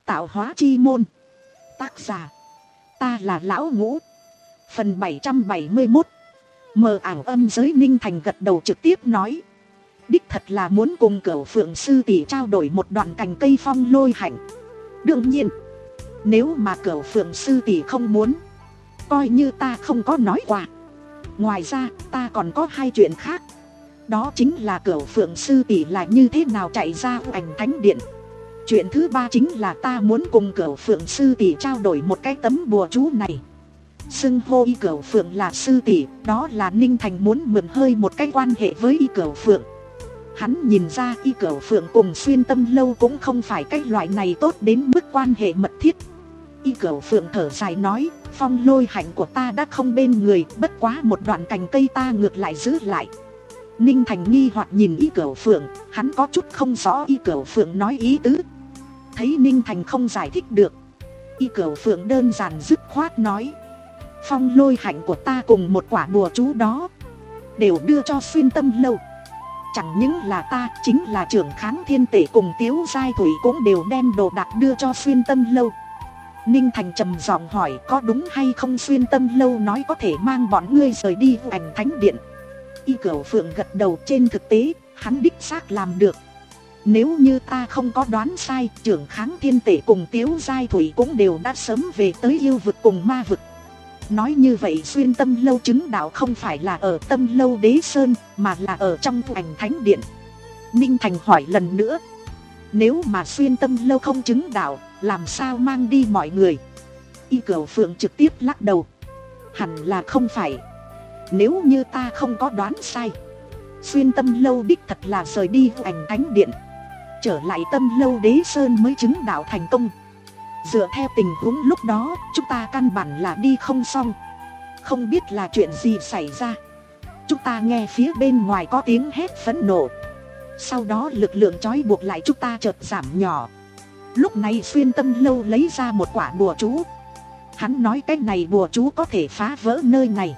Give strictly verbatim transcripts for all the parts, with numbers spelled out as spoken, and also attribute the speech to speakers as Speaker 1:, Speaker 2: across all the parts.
Speaker 1: Tạo hóa chi môn. Tác giả, ta là Lão Ngũ. Phần bảy trăm bảy mươi mốt. Mờ ảo âm giới. Ninh Thành gật đầu trực tiếp nói, đích thật là muốn cùng Cửu Phượng sư tỷ trao đổi một đoạn cành cây phong lôi hạnh. Đương nhiên, nếu mà Cửu Phượng sư tỷ không muốn, coi như ta không có nói qua. Ngoài ra ta còn có hai chuyện khác. Đó chính là Cửu Phượng sư tỷ là như thế nào chạy ra Ảnh Thánh Điện. Chuyện thứ ba chính là ta muốn cùng Cửu Phượng sư tỷ trao đổi một cái tấm bùa chú này. Xưng hô y Cửu Phượng là sư tỷ, đó là Ninh Thành muốn mượn hơi một cái quan hệ với y Cửu Phượng. Hắn nhìn ra y Cửu Phượng cùng Xuyên Tâm Lâu cũng không phải cái loại này tốt đến mức quan hệ mật thiết. Y Cửu Phượng thở dài nói, phong lôi hạnh của ta đã không bên người, bất quá một đoạn cành cây ta ngược lại giữ lại. Ninh Thành nghi hoặc nhìn y Cửu Phượng, hắn có chút không rõ y Cửu Phượng nói ý tứ. Thấy Ninh Thành không giải thích được, y Cửu Phượng đơn giản dứt khoát nói, phong lôi hạnh của ta cùng một quả bùa chú đó đều đưa cho Xuyên Tâm Lâu. Chẳng những là ta, chính là trưởng Kháng Thiên Tể cùng Tiếu Giai Thủy cũng đều đem đồ đạc đưa cho Xuyên Tâm Lâu. Ninh Thành trầm giọng hỏi, có đúng hay không Xuyên Tâm Lâu nói có thể mang bọn ngươi rời đi Ảnh Thánh Điện? Y Cửu Phượng gật đầu, trên thực tế hắn đích xác làm được. Nếu như ta không có đoán sai, trưởng Kháng Thiên Tể cùng Tiếu Giai Thủy cũng đều đã sớm về tới yêu vực cùng ma vực. Nói như vậy Xuyên Tâm Lâu chứng đạo không phải là ở Tâm Lâu Đế Sơn, mà là ở trong Ảnh Thánh Điện. Ninh Thành hỏi lần nữa, nếu mà Xuyên Tâm Lâu không chứng đạo, làm sao mang đi mọi người? Y Cửu Phượng trực tiếp lắc đầu, hẳn là không phải. Nếu như ta không có đoán sai, Xuyên Tâm Lâu đích thật là rời đi Ảnh Thánh Điện, trở lại Tâm Lâu Đế Sơn mới chứng đạo thành công. Dựa theo tình huống lúc đó, chúng ta căn bản là đi không xong. Không biết là chuyện gì xảy ra, chúng ta nghe phía bên ngoài có tiếng hét phẫn nộ. Sau đó lực lượng trói buộc lại chúng ta chợt giảm nhỏ. Lúc này Xuyên Tâm Lâu lấy ra một quả bùa chú. Hắn nói cái này bùa chú có thể phá vỡ nơi này,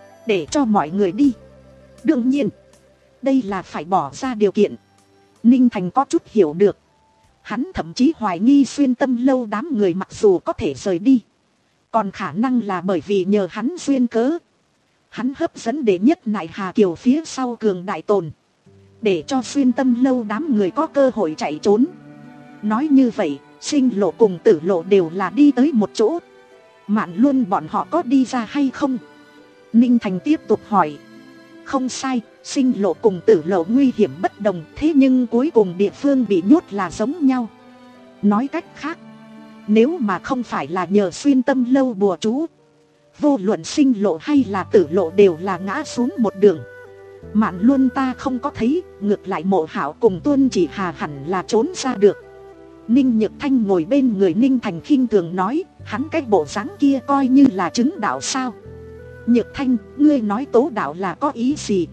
Speaker 1: để cho mọi người đi. Đương nhiên, đây là phải bỏ ra điều kiện. Ninh Thành có chút hiểu được. Hắn thậm chí hoài nghi Xuyên Tâm Lâu đám người mặc dù có thể rời đi, còn khả năng là bởi vì nhờ hắn duyên cớ. Hắn hấp dẫn đệ nhất Nại Hà Kiều phía sau cường đại tồn, để cho Xuyên Tâm Lâu đám người có cơ hội chạy trốn. Nói như vậy, Sinh Lộ cùng Tử Lộ đều là đi tới một chỗ. Mạn Luân bọn họ có đi ra hay không? Ninh Thành tiếp tục hỏi. Không sai, Sinh Lộ cùng Tử Lộ nguy hiểm bất đồng, thế nhưng cuối cùng địa phương bị nhốt là giống nhau. Nói cách khác, nếu mà không phải là nhờ Xuyên Tâm Lâu bùa chú, vô luận Sinh Lộ hay là Tử Lộ đều là ngã xuống một đường. Mạn Luân ta không có thấy, ngược lại Mộ Hảo cùng Tuân Chỉ Hà hẳn là trốn ra được. Ninh Nhược Thanh ngồi bên người Ninh Thành khinh thường nói, hắn cái bộ dáng kia coi như là chứng đạo sao? Nhược Thanh, ngươi nói tố đạo là có ý gì?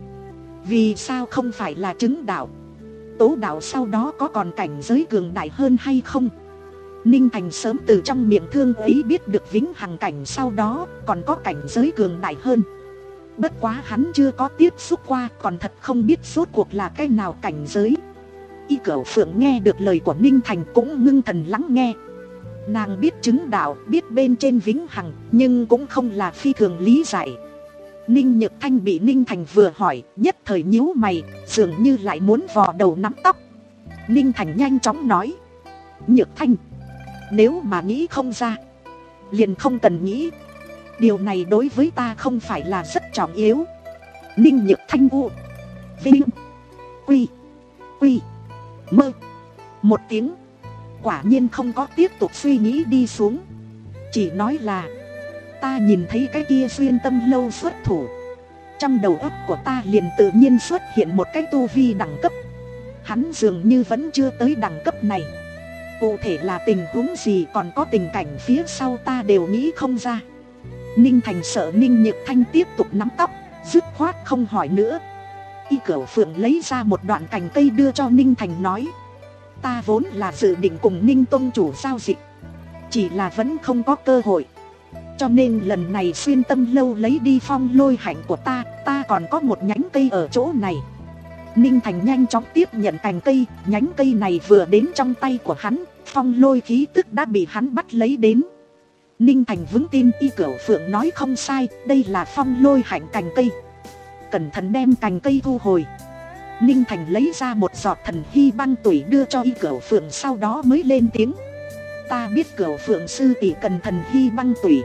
Speaker 1: Vì sao không phải là chứng đạo? Tố đạo sau đó có còn cảnh giới cường đại hơn hay không? Ninh Thành sớm từ trong miệng Thương ấy biết được vĩnh hằng cảnh sau đó còn có cảnh giới cường đại hơn. Bất quá hắn chưa có tiếp xúc qua, còn thật không biết rốt cuộc là cái nào cảnh giới. Y Cửu Phượng nghe được lời của Ninh Thành cũng ngưng thần lắng nghe. Nàng biết chứng đạo, biết bên trên vĩnh hằng, nhưng cũng không là phi thường lý giải. Ninh Nhược Thanh bị Ninh Thành vừa hỏi, nhất thời nhíu mày, dường như lại muốn vò đầu nắm tóc. Ninh Thành nhanh chóng nói, Nhược Thanh, nếu mà nghĩ không ra, liền không cần nghĩ. Điều này đối với ta không phải là rất trọng yếu. Ninh Nhược Thanh u Vinh Quy Quy Mơ một tiếng, quả nhiên không có tiếp tục suy nghĩ đi xuống. Chỉ nói là, ta nhìn thấy cái kia Xuyên Tâm Lâu xuất thủ, trong đầu óc của ta liền tự nhiên xuất hiện một cái tu vi đẳng cấp. Hắn dường như vẫn chưa tới đẳng cấp này. Cụ thể là tình huống gì, còn có tình cảnh phía sau ta đều nghĩ không ra. Ninh Thành sợ Ninh Nhược Thanh tiếp tục nắm tóc, dứt khoát không hỏi nữa. Y Cửu Phượng lấy ra một đoạn cành cây đưa cho Ninh Thành nói, ta vốn là dự định cùng Ninh Tông chủ giao dịch, chỉ là vẫn không có cơ hội. Cho nên lần này Xuyên Tâm Lâu lấy đi phong lôi hạnh của ta, ta còn có một nhánh cây ở chỗ này. Ninh Thành nhanh chóng tiếp nhận cành cây, nhánh cây này vừa đến trong tay của hắn, phong lôi khí tức đã bị hắn bắt lấy đến. Ninh Thành vững tin Y Cửu Phượng nói không sai, đây là phong lôi hạnh cành cây. Cẩn thận đem cành cây thu hồi. Ninh Thành lấy ra một giọt thần hy băng tủy đưa cho Y Cửu Phượng, sau đó mới lên tiếng. Ta biết Cửu Phượng sư tỷ cần thần hy băng tủy,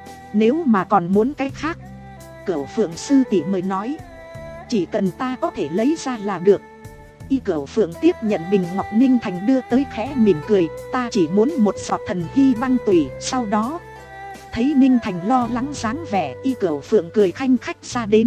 Speaker 1: nếu mà còn muốn cái khác, Cửu Phượng sư tỷ mới nói, chỉ cần ta có thể lấy ra là được. Y Cửu Phượng tiếp nhận bình ngọc Ninh Thành đưa tới, khẽ mỉm cười, ta chỉ muốn một giọt thần hy băng tủy. Sau đó thấy Ninh Thành lo lắng dáng vẻ, Y Cửu Phượng cười khanh khách ra đến.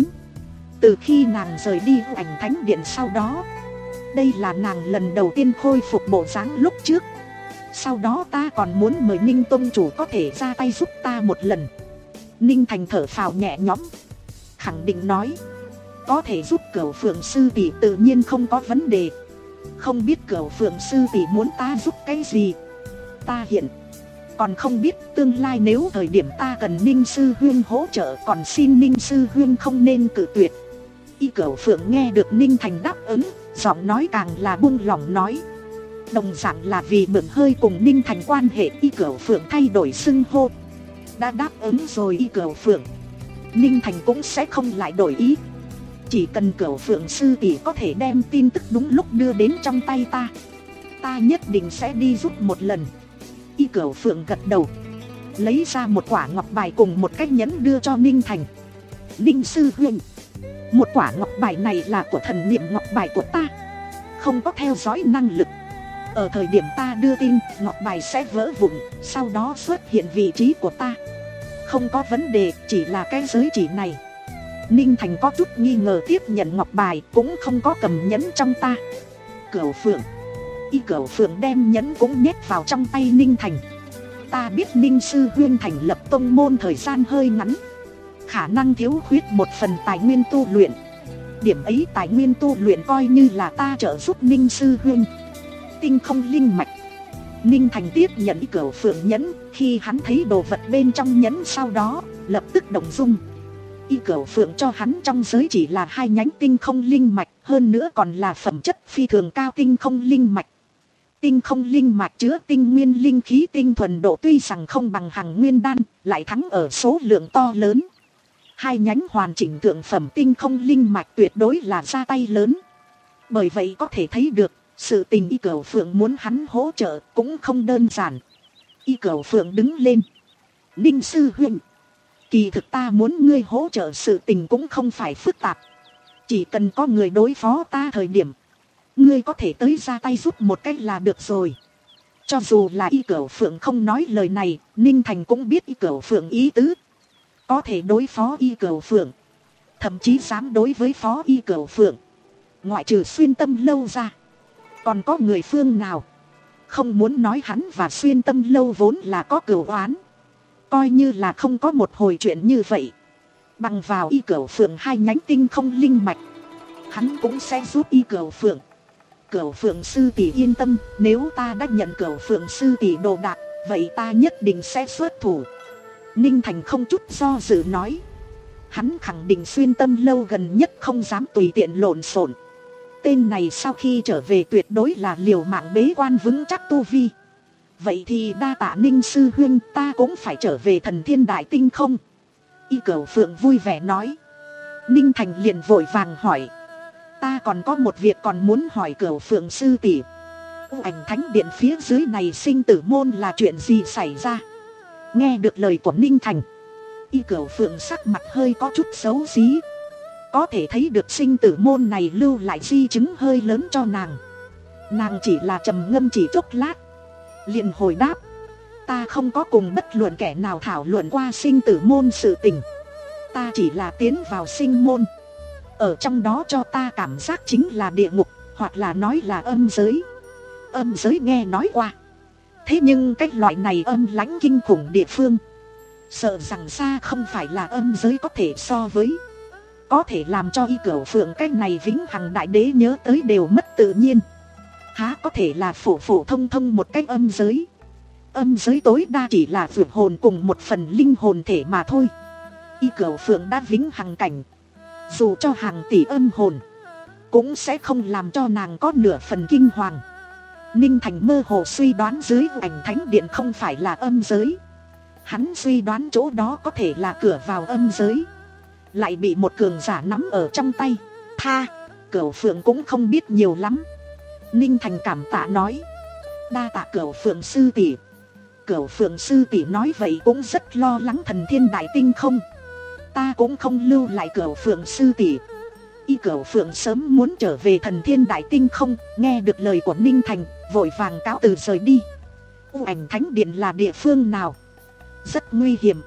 Speaker 1: Từ khi nàng rời đi ảnh thánh điện sau đó, đây là nàng lần đầu tiên khôi phục bộ dáng lúc trước. Sau đó ta còn muốn mời Ninh tông chủ có thể ra tay giúp ta một lần. Ninh Thành thở phào nhẹ nhõm, khẳng định nói, có thể giúp Cửu Phượng sư tỷ tự nhiên không có vấn đề. Không biết Cửu Phượng sư tỷ muốn ta giúp cái gì. Ta hiện còn không biết, tương lai nếu thời điểm ta cần Ninh sư huynh hỗ trợ, còn xin Ninh sư huynh không nên cự tuyệt. Y Cửu Phượng nghe được Ninh Thành đáp ứng, giọng nói càng là buông lỏng nói. Đồng dạng là vì mượn hơi cùng Ninh Thành quan hệ, Y Cửu Phượng thay đổi xưng hô. Đã đáp ứng rồi Y Cửu Phượng, Ninh Thành cũng sẽ không lại đổi ý. Chỉ cần Cửu Phượng sư tỷ có thể đem tin tức đúng lúc đưa đến trong tay ta, ta nhất định sẽ đi giúp một lần. Y Cửu Phượng gật đầu, lấy ra một quả ngọc bài cùng một cái nhẫn đưa cho Ninh Thành. Ninh sư huynh, một quả ngọc bài này là của thần niệm ngọc bài của ta, không có theo dõi năng lực. Ở thời điểm ta đưa tin, ngọc bài sẽ vỡ vụn, sau đó xuất hiện vị trí của ta. Không có vấn đề, chỉ là cái giới chỉ này. Ninh Thành có chút nghi ngờ tiếp nhận ngọc bài, cũng không có cầm nhẫn trong ta. Cửu Phượng, Y Cửu Phượng đem nhẫn cũng nhét vào trong tay Ninh Thành. Ta biết Ninh sư huynh thành lập tông môn thời gian hơi ngắn, khả năng thiếu khuyết một phần tài nguyên tu luyện. Điểm ấy tài nguyên tu luyện coi như là ta trợ giúp Ninh sư huynh. Tinh không linh mạch. Ninh Thành tiếp nhận Y Cửu Phượng nhẫn, khi hắn thấy đồ vật bên trong nhẫn sau đó lập tức động dung. Y Cửu Phượng cho hắn trong giới chỉ là hai nhánh tinh không linh mạch, hơn nữa còn là phẩm chất phi thường cao tinh không linh mạch. Tinh không linh mạch chứa tinh nguyên linh khí tinh thuần độ tuy rằng không bằng hằng nguyên đan, lại thắng ở số lượng to lớn. Hai nhánh hoàn chỉnh thượng phẩm tinh không linh mạch tuyệt đối là ra tay lớn. Bởi vậy có thể thấy được, sự tình Y Cửu Phượng muốn hắn hỗ trợ cũng không đơn giản. Y Cửu Phượng đứng lên. Ninh sư huynh, kỳ thực ta muốn ngươi hỗ trợ sự tình cũng không phải phức tạp. Chỉ cần có người đối phó ta thời điểm, ngươi có thể tới ra tay giúp một cách là được rồi. Cho dù là Y Cửu Phượng không nói lời này, Ninh Thành cũng biết Y Cửu Phượng ý tứ. Có thể đối phó Y Cửu Phượng, thậm chí dám đối với phó Y Cửu Phượng, ngoại trừ Xuyên Tâm lâu ra, còn có người phương nào. Không muốn nói hắn và Xuyên Tâm lâu vốn là có cửu oán, coi như là không có một hồi chuyện như vậy, bằng vào Y Cửu Phượng hai nhánh tinh không linh mạch, hắn cũng sẽ giúp Y Cửu Phượng. Cửu Phượng sư tỷ yên tâm, nếu ta đã nhận Cửu Phượng sư tỷ đồ đạc, vậy ta nhất định sẽ xuất thủ. Ninh Thành không chút do dự nói. Hắn khẳng định Xuyên Tâm lâu gần nhất không dám tùy tiện lộn xộn. Tên này sau khi trở về tuyệt đối là liều mạng bế quan vững chắc tu vi. Vậy thì đa tạ Ninh sư huynh, ta cũng phải trở về Thần Thiên Đại Tinh không? Y Cửu Phượng vui vẻ nói. Ninh Thành liền vội vàng hỏi. Ta còn có một việc còn muốn hỏi Cửu Phượng sư tỷ. U Ảnh Thánh Điện phía dưới này sinh tử môn là chuyện gì xảy ra? Nghe được lời của Ninh Thành, Y Cửu Phượng sắc mặt hơi có chút xấu xí. Có thể thấy được sinh tử môn này lưu lại di chứng hơi lớn cho nàng. Nàng chỉ là trầm ngâm chỉ chốc lát, liền hồi đáp. Ta không có cùng bất luận kẻ nào thảo luận qua sinh tử môn sự tình. Ta chỉ là tiến vào sinh môn. Ở trong đó cho ta cảm giác chính là địa ngục, hoặc là nói là âm giới. Âm giới nghe nói qua, thế nhưng cái loại này âm lãnh kinh khủng địa phương, sợ rằng xa không phải là âm giới có thể so với. Có thể làm cho Y Cửu Phượng cái này vĩnh hằng đại đế nhớ tới đều mất tự nhiên. Há có thể là phổ phổ thông thông một cách âm giới. Âm giới tối đa chỉ là vượt hồn cùng một phần linh hồn thể mà thôi. Y Cửu Phượng đã vĩnh hằng cảnh, dù cho hàng tỷ âm hồn cũng sẽ không làm cho nàng có nửa phần kinh hoàng. Ninh Thành mơ hồ suy đoán dưới ảnh thánh điện không phải là âm giới. Hắn suy đoán chỗ đó có thể là cửa vào âm giới, lại bị một cường giả nắm ở trong tay. Tha, Cửu Phượng cũng không biết nhiều lắm. Ninh Thành cảm tạ nói, đa tạ Cửu Phượng sư tỷ. Cửu Phượng sư tỷ nói vậy cũng rất lo lắng thần thiên đại tinh không. Ta cũng không lưu lại Cửu Phượng sư tỷ. Y Cửu Phượng sớm muốn trở về thần thiên đại tinh không, nghe được lời của Ninh Thành, vội vàng cáo từ rời đi. U Ảnh thánh điện là địa phương nào? Rất nguy hiểm.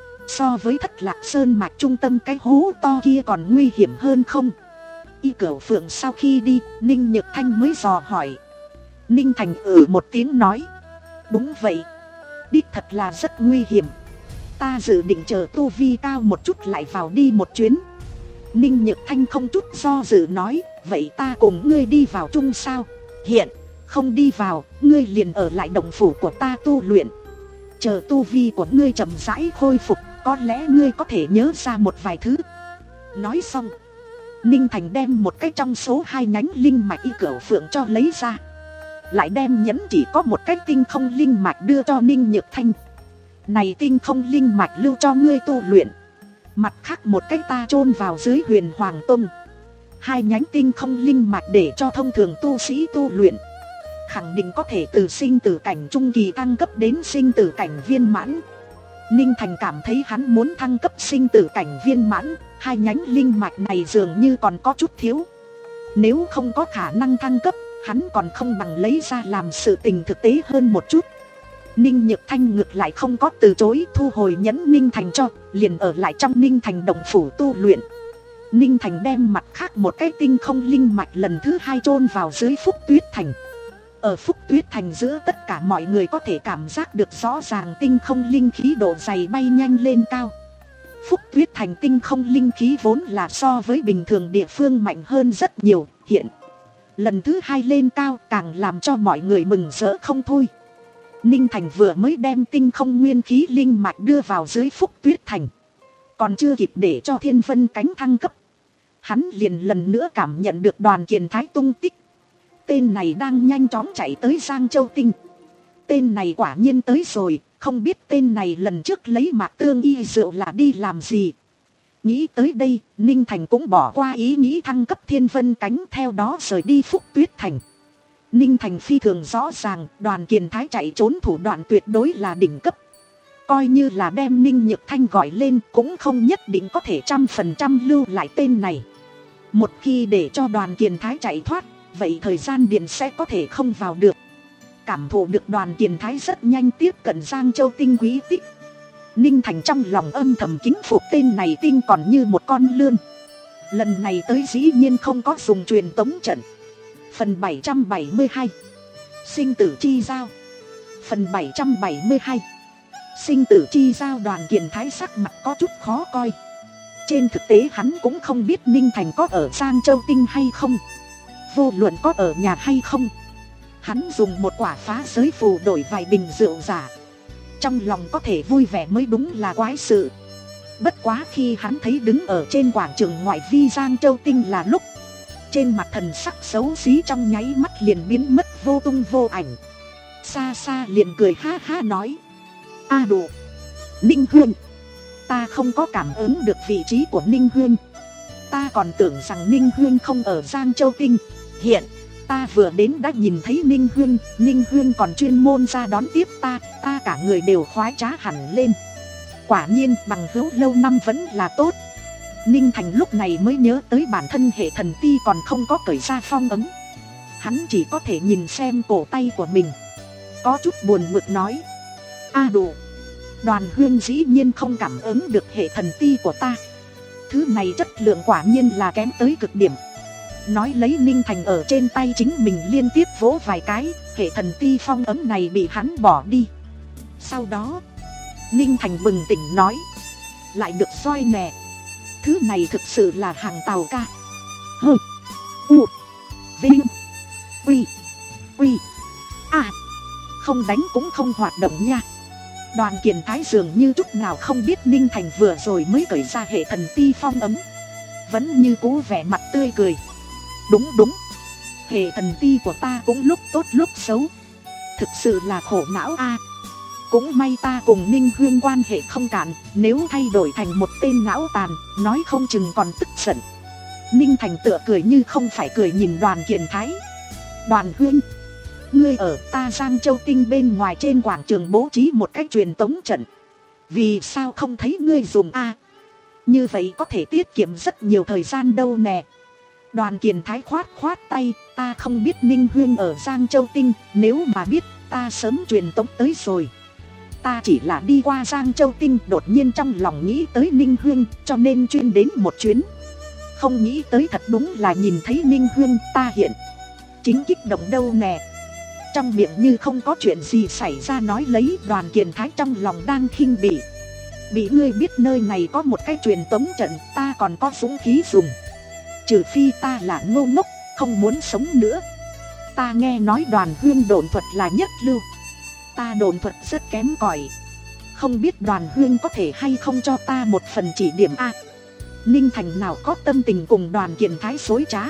Speaker 1: So với Thất Lạc Sơn mạch trung tâm cái hố to kia còn nguy hiểm hơn không? Y Cửu Phượng sau khi đi, Ninh Nhược Thanh mới dò hỏi. Ninh Thành ừ một tiếng nói, đúng vậy, đích thật là rất nguy hiểm. Ta dự định chờ tu vi cao một chút lại vào đi một chuyến. Ninh Nhược Thanh không chút do dự nói, vậy ta cùng ngươi đi vào chung sao? Hiện không đi vào, ngươi liền ở lại động phủ của ta tu luyện. Chờ tu vi của ngươi chậm rãi khôi phục, có lẽ ngươi có thể nhớ ra một vài thứ. Nói xong, Ninh Thành đem một cái trong số hai nhánh linh mạch Y Cửu Phượng cho lấy ra, lại đem nhẫn chỉ có một cái tinh không linh mạch đưa cho Ninh Nhược Thanh. Này tinh không linh mạch lưu cho ngươi tu luyện, mặt khác một cái ta chôn vào dưới Huyền Hoàng Tông. Hai nhánh tinh không linh mạch để cho thông thường tu sĩ tu luyện, khẳng định có thể từ sinh tử cảnh trung kỳ thăng cấp đến sinh tử cảnh viên mãn. Ninh Thành cảm thấy hắn muốn thăng cấp sinh tử cảnh viên mãn, hai nhánh linh mạch này dường như còn có chút thiếu. Nếu không có khả năng thăng cấp, hắn còn không bằng lấy ra làm sự tình thực tế hơn một chút. Ninh Nhược Thanh ngược lại không có từ chối, thu hồi nhẫn Ninh Thành cho, liền ở lại trong Ninh Thành động phủ tu luyện. Ninh Thành đem mặt khác một cái tinh không linh mạch lần thứ hai chôn vào dưới Phúc Tuyết Thành. Ở Phúc Tuyết Thành giữa tất cả mọi người có thể cảm giác được rõ ràng tinh không linh khí độ dày bay nhanh lên cao. Phúc Tuyết Thành tinh không linh khí vốn là so với bình thường địa phương mạnh hơn rất nhiều, hiện lần thứ hai lên cao càng làm cho mọi người mừng rỡ không thôi. Ninh Thành vừa mới đem tinh không nguyên khí linh mạch đưa vào dưới Phúc Tuyết Thành, còn chưa kịp để cho Thiên Vân cánh thăng cấp, hắn liền lần nữa cảm nhận được Đoàn Kiền Thái tung tích. Tên này đang nhanh chóng chạy tới Giang Châu Tinh. Tên này quả nhiên tới rồi, không biết tên này lần trước lấy Mạc Tương Y rượu là đi làm gì. Nghĩ tới đây, Ninh Thành cũng bỏ qua ý nghĩ thăng cấp Thiên Vân cánh, theo đó rời đi Phúc Tuyết Thành. Ninh Thành phi thường rõ ràng, Đoàn Kiền Thái chạy trốn thủ đoạn tuyệt đối là đỉnh cấp. Coi như là đem Ninh Nhược Thanh gọi lên cũng không nhất định có thể trăm phần trăm lưu lại tên này. Một khi để cho Đoàn Kiền Thái chạy thoát, vậy thời gian điện sẽ có thể không vào được. Cảm thụ được Đoàn Kiền Thái rất nhanh tiếp cận Giang Châu Tinh quý tích, Ninh Thành trong lòng âm thầm kính phục tên này tinh còn như một con lươn. Lần này tới dĩ nhiên không có dùng truyền tống trận. Phần bảy trăm bảy mươi hai, Sinh tử chi giao. Phần bảy trăm bảy mươi hai, Sinh tử chi giao. Đoàn Kiền Thái sắc mặt có chút khó coi. Trên thực tế hắn cũng không biết Ninh Thành có ở Giang Châu Tinh hay không. Vô luận có ở nhà hay không, hắn dùng một quả phá giới phù đổi vài bình rượu giả, trong lòng có thể vui vẻ mới đúng là quái sự. Bất quá khi hắn thấy đứng ở trên quảng trường ngoại vi Giang Châu Tinh là lúc, trên mặt thần sắc xấu xí trong nháy mắt liền biến mất vô tung vô ảnh. Xa xa liền cười ha ha nói, a đủ, Ninh Huyên, ta không có cảm ứng được vị trí của Ninh Huyên. Ta còn tưởng rằng Ninh Huyên không ở Giang Châu Tinh. Hiện ta vừa đến đã nhìn thấy Ninh Huyên. Ninh Huyên còn chuyên môn ra đón tiếp ta. Ta cả người đều khoái trá hẳn lên. Quả nhiên bằng hữu lâu năm vẫn là tốt. Ninh Thành lúc này mới nhớ tới bản thân hệ thần ti còn không có cởi ra phong ấm. Hắn chỉ có thể nhìn xem cổ tay của mình, có chút buồn bực nói, a đủ, Đoàn Huyên dĩ nhiên không cảm ứng được hệ thần ti của ta. Thứ này chất lượng quả nhiên là kém tới cực điểm. Nói lấy Ninh Thành ở trên tay chính mình liên tiếp vỗ vài cái, hệ thần ti phong ấm này bị hắn bỏ đi. Sau đó Ninh Thành bừng tỉnh nói, lại được soi nè. Thứ này thực sự là hàng tàu ca. Hơ U Vinh Quy Quy À, không đánh cũng không hoạt động nha. Đoàn Kiền Thái dường như chút nào không biết Ninh Thành vừa rồi mới cởi ra hệ thần ti phong ấm, vẫn như cũ vẻ mặt tươi cười. Đúng đúng, Hệ thần ti của ta cũng lúc tốt lúc xấu, thực sự là khổ não a. Cũng may ta cùng Ninh Huyên quan hệ không cạn, nếu thay đổi thành một tên não tàn, nói không chừng còn tức giận. Ninh Thành tựa cười như không phải cười nhìn Đoàn Kiền Thái. Đoàn Huyên, ngươi ở ta Giang Châu Tinh bên ngoài trên quảng trường bố trí một cách truyền tống trận, vì sao không thấy ngươi dùng a? Như vậy có thể tiết kiệm rất nhiều thời gian đâu nè. Đoàn Kiền Thái khoát khoát tay, ta không biết Ninh Huyên ở Giang Châu Tinh, nếu mà biết ta sớm truyền tống tới rồi. Ta chỉ là đi qua Giang Châu Tinh, đột nhiên trong lòng nghĩ tới Ninh Huyên, cho nên chuyên đến một chuyến. Không nghĩ tới thật đúng là nhìn thấy Ninh Huyên, ta hiện chính kích động đâu nè. Trong miệng như không có chuyện gì xảy ra nói lấy, Đoàn Kiền Thái trong lòng đang khinh bỉ. Bị ngươi biết nơi này có một cái truyền tống trận, ta còn có dũng khí dùng. Trừ phi ta là ngô ngốc, không muốn sống nữa. Ta nghe nói Đoàn Huyên độn thuật là nhất lưu, ta độn thuật rất kém cỏi, không biết Đoàn Huyên có thể hay không cho ta một phần chỉ điểm a? Ninh Thành nào có tâm tình cùng Đoàn Kiền Thái dối trá.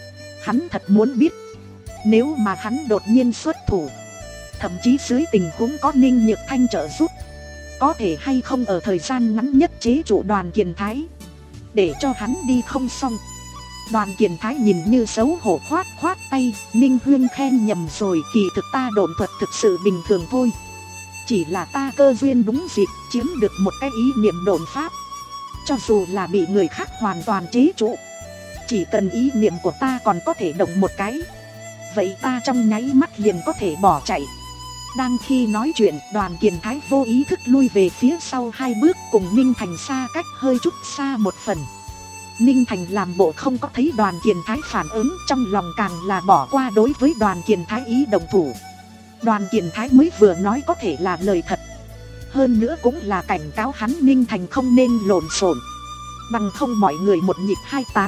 Speaker 1: Hắn thật muốn biết, nếu mà hắn đột nhiên xuất thủ, thậm chí dưới tình huống có Ninh Nhược Thanh trợ giúp, có thể hay không ở thời gian ngắn nhất chế trụ Đoàn Kiền Thái, để cho hắn đi không xong. Đoàn Kiền Thái nhìn như xấu hổ khoát khoát tay, Ninh Huyên khen nhầm rồi, kỳ thực ta độn thuật thực sự bình thường thôi. Chỉ là ta cơ duyên đúng dịp chiếm được một cái ý niệm độn pháp. Cho dù là bị người khác hoàn toàn chế trụ, chỉ cần ý niệm của ta còn có thể động một cái, vậy ta trong nháy mắt liền có thể bỏ chạy. Đang khi nói chuyện, Đoàn Kiền Thái vô ý thức lui về phía sau hai bước, cùng Ninh Thành xa cách hơi chút xa một phần. Ninh Thành làm bộ không có thấy Đoàn Kiền Thái phản ứng, trong lòng càng là bỏ qua đối với Đoàn Kiền Thái ý đồng thủ. Đoàn Kiền Thái mới vừa nói có thể là lời thật, hơn nữa cũng là cảnh cáo hắn Ninh Thành không nên lộn xộn, bằng không mọi người một nhịp hai tán.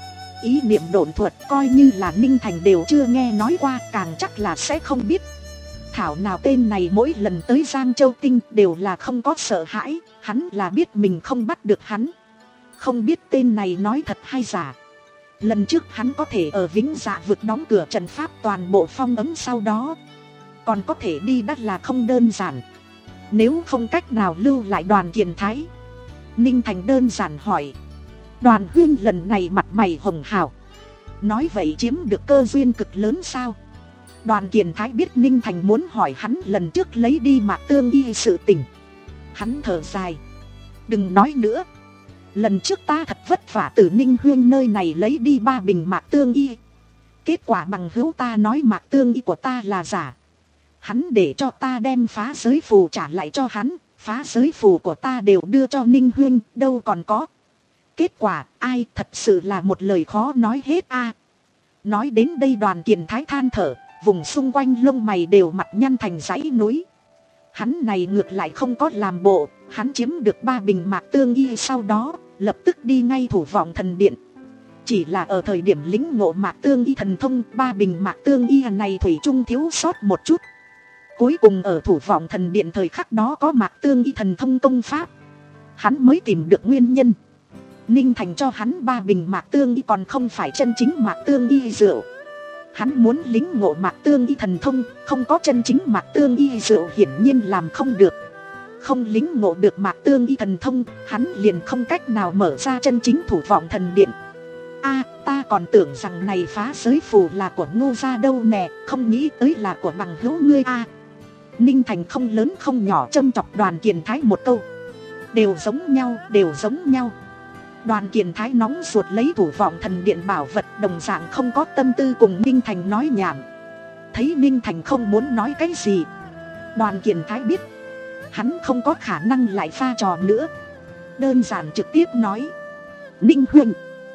Speaker 1: Ý niệm độn thuật coi như là Ninh Thành đều chưa nghe nói qua, càng chắc là sẽ không biết. Thảo nào tên này mỗi lần tới Giang Châu Tinh đều là không có sợ hãi, hắn là biết mình không bắt được hắn. Không biết tên này nói thật hay giả. Lần trước hắn có thể ở Vĩnh Dạ vực đóng cửa trận pháp toàn bộ phong ấn, sau đó còn có thể đi đắt là không đơn giản. Nếu không cách nào lưu lại Đoàn Kiền Thái, Ninh Thành đơn giản hỏi, Đoàn Huyên lần này mặt mày hồng hào, nói vậy chiếm được cơ duyên cực lớn sao? Đoàn Kiền Thái biết Ninh Thành muốn hỏi hắn lần trước lấy đi Mạc Tương Y sự tình. Hắn thở dài, đừng nói nữa. Lần trước ta thật vất vả từ Ninh Huyên nơi này lấy đi ba bình Mạc Tương Y, kết quả bằng hữu ta nói Mạc Tương Y của ta là giả. Hắn để cho ta đem phá giới phù trả lại cho hắn, phá giới phù của ta đều đưa cho Ninh Huyên, đâu còn có. Kết quả ai, thật sự là một lời khó nói hết a. Nói đến đây Đoàn Kiền Thái than thở, vùng xung quanh lông mày đều mặt nhăn thành dãy núi. Hắn này ngược lại không có làm bộ, hắn chiếm được ba bình Mạc Tương Y sau đó lập tức đi ngay Thủ Vọng Thần Điện. Chỉ là ở thời điểm lĩnh ngộ Mạc Tương Y thần thông, ba bình Mạc Tương Y này thủy chung thiếu sót một chút. Cuối cùng ở Thủ Vọng Thần Điện thời khắc đó có Mạc Tương Y thần thông công pháp, hắn mới tìm được nguyên nhân. Ninh Thành cho hắn ba bình Mạc Tương Y còn không phải chân chính Mạc Tương Y rượu. Hắn muốn lĩnh ngộ Mạc Tương Y thần thông, không có chân chính Mạc Tương Y rượu hiển nhiên làm không được. Không lĩnh ngộ được Mạc Tương Y thần thông, hắn liền không cách nào mở ra chân chính Thủ Vọng Thần Điện. A, ta còn tưởng rằng này phá giới phù là của Ngô gia đâu nè, không nghĩ tới là của bằng hữu ngươi a. Ninh Thành không lớn không nhỏ châm chọc Đoàn Kiền Thái một câu. Đều giống nhau, đều giống nhau. Đoàn Kiền Thái nóng ruột lấy Thủ Vọng Thần Điện bảo vật, đồng dạng không có tâm tư cùng Ninh Thành nói nhảm. Thấy Ninh Thành không muốn nói cái gì, Đoàn Kiền Thái biết hắn không có khả năng lại pha trò nữa, đơn giản trực tiếp nói, Ninh Huyên,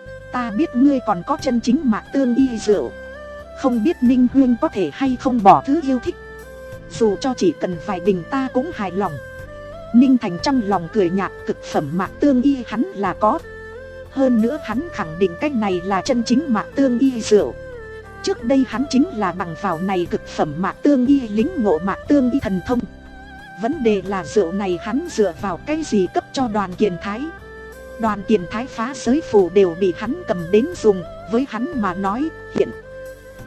Speaker 1: ta biết ngươi còn có chân chính Mạc Tương Y rượu, không biết Ninh Huyên có thể hay không bỏ thứ yêu thích, dù cho chỉ cần vài bình ta cũng hài lòng. Ninh Thành trong lòng cười nhạt, cực phẩm Mạc Tương Y hắn là có, hơn nữa hắn khẳng định cái này là chân chính Mạc Tương Y rượu. Trước đây hắn chính là bằng vào này cực phẩm Mạc Tương Y lĩnh ngộ Mạc Tương Y thần thông. Vấn đề là rượu này hắn dựa vào cái gì cấp cho Đoàn Kiền Thái? Đoàn Kiền Thái phá giới phù đều bị hắn cầm đến dùng, với hắn mà nói hiện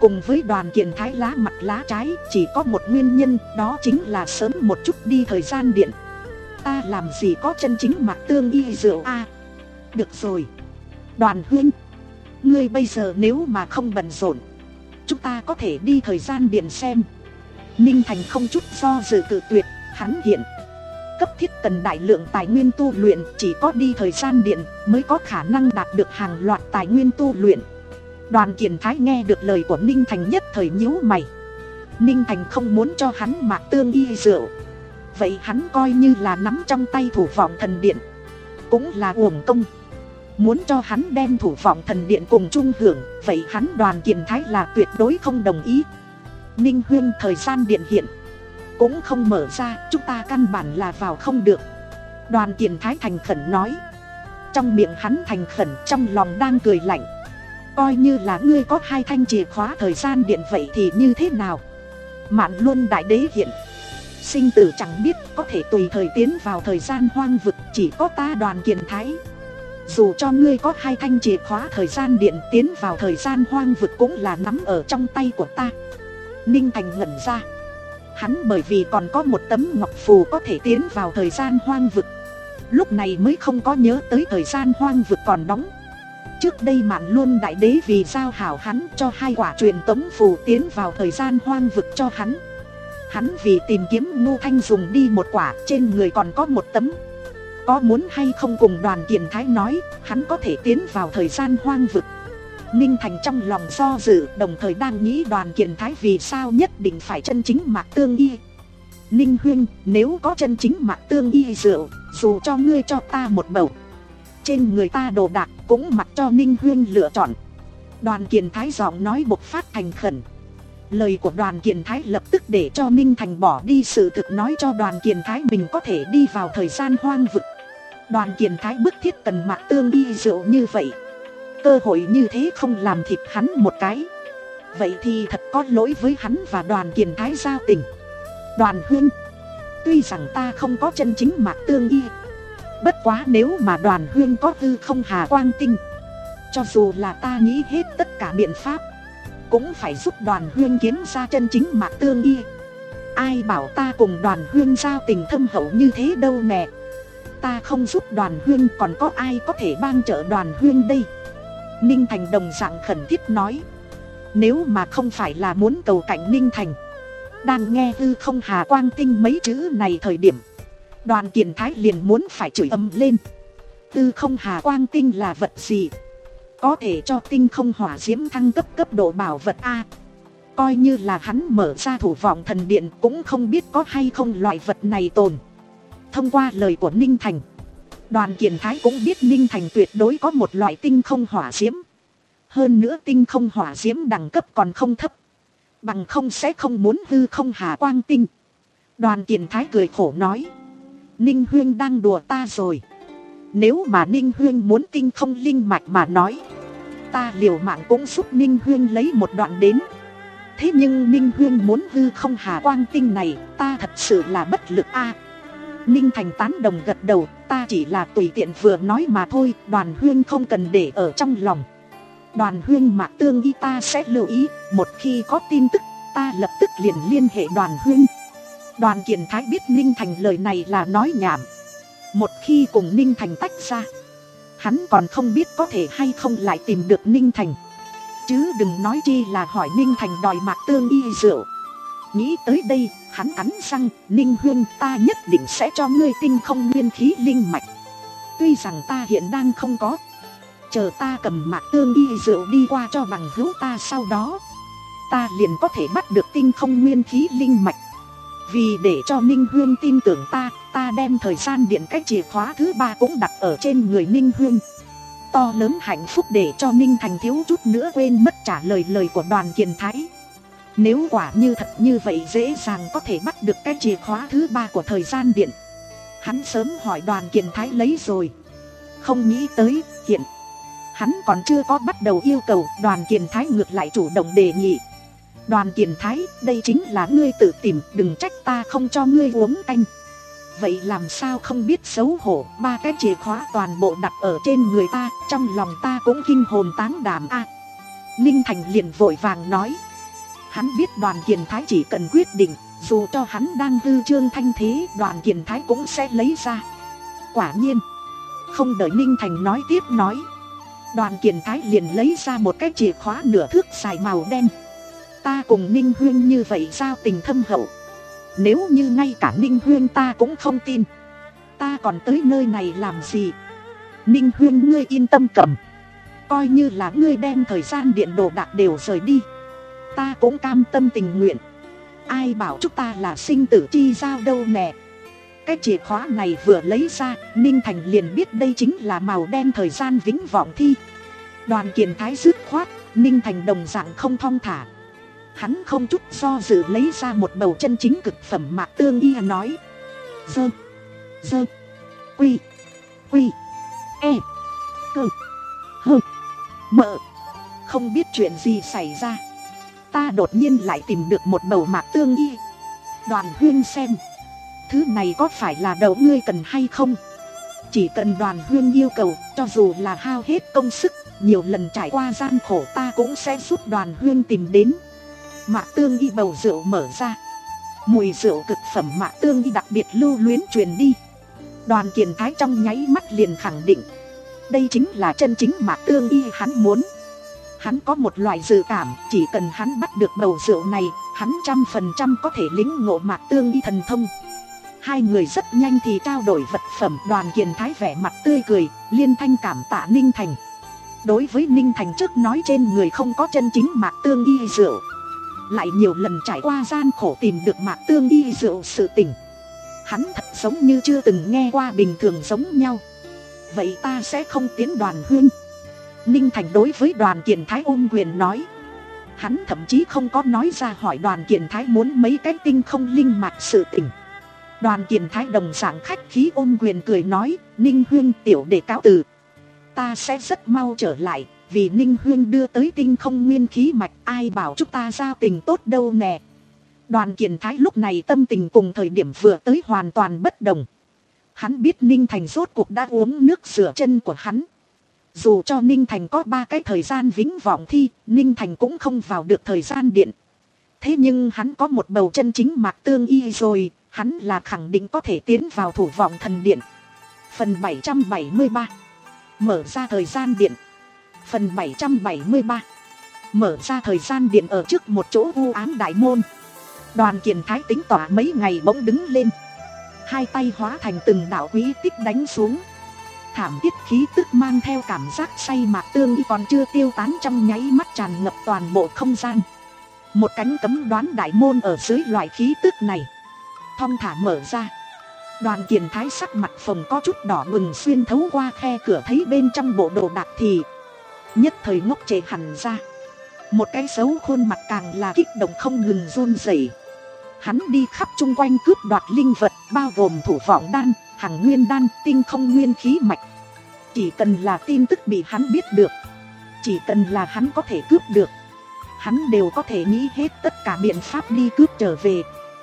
Speaker 1: cùng với Đoàn Kiền Thái lá mặt lá trái chỉ có một nguyên nhân, đó chính là sớm một chút đi thời gian điện. Ta làm gì có chân chính Mạc Tương Y rượu a. À, được rồi, Đoàn huynh, ngươi bây giờ nếu mà không bận rộn, chúng ta có thể đi thời gian điện xem. Ninh Thành không chút do dự cự tuyệt. Hắn hiện cấp thiết cần đại lượng tài nguyên tu luyện, chỉ có đi thời gian điện mới có khả năng đạt được hàng loạt tài nguyên tu luyện. Đoàn Kiền Thái nghe được lời của Ninh Thành nhất thời nhíu mày. Ninh Thành không muốn cho hắn Mạc Tương Y rượu, vậy hắn coi như là nắm trong tay Thủ Vọng Thần Điện, cũng là uổng công. Muốn cho hắn đem Thủ Vọng Thần Điện cùng chung hưởng, vậy hắn Đoàn Kiền Thái là tuyệt đối không đồng ý. Ninh huynh, thời gian điện hiện cũng không mở ra, chúng ta căn bản là vào không được. Đoàn Kiền Thái thành khẩn nói. Trong miệng hắn thành khẩn, trong lòng đang cười lạnh. Coi như là ngươi có hai thanh chìa khóa thời gian điện vậy thì như thế nào? Mạn Luân Đại Đế hiện sinh tử chẳng biết, có thể tùy thời tiến vào thời gian hoang vực, chỉ có ta Đoàn Kiền Thái. Dù cho ngươi có hai thanh chìa khóa thời gian điện, tiến vào thời gian hoang vực cũng là nắm ở trong tay của ta. Ninh Thành ngẩn ra. Hắn bởi vì còn có một tấm ngọc phù có thể tiến vào thời gian hoang vực, lúc này mới không có nhớ tới thời gian hoang vực còn đóng. Trước đây Mạn Luân Đại Đế vì giao hảo hắn, cho hai quả truyền tống phù tiến vào thời gian hoang vực cho hắn. Hắn vì tìm kiếm Ngô Thanh dùng đi một quả, trên người còn có một tấm. Có muốn hay không cùng Đoàn Kiền Thái nói, hắn có thể tiến vào thời gian hoang vực. Ninh Thành trong lòng do dự, đồng thời đang nghĩ Đoàn Kiền Thái vì sao nhất định phải chân chính Mạc Tương Y. Ninh huynh, nếu có chân chính Mạc Tương Y rượu, dù cho ngươi cho ta một bầu, trên người ta đồ đạc cũng mặc cho Ninh huynh lựa chọn. Đoàn Kiền Thái giọng nói bộc phát thành khẩn. Lời của Đoàn Kiền Thái lập tức để cho Ninh Thành bỏ đi sự thực nói cho Đoàn Kiền Thái mình có thể đi vào thời gian hoang vực. Đoàn Kiền Thái bức thiết cần Mạc Tương Y rượu như vậy, cơ hội như thế không làm thịt hắn một cái, vậy thì thật có lỗi với hắn và Đoàn Kiền Thái giao tình. Đoàn huynh, tuy rằng ta không có chân chính Mạc Tương Y, bất quá nếu mà Đoàn huynh có hư không hà quang tinh, cho dù là ta nghĩ hết tất cả biện pháp, cũng phải giúp Đoàn huynh kiếm ra chân chính Mạc Tương Y. Ai bảo ta cùng Đoàn huynh giao tình thâm hậu như thế đâu nè. Ta không giúp Đoàn huynh còn có ai có thể ban trợ Đoàn huynh đây. Ninh Thành đồng dạng khẩn thiết nói. Nếu mà không phải là muốn cầu cạnh Ninh Thành, đang nghe hư không hà quang tinh mấy chữ này thời điểm, Đoàn Kiền Thái liền muốn phải chửi ầm lên. Hư không hà quang tinh là vật gì? Có thể cho tinh không hỏa diễm thăng cấp cấp độ bảo vật A. Coi như là hắn mở ra Thủ Vọng Thần Điện cũng không biết có hay không loại vật này tồn. Thông qua lời của Ninh Thành, Đoàn Kiền Thái cũng biết Ninh Thành tuyệt đối có một loại tinh không hỏa diễm. Hơn nữa tinh không hỏa diễm đẳng cấp còn không thấp, bằng không sẽ không muốn hư không hà quang tinh. Đoàn Kiền Thái cười khổ nói. Ninh huynh đang đùa ta rồi. Nếu mà Ninh huynh muốn tinh không linh mạch mà nói, ta liều mạng cũng giúp Ninh huynh lấy một đoạn đến. Thế nhưng Ninh huynh muốn hư không hà quang tinh này, ta thật sự là bất lực a. Ninh Thành tán đồng gật đầu. Ta chỉ là tùy tiện vừa nói mà thôi, Đoàn huynh không cần để ở trong lòng. Đoàn huynh Mạc Tương Y ta sẽ lưu ý, một khi có tin tức ta lập tức liền liên hệ Đoàn huynh. Đoàn Kiền Thái biết Ninh Thành lời này là nói nhảm. Một khi cùng Ninh Thành tách ra, hắn còn không biết có thể hay không lại tìm được Ninh Thành, chứ đừng nói chi là hỏi Ninh Thành đòi Mạc Tương Y rượu. Nghĩ tới đây, hắn cắn răng. Ninh huynh, ta nhất định sẽ cho ngươi tinh không nguyên khí linh mạch. Tuy rằng ta hiện đang không có, chờ ta cầm Mạc Tương Y rượu đi qua cho bằng hữu ta, sau đó ta liền có thể bắt được tinh không nguyên khí linh mạch. Vì để cho Ninh huynh tin tưởng ta, ta đem thời gian điện cách chìa khóa thứ ba cũng đặt ở trên người Ninh huynh. To lớn hạnh phúc để cho Ninh Thành thiếu chút nữa quên mất trả lời lời của Đoàn Kiền Thái. Nếu quả như thật như vậy dễ dàng có thể bắt được cái chìa khóa thứ ba của thời gian điện, hắn sớm hỏi Đoàn Kiền Thái lấy rồi. Không nghĩ tới, hiện hắn còn chưa có bắt đầu yêu cầu, Đoàn Kiền Thái ngược lại chủ động đề nghị. Đoàn Kiền Thái, đây chính là ngươi tự tìm, đừng trách ta không cho ngươi uống canh. Vậy làm sao không biết xấu hổ, ba cái chìa khóa toàn bộ đặt ở trên người ta, trong lòng ta cũng kinh hồn táng đảm a. À, Ninh Thành liền vội vàng nói. Hắn biết Đoàn Kiền Thái chỉ cần quyết định, dù cho hắn đang hư trương thanh thế, Đoàn Kiền Thái cũng sẽ lấy ra. Quả nhiên, không đợi Ninh Thành nói tiếp nói, Đoàn Kiền Thái liền lấy ra một cái chìa khóa nửa thước dài màu đen. Ta cùng Ninh Huyên như vậy giao tình thâm hậu, nếu như ngay cả Ninh Huyên ta cũng không tin, ta còn tới nơi này làm gì? Ninh Huyên ngươi yên tâm cầm, coi như là ngươi đem thời gian điện đồ đạc đều rời đi, ta cũng cam tâm tình nguyện. Ai bảo chúng ta là sinh tử chi giao đâu nè. Cái chìa khóa này vừa lấy ra, Ninh Thành liền biết đây chính là màu đen thời gian vĩnh vọng thi. Đoàn Kiền Thái dứt khoát, Ninh Thành đồng dạng không thong thả. Hắn không chút do dự lấy ra một bầu chân chính cực phẩm Mạc Tương Y nói: Dơ, dơ, quy, quy, e, cơ, hơ, mợ. Không biết chuyện gì xảy ra, ta đột nhiên lại tìm được một bầu Mạc Tương Y. Đoàn Huyên xem, thứ này có phải là đầu ngươi cần hay không? Chỉ cần Đoàn Huyên yêu cầu, cho dù là hao hết công sức, nhiều lần trải qua gian khổ, ta cũng sẽ giúp Đoàn Huyên tìm đến. Mạc Tương Y bầu rượu mở ra, mùi rượu cực phẩm Mạc Tương Y đặc biệt lưu luyến truyền đi. Đoàn Kiền Thái trong nháy mắt liền khẳng định, đây chính là chân chính Mạc Tương Y hắn muốn. Hắn có một loại dự cảm, chỉ cần hắn bắt được bầu rượu này, hắn trăm phần trăm có thể lĩnh ngộ Mạc Tương Y thần thông. Hai người rất nhanh thì trao đổi vật phẩm. Đoàn Kiền Thái vẻ mặt tươi cười, liên thanh cảm tạ Ninh Thành. Đối với Ninh Thành trước nói trên người không có chân chính Mạc Tương Y rượu, lại nhiều lần trải qua gian khổ tìm được Mạc Tương Y rượu sự tình, hắn thật giống như chưa từng nghe qua bình thường giống nhau. Vậy ta sẽ không tiến Đoàn Huyên. Ninh Thành đối với Đoàn Kiền Thái ôm quyền nói. Hắn thậm chí không có nói ra hỏi Đoàn Kiền Thái muốn mấy cái tinh không linh mạch sự tình. Đoàn Kiền Thái đồng dạng khách khí ôm quyền cười nói: Ninh Huyên tiểu đệ cáo từ, ta sẽ rất mau trở lại. Vì Ninh Huyên đưa tới tinh không nguyên khí mạch, ai bảo chúng ta giao tình tốt đâu nè. Đoàn Kiền Thái lúc này tâm tình cùng thời điểm vừa tới hoàn toàn bất đồng. Hắn biết Ninh Thành rốt cuộc đã uống nước rửa chân của hắn. Dù cho Ninh Thành có ba cái thời gian vĩnh vọng thi, Ninh Thành cũng không vào được thời gian điện. Thế nhưng hắn có một bầu chân chính Mạc Tương Y rồi, hắn là khẳng định có thể tiến vào thủ vọng thần điện. Phần bảy trăm bảy mươi ba, mở ra thời gian điện. Phần bảy trăm bảy mươi ba, mở ra thời gian điện. Ở trước một chỗ u ám đại môn, Đoàn Kiền Thái tính tỏa mấy ngày bỗng đứng lên, hai tay hóa thành từng đạo quý tích đánh xuống. Thảm thiết khí tức mang theo cảm giác say Mạc Tương Y còn chưa tiêu tán trong nháy mắt tràn ngập toàn bộ không gian. Một cánh cấm đoán đại môn ở dưới loại khí tức này thong thả mở ra. Đoàn Kiền Thái sắc mặt phồng có chút đỏ bừng, xuyên thấu qua khe cửa thấy bên trong bộ đồ đạc thì nhất thời ngốc trệ hẳn ra. Một cái xấu khuôn mặt càng là kích động không ngừng run rẩy. Hắn đi khắp chung quanh cướp đoạt linh vật, bao gồm thủ vọng đan, hằng nguyên đan, tinh không nguyên khí mạch. Chỉ cần là tin tức bị hắn biết được, chỉ cần là hắn có thể cướp được, hắn đều có thể nghĩ hết tất cả biện pháp đi cướp trở về.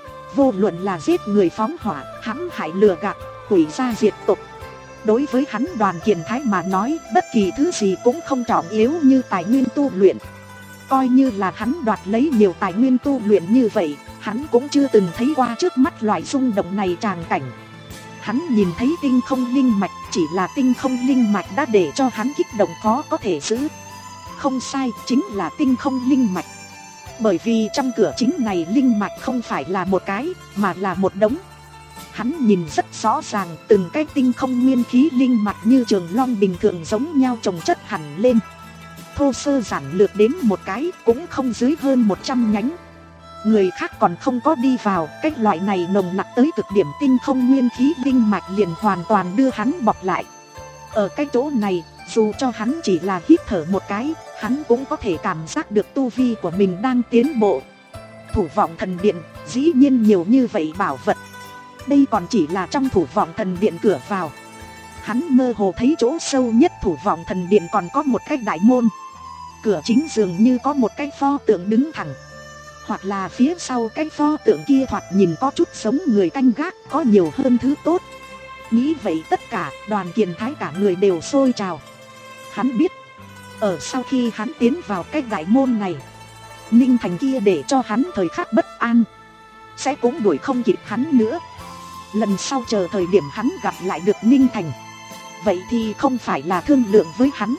Speaker 1: Vô luận là giết người phóng hỏa, hãm hại lừa gạt, hủy gia diệt tộc, đối với hắn Đoàn Kiền Thái mà nói, bất kỳ thứ gì cũng không trọng yếu như tài nguyên tu luyện. Coi như là hắn đoạt lấy nhiều tài nguyên tu luyện như vậy, hắn cũng chưa từng thấy qua trước mắt loại rung động này tràng cảnh. Hắn nhìn thấy tinh không linh mạch, chỉ là tinh không linh mạch đã để cho hắn kích động khó có thể giữ. Không sai, chính là tinh không linh mạch. Bởi vì trong cửa chính này linh mạch không phải là một cái, mà là một đống. Hắn nhìn rất rõ ràng, từng cái tinh không nguyên khí linh mạch như trường long bình thường giống nhau chồng chất hẳn lên. Thô sơ giản lược đến một cái cũng không dưới hơn một trăm nhánh. Người khác còn không có đi vào, cái loại này nồng nặc tới cực điểm tinh không nguyên khí linh mạch liền hoàn toàn đưa hắn bọc lại. Ở cái chỗ này, dù cho hắn chỉ là hít thở một cái, hắn cũng có thể cảm giác được tu vi của mình đang tiến bộ. Thủ vọng thần điện, dĩ nhiên nhiều như vậy bảo vật. Đây còn chỉ là trong thủ vọng thần điện cửa vào. Hắn mơ hồ thấy chỗ sâu nhất thủ vọng thần điện còn có một cái đại môn. Cửa chính dường như có một cái pho tượng đứng thẳng, hoặc là phía sau cái pho tượng kia thoạt nhìn có chút giống người canh gác, có nhiều hơn thứ tốt. Nghĩ vậy tất cả, Đoàn Kiền Thái cả người đều sôi trào. Hắn biết, ở sau khi hắn tiến vào cái đại môn này, Ninh Thành kia để cho hắn thời khắc bất an, sẽ cũng đuổi không kịp hắn nữa. Lần sau chờ thời điểm hắn gặp lại được Ninh Thành, vậy thì không phải là thương lượng với hắn,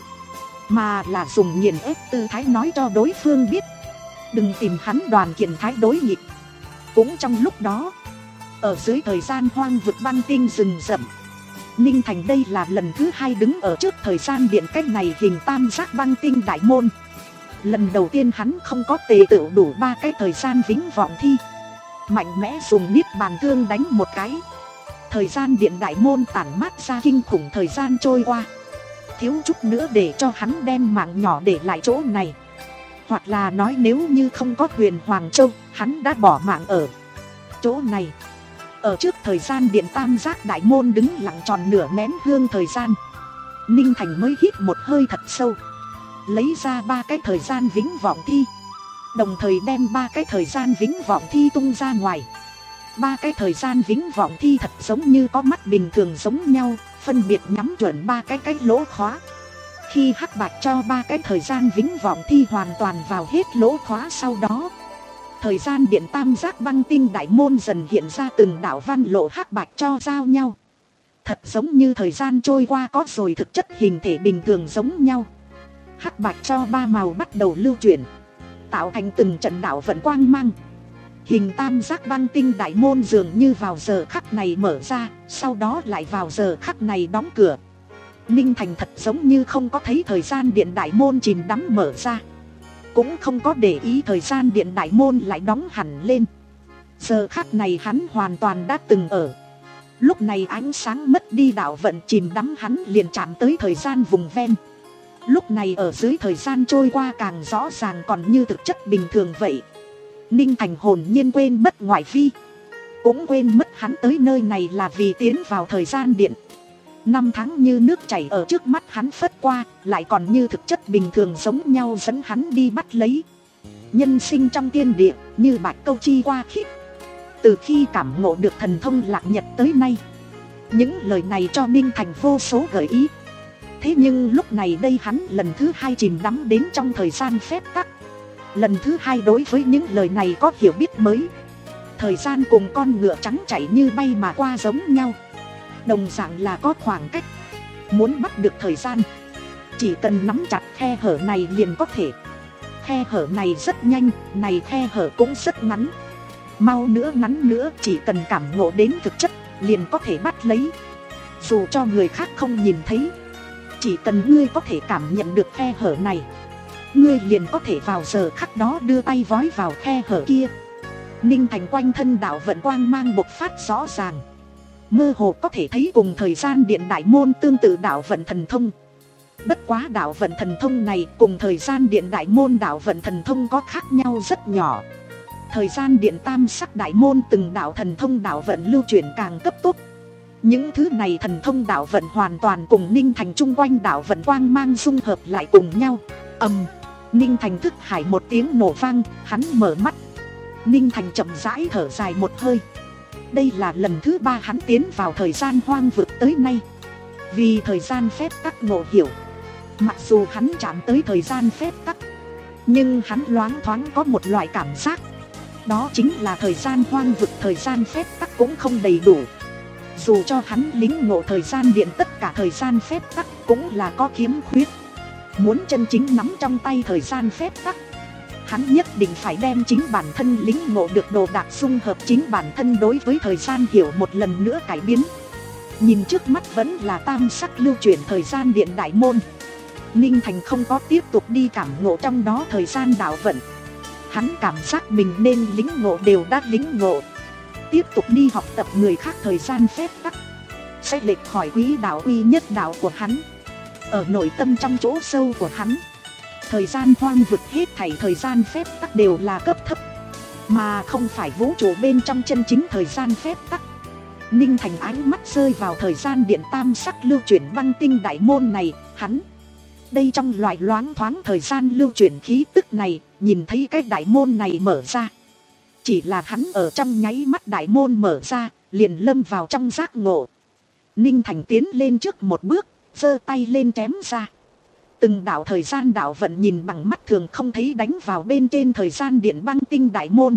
Speaker 1: mà là dùng nghiền ép tư thái nói cho đối phương biết, đừng tìm hắn Đoàn Kiện Thái đối nghịch. Cũng trong lúc đó, ở dưới thời gian hoang vực băng tinh rừng rậm, Ninh Thành đây là lần thứ hai đứng ở trước thời gian điện cách này hình tam giác băng tinh đại môn. Lần đầu tiên hắn không có tề tựu đủ ba cái thời gian vĩnh vọng thi, mạnh mẽ dùng niết bàn thương đánh một cái, thời gian điện đại môn tản mát ra kinh khủng thời gian trôi qua, thiếu chút nữa để cho hắn đem mạng nhỏ để lại chỗ này. Hoặc là nói nếu như không có Huyền Hoàng Châu, hắn đã bỏ mạng ở chỗ này. Ở trước thời gian điện tam giác đại môn đứng lặng tròn nửa nén hương thời gian, Ninh Thành mới hít một hơi thật sâu, lấy ra ba cái thời gian vĩnh vọng thi, đồng thời đem ba cái thời gian vĩnh vọng thi tung ra ngoài. Ba cái thời gian vĩnh vọng thi thật giống như có mắt bình thường giống nhau, phân biệt nhắm chuẩn ba cái cái lỗ khóa. Khi hắc bạch cho ba cái thời gian vĩnh vọng thi hoàn toàn vào hết lỗ khóa, sau đó thời gian điện tam giác băng tinh đại môn dần hiện ra từng đạo văn lộ hắc bạch cho giao nhau, thật giống như thời gian trôi qua có rồi thực chất hình thể bình thường giống nhau. Hắc bạch cho ba màu bắt đầu lưu chuyển, tạo thành từng trận đạo vận quang mang. Hình tam giác băng tinh đại môn dường như vào giờ khắc này mở ra, sau đó lại vào giờ khắc này đóng cửa. Ninh Thành thật giống như không có thấy thời gian điện đại môn chìm đắm mở ra, cũng không có để ý thời gian điện đại môn lại đóng hẳn lên. Giờ khắc này hắn hoàn toàn đã từng ở. Lúc này ánh sáng mất đi, đạo vận chìm đắm, hắn liền chạm tới thời gian vùng ven. Lúc này ở dưới thời gian trôi qua càng rõ ràng, còn như thực chất bình thường vậy. Ninh Thành hồn nhiên quên mất ngoại vi, cũng quên mất hắn tới nơi này là vì tiến vào thời gian điện. Năm tháng như nước chảy ở trước mắt hắn phất qua, lại còn như thực chất bình thường giống nhau dẫn hắn đi bắt lấy. Nhân sinh trong tiên địa như bạch câu chi qua khít. Từ khi cảm ngộ được thần thông lạc nhật tới nay, những lời này cho Ninh Thành vô số gợi ý. Thế nhưng lúc này đây hắn lần thứ hai chìm đắm đến trong thời gian phép tắc, lần thứ hai đối với những lời này có hiểu biết mới. Thời gian cùng con ngựa trắng chạy như bay mà qua giống nhau, đồng dạng là có khoảng cách. Muốn bắt được thời gian, chỉ cần nắm chặt khe hở này liền có thể. Khe hở này rất nhanh, này khe hở cũng rất ngắn. Mau nữa ngắn nữa, chỉ cần cảm ngộ đến thực chất liền có thể bắt lấy. Dù cho người khác không nhìn thấy, chỉ cần ngươi có thể cảm nhận được khe hở này, ngươi liền có thể vào giờ khắc đó đưa tay vói vào khe hở kia. Ninh Thành quanh thân đạo vận quang mang bộc phát rõ ràng, mơ hồ có thể thấy cùng thời gian điện đại môn tương tự đạo vận thần thông. Bất quá đạo vận thần thông này cùng thời gian điện đại môn đạo vận thần thông có khác nhau rất nhỏ. Thời gian điện tam sắc đại môn từng đạo thần thông đạo vận lưu chuyển càng cấp tốc. Những thứ này thần thông đạo vận hoàn toàn cùng Ninh Thành chung quanh đạo vận quang mang dung hợp lại cùng nhau. Ầm, Ninh Thành thức hải một tiếng nổ vang, hắn mở mắt. Ninh Thành chậm rãi thở dài một hơi. Đây là lần thứ ba hắn tiến vào thời gian hoang vực tới nay. Vì thời gian phép tắc ngộ hiểu, mặc dù hắn chạm tới thời gian phép tắc, nhưng hắn loáng thoáng có một loại cảm giác, đó chính là thời gian hoang vực thời gian phép tắc cũng không đầy đủ. Dù cho hắn lĩnh ngộ thời gian điện tất cả thời gian phép tắc cũng là có khiếm khuyết. Muốn chân chính nắm trong tay thời gian phép tắc, hắn nhất định phải đem chính bản thân lĩnh ngộ được đồ đạc dung hợp chính bản thân đối với thời gian hiểu một lần nữa cải biến. Nhìn trước mắt vẫn là tam sắc lưu chuyển thời gian điện đại môn, Ninh Thành không có tiếp tục đi cảm ngộ trong đó thời gian đạo vận. Hắn cảm giác mình nên lĩnh ngộ đều đã lĩnh ngộ. Tiếp tục đi học tập người khác thời gian phép tắc sẽ lệch khỏi quý đạo uy nhất đạo của hắn. Ở nội tâm trong chỗ sâu của hắn, thời gian hoang vực hết thảy thời gian phép tắc đều là cấp thấp, mà không phải vũ trụ bên trong chân chính thời gian phép tắc. Ninh Thành ánh mắt rơi vào thời gian điện tam sắc lưu chuyển băng tinh đại môn này, hắn đây trong loại loáng thoáng thời gian lưu chuyển khí tức này, nhìn thấy cái đại môn này mở ra. Chỉ là hắn ở trong nháy mắt đại môn mở ra, liền lâm vào trong giác ngộ. Ninh Thành tiến lên trước một bước, giơ tay lên chém ra. Từng đạo thời gian đạo vận nhìn bằng mắt thường không thấy đánh vào bên trên thời gian điện băng tinh đại môn.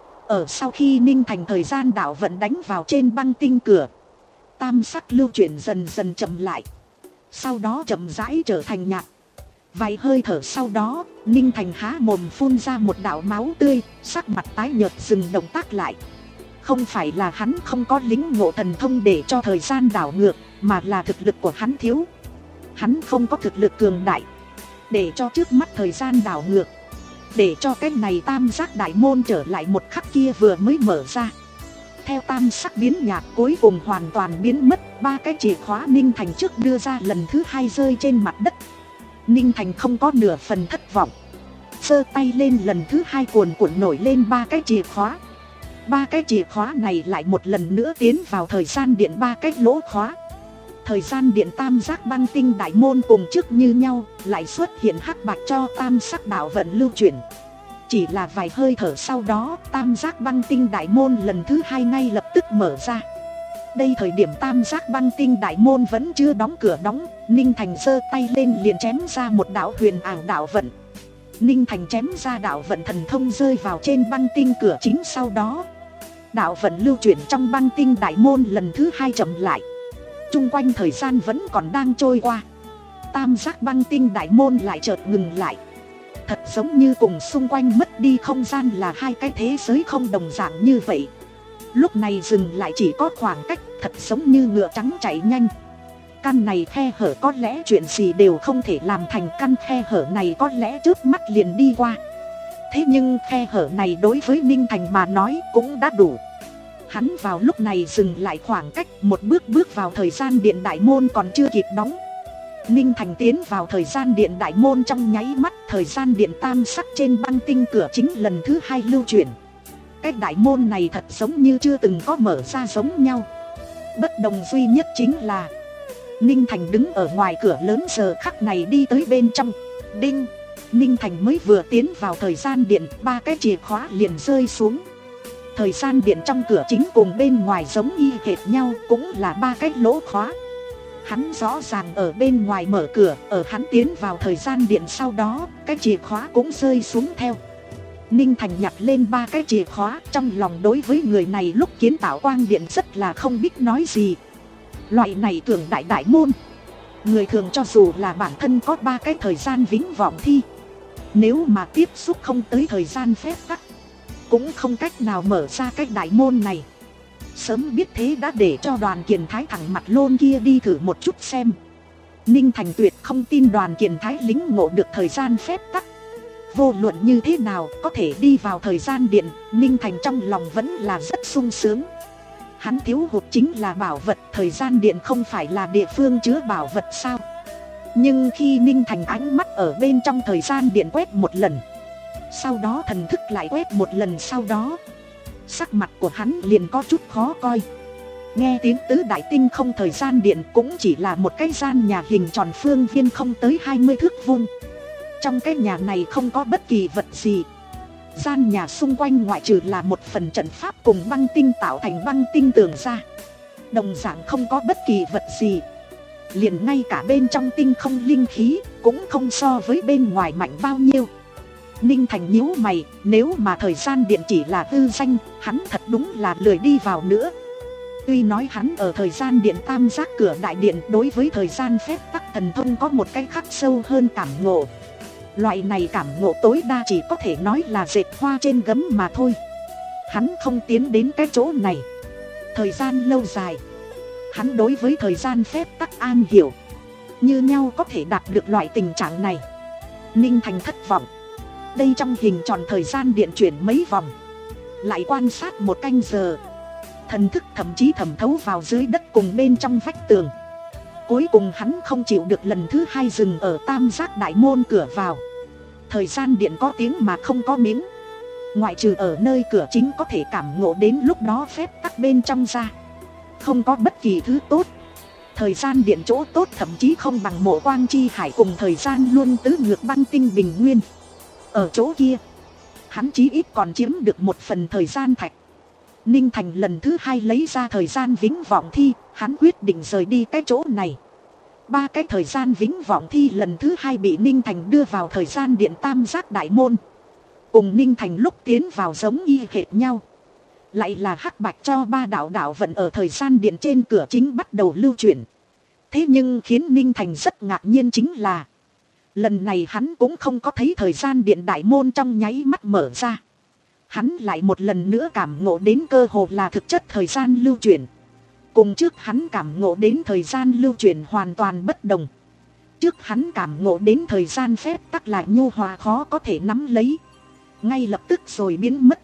Speaker 1: Ở sau khi Ninh Thành thời gian đạo vận đánh vào trên băng tinh cửa, tam sắc lưu chuyển dần dần chậm lại. Sau đó chậm rãi trở thành nhạt. Vài hơi thở sau đó, Ninh Thành há mồm phun ra một đạo máu tươi, sắc mặt tái nhợt dừng động tác lại. Không phải là hắn không có lĩnh ngộ thần thông để cho thời gian đảo ngược, mà là thực lực của hắn thiếu. Hắn không có thực lực cường đại để cho trước mắt thời gian đảo ngược, để cho cái này tam giác đại môn trở lại một khắc kia vừa mới mở ra. Theo tam sắc biến nhạt cuối cùng hoàn toàn biến mất, ba cái chìa khóa Ninh Thành trước đưa ra lần thứ hai rơi trên mặt đất. Ninh Thành không có nửa phần thất vọng, giơ tay lên lần thứ hai cuồn cuộn nổi lên ba cái chìa khóa. Ba cái chìa khóa này lại một lần nữa tiến vào thời gian điện ba cái lỗ khóa. Thời gian điện tam giác băng tinh đại môn cùng trước như nhau, lại xuất hiện hắc bạch cho tam sắc đạo vận lưu chuyển. Chỉ là vài hơi thở sau đó, tam giác băng tinh đại môn lần thứ hai ngay lập tức mở ra. Đây thời điểm tam giác băng tinh đại môn vẫn chưa đóng cửa đóng, Ninh Thành giơ tay lên liền chém ra một đạo huyền ảo đạo vận. Ninh Thành chém ra đạo vận thần thông rơi vào trên băng tinh cửa chính, sau đó đạo vận lưu chuyển trong băng tinh đại môn lần thứ hai chậm lại. Trung quanh thời gian vẫn còn đang trôi qua, tam giác băng tinh đại môn lại chợt ngừng lại. Thật giống như cùng xung quanh mất đi không gian là hai cái thế giới không đồng dạng như vậy. Lúc này dừng lại chỉ có khoảng cách, thật giống như ngựa trắng chạy nhanh. Căn này khe hở có lẽ chuyện gì đều không thể làm thành, căn khe hở này có lẽ trước mắt liền đi qua. Thế nhưng khe hở này đối với Ninh Thành mà nói cũng đã đủ. Hắn vào lúc này dừng lại khoảng cách một bước bước vào thời gian điện đại môn còn chưa kịp đóng. Ninh Thành tiến vào thời gian điện đại môn trong nháy mắt, thời gian điện tam sắc trên băng tinh cửa chính lần thứ hai lưu chuyển. Cái đại môn này thật giống như chưa từng có mở ra giống nhau. Bất đồng duy nhất chính là Ninh Thành đứng ở ngoài cửa lớn giờ khắc này đi tới bên trong. Đinh! Ninh Thành mới vừa tiến vào thời gian điện, ba cái chìa khóa liền rơi xuống. Thời gian điện trong cửa chính cùng bên ngoài giống y hệt nhau, cũng là ba cái lỗ khóa. Hắn rõ ràng ở bên ngoài mở cửa, ở hắn tiến vào thời gian điện sau đó, cái chìa khóa cũng rơi xuống theo. Ninh Thành nhặt lên ba cái chìa khóa, trong lòng đối với người này lúc kiến tạo quang điện rất là không biết nói gì. Loại này cường đại đại môn, người thường cho dù là bản thân có ba cái thời gian vĩnh vọng thi, nếu mà tiếp xúc không tới thời gian phép tắc, cũng không cách nào mở ra cái đại môn này. Sớm biết thế đã để cho Đoàn Kiền Thái thẳng mặt lôn kia đi thử một chút xem. Ninh Thành tuyệt không tin Đoàn Kiền Thái lĩnh ngộ được thời gian phép tắc. Vô luận như thế nào có thể đi vào thời gian điện, Ninh Thành trong lòng vẫn là rất sung sướng. Hắn thiếu hụt chính là bảo vật, thời gian điện không phải là địa phương chứa bảo vật sao? Nhưng khi Ninh Thành ánh mắt ở bên trong thời gian điện quét một lần, sau đó thần thức lại quét một lần, sau đó sắc mặt của hắn liền có chút khó coi. Nghe tiếng tứ đại tinh không thời gian điện cũng chỉ là một cái gian nhà hình tròn phương viên không tới hai mươi thước vuông. Trong cái nhà này không có bất kỳ vật gì. Gian nhà xung quanh ngoại trừ là một phần trận pháp cùng băng tinh tạo thành băng tinh tường ra, đồng dạng không có bất kỳ vật gì. Liền ngay cả bên trong tinh không linh khí cũng không so với bên ngoài mạnh bao nhiêu. Ninh Thành nhíu mày, nếu mà thời gian điện chỉ là hư danh, hắn thật đúng là lười đi vào nữa. Tuy nói hắn ở thời gian điện tam giác cửa đại điện đối với thời gian phép tắc thần thông có một cái khắc sâu hơn cảm ngộ. Loại này cảm ngộ tối đa chỉ có thể nói là dệt hoa trên gấm mà thôi. Hắn không tiến đến cái chỗ này. Thời gian lâu dài, hắn đối với thời gian phép tắc an hiểu, như nhau có thể đạt được loại tình trạng này. Ninh Thành thất vọng. Đây trong hình tròn thời gian điện chuyển mấy vòng, lại quan sát một canh giờ, thần thức thậm chí thẩm thấu vào dưới đất cùng bên trong vách tường. Cuối cùng hắn không chịu được lần thứ hai dừng ở tam giác đại môn cửa vào. Thời gian điện có tiếng mà không có miếng, ngoại trừ ở nơi cửa chính có thể cảm ngộ đến lúc đó phép tắc bên trong ra, không có bất kỳ thứ tốt. Thời gian điện chỗ tốt thậm chí không bằng Mộ Quang Chi Hải cùng thời gian luôn tứ ngược băng tinh bình nguyên. Ở chỗ kia, hắn chí ít còn chiếm được một phần thời gian thạch. Ninh Thành lần thứ hai lấy ra thời gian vĩnh vọng thi, hắn quyết định rời đi cái chỗ này. Ba cái thời gian vĩnh vọng thi lần thứ hai bị Ninh Thành đưa vào thời gian điện tam giác đại môn. Cùng Ninh Thành lúc tiến vào giống y hệt nhau. Lại là hắc bạch cho ba đạo đạo vận ở thời gian điện trên cửa chính bắt đầu lưu chuyển. Thế nhưng khiến Ninh Thành rất ngạc nhiên chính là lần này hắn cũng không có thấy thời gian điện đại môn trong nháy mắt mở ra. Hắn lại một lần nữa cảm ngộ đến cơ hồ là thực chất thời gian lưu chuyển. Cùng trước hắn cảm ngộ đến thời gian lưu chuyển hoàn toàn bất đồng. Trước hắn cảm ngộ đến thời gian phép tắc là nhu hòa khó có thể nắm lấy, ngay lập tức rồi biến mất.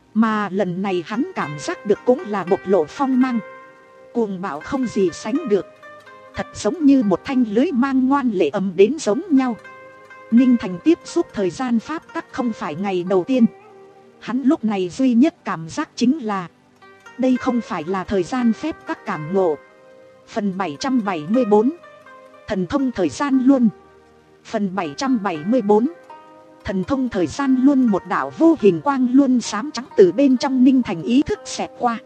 Speaker 1: Mà lần này hắn cảm giác được cũng là bộc lộ phong mang, cuồng bạo không gì sánh được. Thật giống như một thanh lưới mang ngoan lệ ầm đến giống nhau. Ninh Thành tiếp xúc thời gian pháp tắc không phải ngày đầu tiên. Hắn lúc này duy nhất cảm giác chính là đây không phải là thời gian phép tắc cảm ngộ. Phần bảy trăm bảy mươi bốn Thần thông thời gian luân. Phần bảy trăm bảy mươi bốn Thần thông thời gian luân. Một đạo vô hình quang luân xám trắng từ bên trong Ninh Thành ý thức xẹt qua.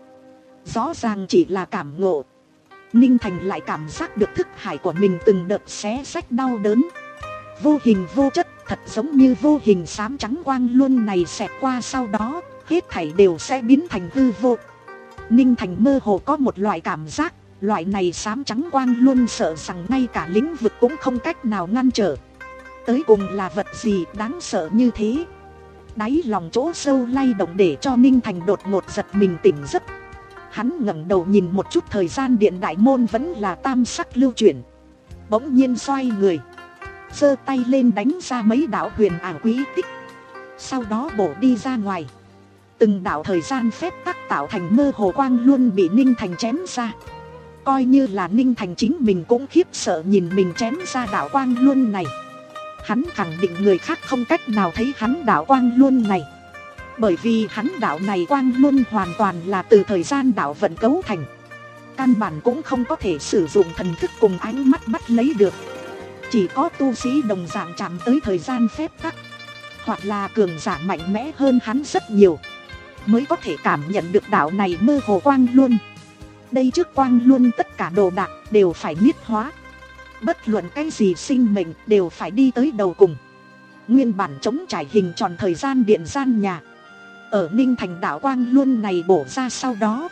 Speaker 1: Rõ ràng chỉ là cảm ngộ, Ninh Thành lại cảm giác được thức hải của mình từng đợt xé rách đau đớn. Vô hình vô chất, thật giống như vô hình xám trắng quang luân này xẹt qua, sau đó hết thảy đều sẽ biến thành hư vô. Ninh Thành mơ hồ có một loại cảm giác, loại này xám trắng quang luân sợ rằng ngay cả lĩnh vực cũng không cách nào ngăn trở. Tới cùng là vật gì đáng sợ như thế? Đáy lòng chỗ sâu lay động để cho Ninh Thành đột ngột giật mình tỉnh giấc. Hắn ngẩng đầu nhìn một chút thời gian điện đại môn vẫn là tam sắc lưu chuyển. Bỗng nhiên xoay người, giơ tay lên đánh ra mấy đạo huyền ảo quý tích. Sau đó bổ đi ra ngoài. Từng đạo thời gian phép tắc tạo thành mơ hồ quang luôn bị Ninh Thành chém ra. Coi như là Ninh Thành chính mình cũng khiếp sợ nhìn mình chém ra đạo quang luôn này. Hắn khẳng định người khác không cách nào thấy hắn đạo quang luôn này. Bởi vì hắn đạo này quang luân hoàn toàn là từ thời gian đạo vận cấu thành. Căn bản cũng không có thể sử dụng thần thức cùng ánh mắt bắt lấy được. Chỉ có tu sĩ đồng dạng chạm tới thời gian phép tắc, hoặc là cường giả mạnh mẽ hơn hắn rất nhiều, mới có thể cảm nhận được đạo này mơ hồ quang luân. Đây trước quang luân tất cả đồ đạc đều phải niết hóa. Bất luận cái gì sinh mệnh đều phải đi tới đầu cùng. Nguyên bản chống trải hình tròn thời gian điện gian nhà, ở Ninh Thành đạo quang luân này bổ ra sau đó,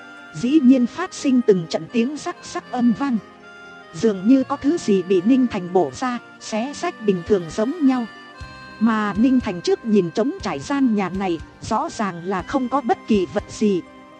Speaker 1: dĩ nhiên phát sinh từng trận tiếng rắc rắc âm vang. Dường như có thứ gì bị Ninh Thành bổ ra, xé rách bình thường giống nhau. Mà Ninh Thành trước nhìn trống trải gian nhà này, rõ ràng là không có bất kỳ vật gì.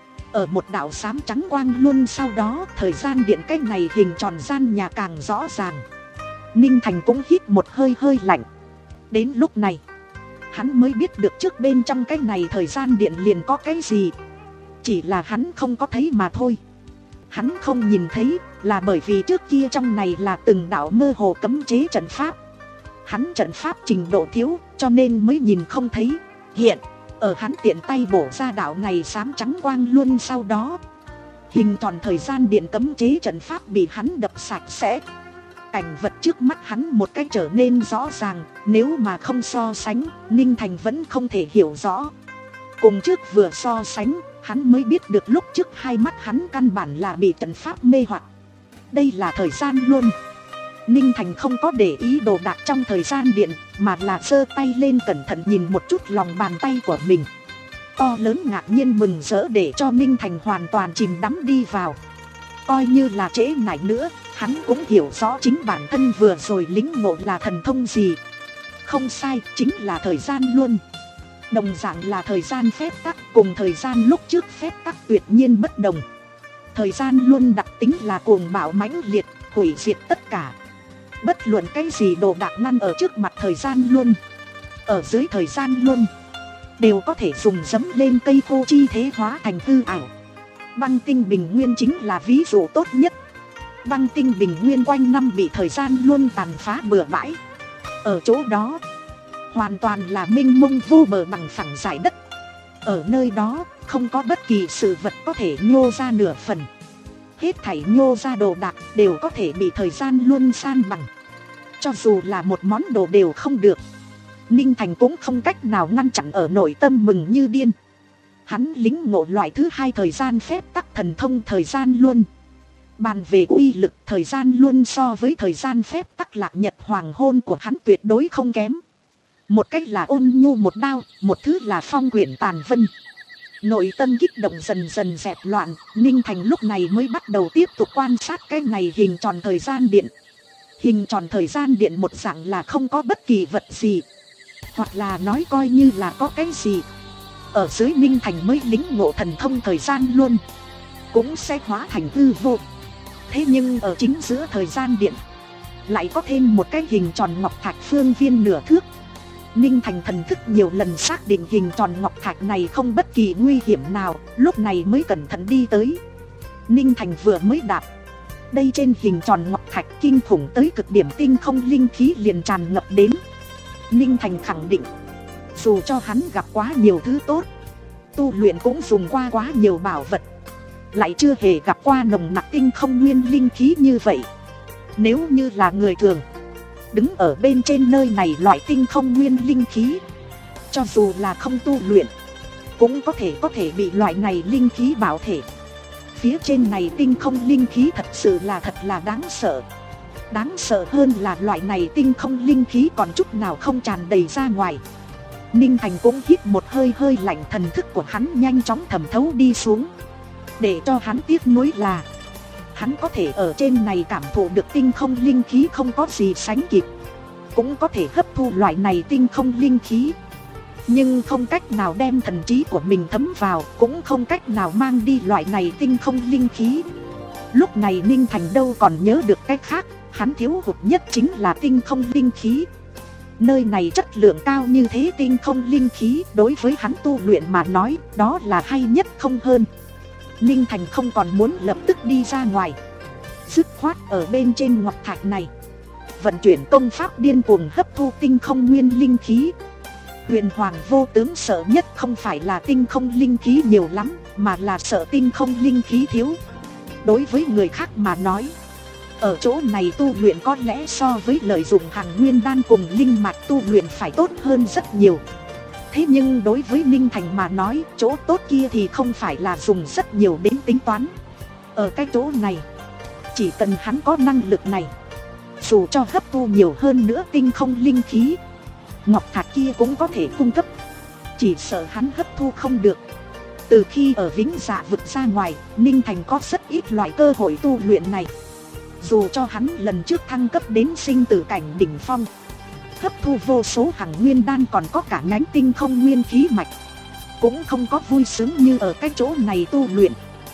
Speaker 1: Ở một đạo xám trắng quang luân sau đó, thời gian điện cách này hình tròn gian nhà càng rõ ràng. Ninh Thành cũng hít một hơi hơi lạnh. Đến lúc này, hắn mới biết được trước bên trong cái này thời gian điện liền có cái gì. Chỉ là hắn không có thấy mà thôi. Hắn không nhìn thấy là bởi vì trước kia trong này là từng đạo mơ hồ cấm chế trận pháp. Hắn trận pháp trình độ thiếu cho nên mới nhìn không thấy. Hiện ở hắn tiện tay bổ ra đạo này xám trắng quang luân sau đó, hình tròn thời gian điện cấm chế trận pháp bị hắn đập sạch sẽ. Cảnh vật trước mắt hắn một cách trở nên rõ ràng. Nếu mà không so sánh, Ninh Thành vẫn không thể hiểu rõ. Cùng trước vừa so sánh, hắn mới biết được lúc trước hai mắt hắn căn bản là bị trận pháp mê hoặc. Đây là thời gian luân. Ninh Thành không có để ý đồ đạc trong thời gian điện, mà là giơ tay lên cẩn thận nhìn một chút lòng bàn tay của mình. To lớn ngạc nhiên mừng rỡ để cho Ninh Thành hoàn toàn chìm đắm đi vào. Coi như là trễ nải nữa, hắn cũng hiểu rõ chính bản thân vừa rồi lĩnh ngộ là thần thông gì. Không sai, chính là thời gian luân. Đồng dạng là thời gian phép tắc, cùng thời gian lúc trước phép tắc tuyệt nhiên bất đồng. Thời gian luân đặc tính là cuồng bạo mãnh liệt, hủy diệt tất cả. Bất luận cái gì đồ đạc ngăn ở trước mặt thời gian luân, ở dưới thời gian luân, đều có thể dùng dẫm lên cây khô chi thế hóa thành hư ảo. Băng tinh bình nguyên chính là ví dụ tốt nhất. Băng tinh bình nguyên quanh năm bị thời gian luân tàn phá bừa bãi. Ở chỗ đó hoàn toàn là mênh mông vô bờ bằng phẳng dải đất. Ở nơi đó không có bất kỳ sự vật có thể nhô ra nửa phần. Hết thảy nhô ra đồ đạc đều có thể bị thời gian luân san bằng. Cho dù là một món đồ đều không được. Ninh Thành cũng không cách nào ngăn chặn ở nội tâm mừng như điên. Hắn lĩnh ngộ loại thứ hai thời gian phép tắc thần thông thời gian luân. Bàn về uy lực, thời gian luôn so với thời gian phép tắc lạc nhật hoàng hôn của hắn tuyệt đối không kém. Một cách là ôn nhu một đao, một thứ là phong quyển tàn vân. Nội tâm kích động dần dần dẹp loạn, Ninh Thành lúc này mới bắt đầu tiếp tục quan sát cái này hình tròn thời gian điện. Hình tròn thời gian điện một dạng là không có bất kỳ vật gì, hoặc là nói coi như là có cái gì. Ở dưới Ninh Thành mới lĩnh ngộ thần thông thời gian luôn, cũng sẽ hóa thành hư vô. Thế nhưng ở chính giữa thời gian điện lại có thêm một cái hình tròn ngọc thạch phương viên nửa thước. Ninh Thành thần thức nhiều lần xác định hình tròn ngọc thạch này không bất kỳ nguy hiểm nào, lúc này mới cẩn thận đi tới. Ninh Thành vừa mới đạp, đây trên hình tròn ngọc thạch kinh khủng tới cực điểm tinh không linh khí liền tràn ngập đến. Ninh Thành khẳng định, dù cho hắn gặp quá nhiều thứ tốt, tu luyện cũng dùng qua quá nhiều bảo vật, lại chưa hề gặp qua nồng nặc tinh không nguyên linh khí như vậy. Nếu như là người thường đứng ở bên trên nơi này loại tinh không nguyên linh khí, cho dù là không tu luyện cũng có thể có thể bị loại này linh khí bảo thể. Phía trên này tinh không linh khí thật sự là thật là đáng sợ. Đáng sợ hơn là loại này tinh không linh khí còn chút nào không tràn đầy ra ngoài. Ninh Thành cũng hít một hơi hơi lạnh, thần thức của hắn nhanh chóng thẩm thấu đi xuống. Để cho hắn tiếc nuối là hắn có thể ở trên này cảm thụ được tinh không linh khí không có gì sánh kịp, cũng có thể hấp thu loại này tinh không linh khí, nhưng không cách nào đem thần trí của mình thấm vào, cũng không cách nào mang đi loại này tinh không linh khí. Lúc này Ninh Thành đâu còn nhớ được cái khác, hắn thiếu hụt nhất chính là tinh không linh khí. Nơi này chất lượng cao như thế tinh không linh khí, đối với hắn tu luyện mà nói đó là hay nhất không hơn. Ninh Thành không còn muốn lập tức đi ra ngoài, dứt khoát ở bên trên ngọc thạch này vận chuyển công pháp điên cuồng hấp thu tinh không nguyên linh khí. Huyền Hoàng vô tướng sợ nhất không phải là tinh không linh khí nhiều lắm, mà là sợ tinh không linh khí thiếu. Đối với người khác mà nói, ở chỗ này tu luyện có lẽ so với lợi dụng hàng nguyên đan cùng linh mạch tu luyện phải tốt hơn rất nhiều. Thế nhưng đối với Ninh Thành mà nói, chỗ tốt kia thì không phải là dùng rất nhiều đến tính toán. Ở cái chỗ này, chỉ cần hắn có năng lực này, dù cho hấp thu nhiều hơn nữa tinh không linh khí, ngọc thạch kia cũng có thể cung cấp. Chỉ sợ hắn hấp thu không được. Từ khi ở Vĩnh Dạ vực ra ngoài, Ninh Thành có rất ít loại cơ hội tu luyện này. Dù cho hắn lần trước thăng cấp đến sinh tử cảnh đỉnh phong, hấp thu vô số hàng nguyên đan còn có cả nhánh tinh không nguyên khí mạch, cũng không có vui sướng như ở cái chỗ này tu luyện.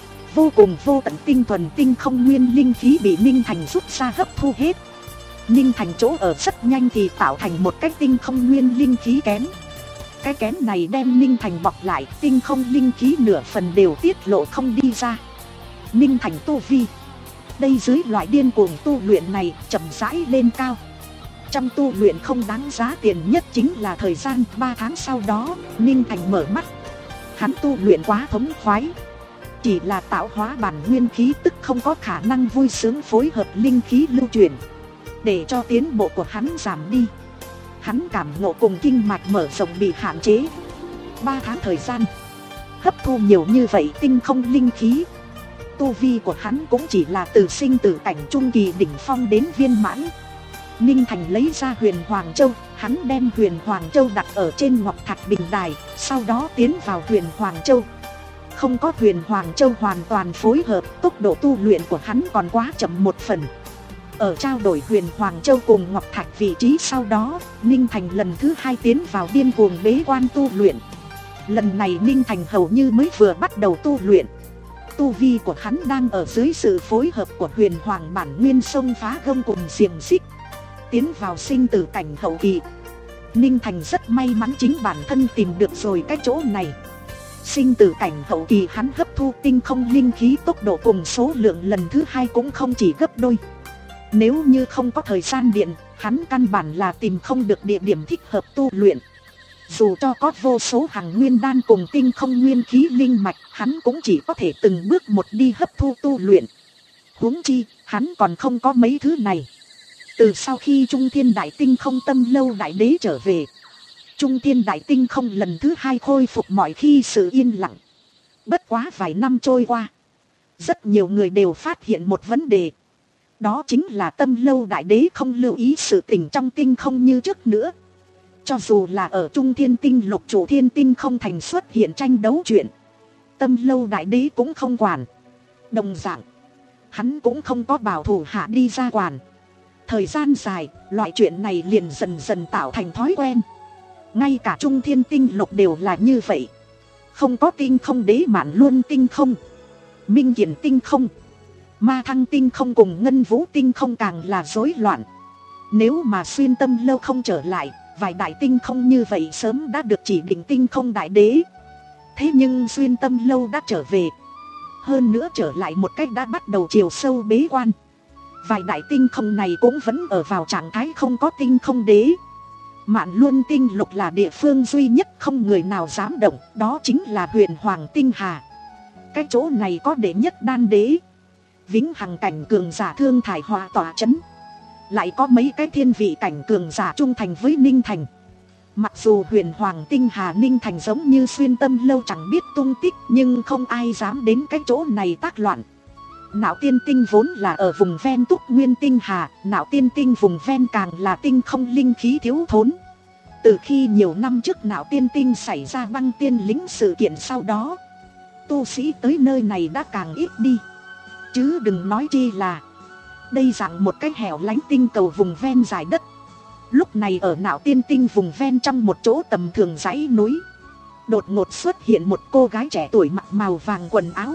Speaker 1: Vô cùng vô tận tinh thuần tinh không nguyên linh khí bị Ninh Thành rút ra hấp thu hết. Ninh Thành chỗ ở rất nhanh thì tạo thành một cái tinh không nguyên linh khí kén. Cái kén này đem Ninh Thành bọc lại, tinh không linh khí nửa phần đều tiết lộ không đi ra. Ninh Thành tu vi đây dưới loại điên cuồng tu luyện này chậm rãi lên cao. Trong tu luyện không đáng giá tiền nhất chính là thời gian. Ba tháng sau đó, Ninh Thành mở mắt. Hắn tu luyện quá thống khoái, chỉ là tạo hóa bản nguyên khí tức không có khả năng vui sướng phối hợp linh khí lưu chuyển, để cho tiến bộ của hắn giảm đi. Hắn cảm ngộ cùng kinh mạch mở rộng bị hạn chế. Ba tháng thời gian, hấp thu nhiều như vậy tinh không linh khí, tu vi của hắn cũng chỉ là từ sinh tử cảnh trung kỳ đỉnh phong đến viên mãn. Ninh Thành lấy ra huyền Hoàng Châu, hắn đem huyền Hoàng Châu đặt ở trên ngọc thạch bình đài, sau đó tiến vào huyền Hoàng Châu. Không có huyền Hoàng Châu hoàn toàn phối hợp, tốc độ tu luyện của hắn còn quá chậm một phần. Ở trao đổi huyền Hoàng Châu cùng ngọc thạch vị trí sau đó, Ninh Thành lần thứ hai tiến vào điên cuồng bế quan tu luyện. Lần này Ninh Thành hầu như mới vừa bắt đầu tu luyện. Tu vi của hắn đang ở dưới sự phối hợp của huyền Hoàng bản nguyên xông phá gông cùng xiềng xích, tiến vào sinh tử cảnh hậu kỳ. Ninh Thành rất may mắn chính bản thân tìm được rồi cái chỗ này. Sinh tử cảnh hậu kỳ hắn hấp thu tinh không linh khí tốc độ cùng số lượng lần thứ hai cũng không chỉ gấp đôi. Nếu như không có thời gian điện, hắn căn bản là tìm không được địa điểm thích hợp tu luyện. Dù cho có vô số hàng nguyên đan cùng tinh không nguyên khí linh mạch, hắn cũng chỉ có thể từng bước một đi hấp thu tu luyện. Huống chi, hắn còn không có mấy thứ này. Từ sau khi Trung Thiên Đại Tinh Không Tâm Lâu Đại Đế trở về, Trung Thiên Đại Tinh Không lần thứ hai khôi phục mọi khi sự yên lặng. Bất quá vài năm trôi qua, Rất nhiều người đều phát hiện một vấn đề. Đó chính là Tâm Lâu Đại Đế không lưu ý sự tình trong tinh không như trước nữa. Cho dù là ở Trung Thiên Tinh lục chủ thiên tinh không thành xuất hiện tranh đấu chuyện, Tâm Lâu Đại Đế cũng không quản. Đồng dạng, hắn cũng không có bảo thủ hạ đi ra quản. Thời gian dài, loại chuyện này liền dần dần tạo thành thói quen. Ngay cả Trung Thiên Tinh lục đều là như vậy. Không có tinh không đế mạn luôn tinh không, Minh Kiển tinh không, Ma Thăng tinh không cùng Ngân Vũ tinh không càng là rối loạn. Nếu mà Xuyên Tâm Lâu không trở lại, vài đại tinh không như vậy sớm đã được chỉ định tinh không đại đế. Thế nhưng Xuyên Tâm Lâu đã trở về. Hơn nữa trở lại một cách đã bắt đầu chiều sâu bế quan. Vài đại tinh không này cũng vẫn ở vào trạng thái không có tinh không đế. Mạn Luân tinh lục là địa phương duy nhất không người nào dám động, đó chính là Huyền Hoàng tinh hà. Cái chỗ này có đệ nhất đan đế, vĩnh hằng cảnh cường giả Thương Thải Hòa tỏa chấn. Lại có mấy cái thiên vị cảnh cường giả trung thành với Ninh Thành. Mặc dù Huyền Hoàng tinh hà Ninh Thành giống như Xuyên Tâm Lâu chẳng biết tung tích, nhưng không ai dám đến cái chỗ này tác loạn. Nạo Tiên tinh vốn là ở vùng ven Túc Nguyên tinh hà, Nạo Tiên tinh vùng ven càng là tinh không linh khí thiếu thốn. Từ khi nhiều năm trước Nạo Tiên tinh xảy ra băng tiên lính sự kiện sau đó, tu sĩ tới nơi này đã càng ít đi. Chứ đừng nói chi là đây dạng một cái hẻo lánh tinh cầu vùng ven dải đất. Lúc này ở Nạo Tiên tinh vùng ven trong một chỗ tầm thường dãy núi, đột ngột xuất hiện một cô gái trẻ tuổi mặc màu vàng quần áo.